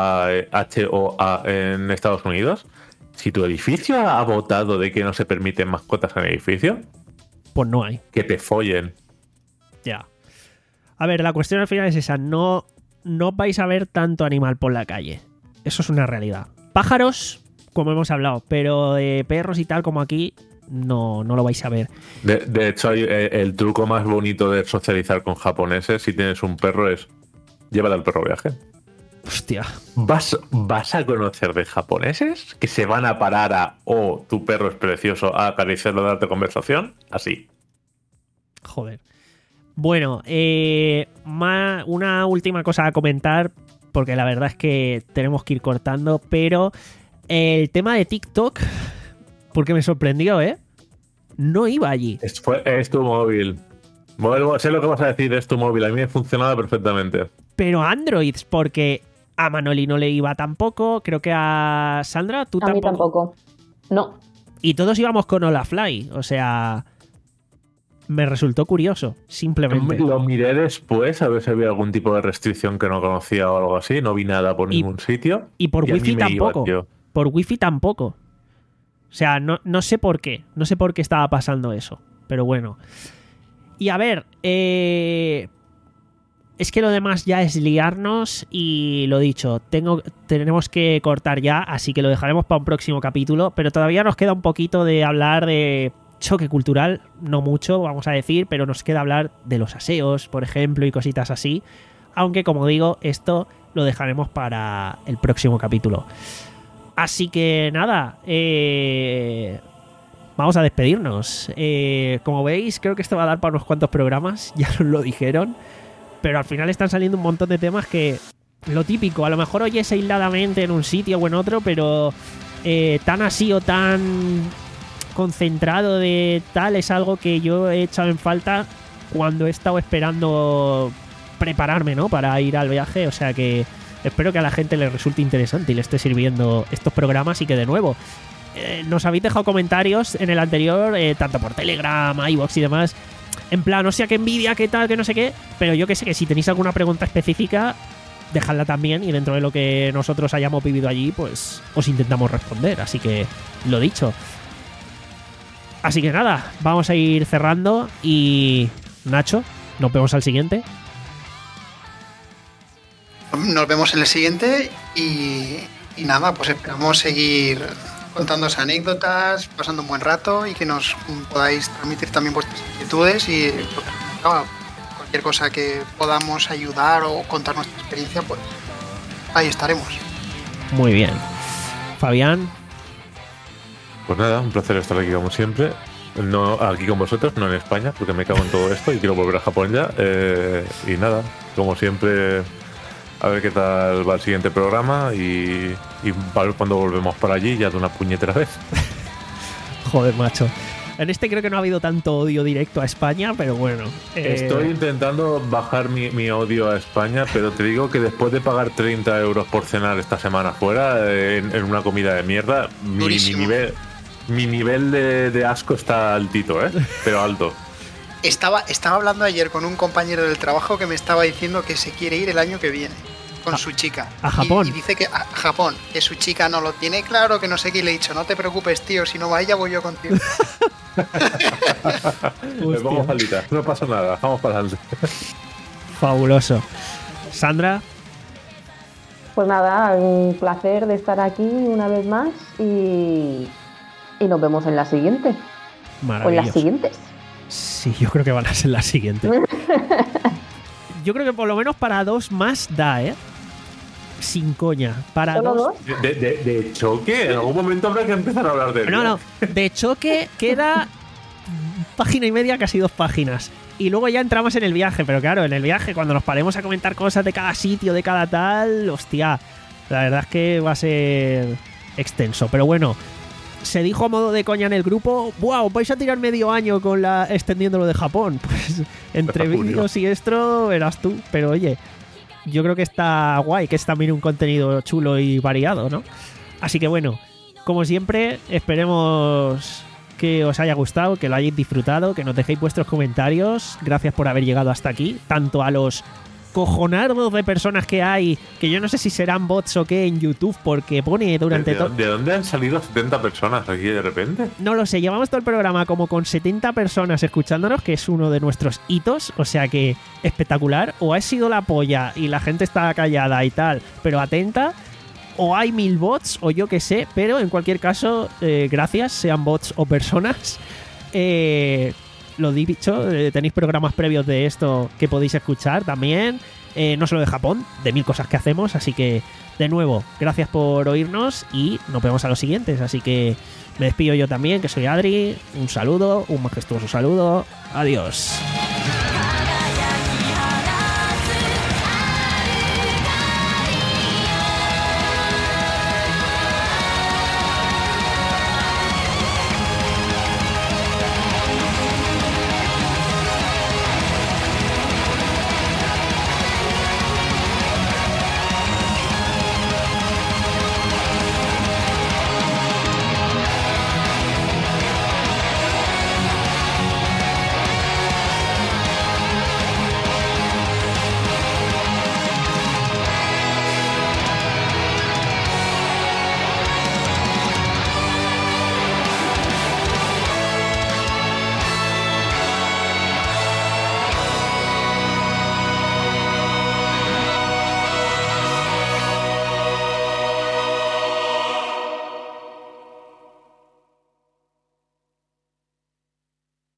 A en Estados Unidos, si tu edificio ha votado de que no se permiten mascotas en el edificio, pues no hay. Que te follen. Ya. A ver, la cuestión al final es esa. No, no vais a ver tanto animal por la calle. Eso es una realidad. Pájaros, como hemos hablado, pero de perros y tal como aquí, no, no lo vais a ver. De, de hecho, hay, eh, el truco más bonito de socializar con japoneses, si tienes un perro, es llévate al perro a viaje. Hostia. ¿Vas, ¿Vas a conocer de japoneses que se van a parar a oh, tu perro es precioso, a acariciarlo, a darte conversación? Así. Joder. Bueno, eh, ma, una última cosa a comentar, porque la verdad es que tenemos que ir cortando, pero el tema de TikTok, porque me sorprendió, ¿eh? No iba allí. Es, fue, es tu móvil. Vuelvo, sé lo que vas a decir, es tu móvil. A mí me funcionaba perfectamente. Pero Androids, porque a Manoli no le iba tampoco, creo que a Sandra, tú a tampoco. A mí tampoco, no. Y todos íbamos con Olafly, o sea... Me resultó curioso, simplemente. Lo miré después a ver si había algún tipo de restricción que no conocía o algo así. No vi nada por y, ningún sitio. Y por y wifi tampoco. Iba, por wifi tampoco. O sea, no, no sé por qué. No sé por qué estaba pasando eso. Pero bueno. Y a ver, eh, es que lo demás ya es liarnos y lo dicho, tengo, tenemos que cortar ya, así que lo dejaremos para un próximo capítulo. Pero todavía nos queda un poquito de hablar de... choque cultural, no mucho, vamos a decir, pero nos queda hablar de los aseos, por ejemplo, y cositas así. Aunque, como digo, esto lo dejaremos para el próximo capítulo. Así que nada, eh, vamos a despedirnos. Eh, como veis, creo que esto va a dar para unos cuantos programas, ya nos lo dijeron, pero al final están saliendo un montón de temas que, lo típico, a lo mejor oyes aisladamente en un sitio o en otro, pero eh, tan así o tan... concentrado de tal es algo que yo he echado en falta cuando he estado esperando prepararme, ¿no? Para ir al viaje, o sea que espero que a la gente le resulte interesante y le esté sirviendo estos programas y que de nuevo eh, nos habéis dejado comentarios en el anterior, eh, tanto por Telegram, iVoox y demás, en plan, o sea, que envidia, qué tal, que no sé qué, pero yo que sé que si tenéis alguna pregunta específica, dejadla también y dentro de lo que nosotros hayamos vivido allí, pues os intentamos responder, así que lo dicho. Así que nada, vamos a ir cerrando y Nacho, nos vemos al siguiente. Nos vemos en el siguiente y, y nada, pues esperamos seguir contándoos anécdotas, pasando un buen rato y que nos podáis transmitir también vuestras inquietudes y pues, no, cualquier cosa que podamos ayudar o contar nuestra experiencia, pues ahí estaremos. Muy bien. Fabián. Pues nada, un placer estar aquí como siempre. No aquí con vosotros, no en España, porque me cago en todo esto y quiero volver a Japón ya. Eh, y nada, como siempre, a ver qué tal va el siguiente programa y, y cuando volvemos para allí ya de una puñetera vez. Joder, macho. En este creo que no ha habido tanto odio directo a España, pero bueno. Eh... Estoy intentando bajar mi, mi odio a España, pero te digo que después de pagar treinta euros por cenar esta semana fuera, eh, en, en una comida de mierda, mi, mi nivel, mi nivel de, de asco está altito, ¿eh? Pero alto. Estaba, estaba hablando ayer con un compañero del trabajo que me estaba diciendo que se quiere ir el año que viene con a, su chica. A Japón. Y, y dice que a Japón, que su chica no lo tiene claro, que no sé qué. Y le he dicho, no te preocupes, tío, si no va ella, voy yo contigo. Vamos palita, no pasa nada, vamos para adelante. Fabuloso. Sandra. Pues nada, un placer de estar aquí una vez más y, y nos vemos en la siguiente. O en las siguientes. Sí, yo creo que van a ser las siguientes. Yo creo que por lo menos para dos más da, ¿eh? Sin coña. Para ¿Solo dos. dos? De, de, de choque, en algún momento habrá que empezar a hablar de No, no. De choque queda página y media, casi dos páginas. Y luego ya entramos en el viaje. Pero claro, en el viaje, cuando nos paremos a comentar cosas de cada sitio, de cada tal, hostia, la verdad es que va a ser extenso. Pero bueno, se dijo a modo de coña en el grupo, wow, vais a tirar medio año con la extendiendo lo de Japón. Pues entre vídeos y esto verás tú. Pero oye, yo creo que está guay, que es también un contenido chulo y variado, ¿no? Así que bueno, como siempre, esperemos que os haya gustado, que lo hayáis disfrutado, que nos dejéis vuestros comentarios. Gracias por haber llegado hasta aquí, tanto a los cojonardos de personas que hay, que yo no sé si serán bots o qué en YouTube, porque pone durante todo... ¿De dónde han salido setenta personas aquí de repente? No lo sé, llevamos todo el programa como con setenta personas escuchándonos, que es uno de nuestros hitos, o sea que espectacular. O ha sido la polla y la gente está callada y tal, pero atenta, o hay mil bots, o yo qué sé, pero en cualquier caso, eh, gracias, sean bots o personas. Eh... Lo dicho, eh, tenéis programas previos de esto que podéis escuchar también, eh, no solo de Japón, de mil cosas que hacemos, así que de nuevo, gracias por oírnos y nos vemos a los siguientes, así que me despido yo también, que soy Adri, un saludo, un majestuoso saludo, adiós.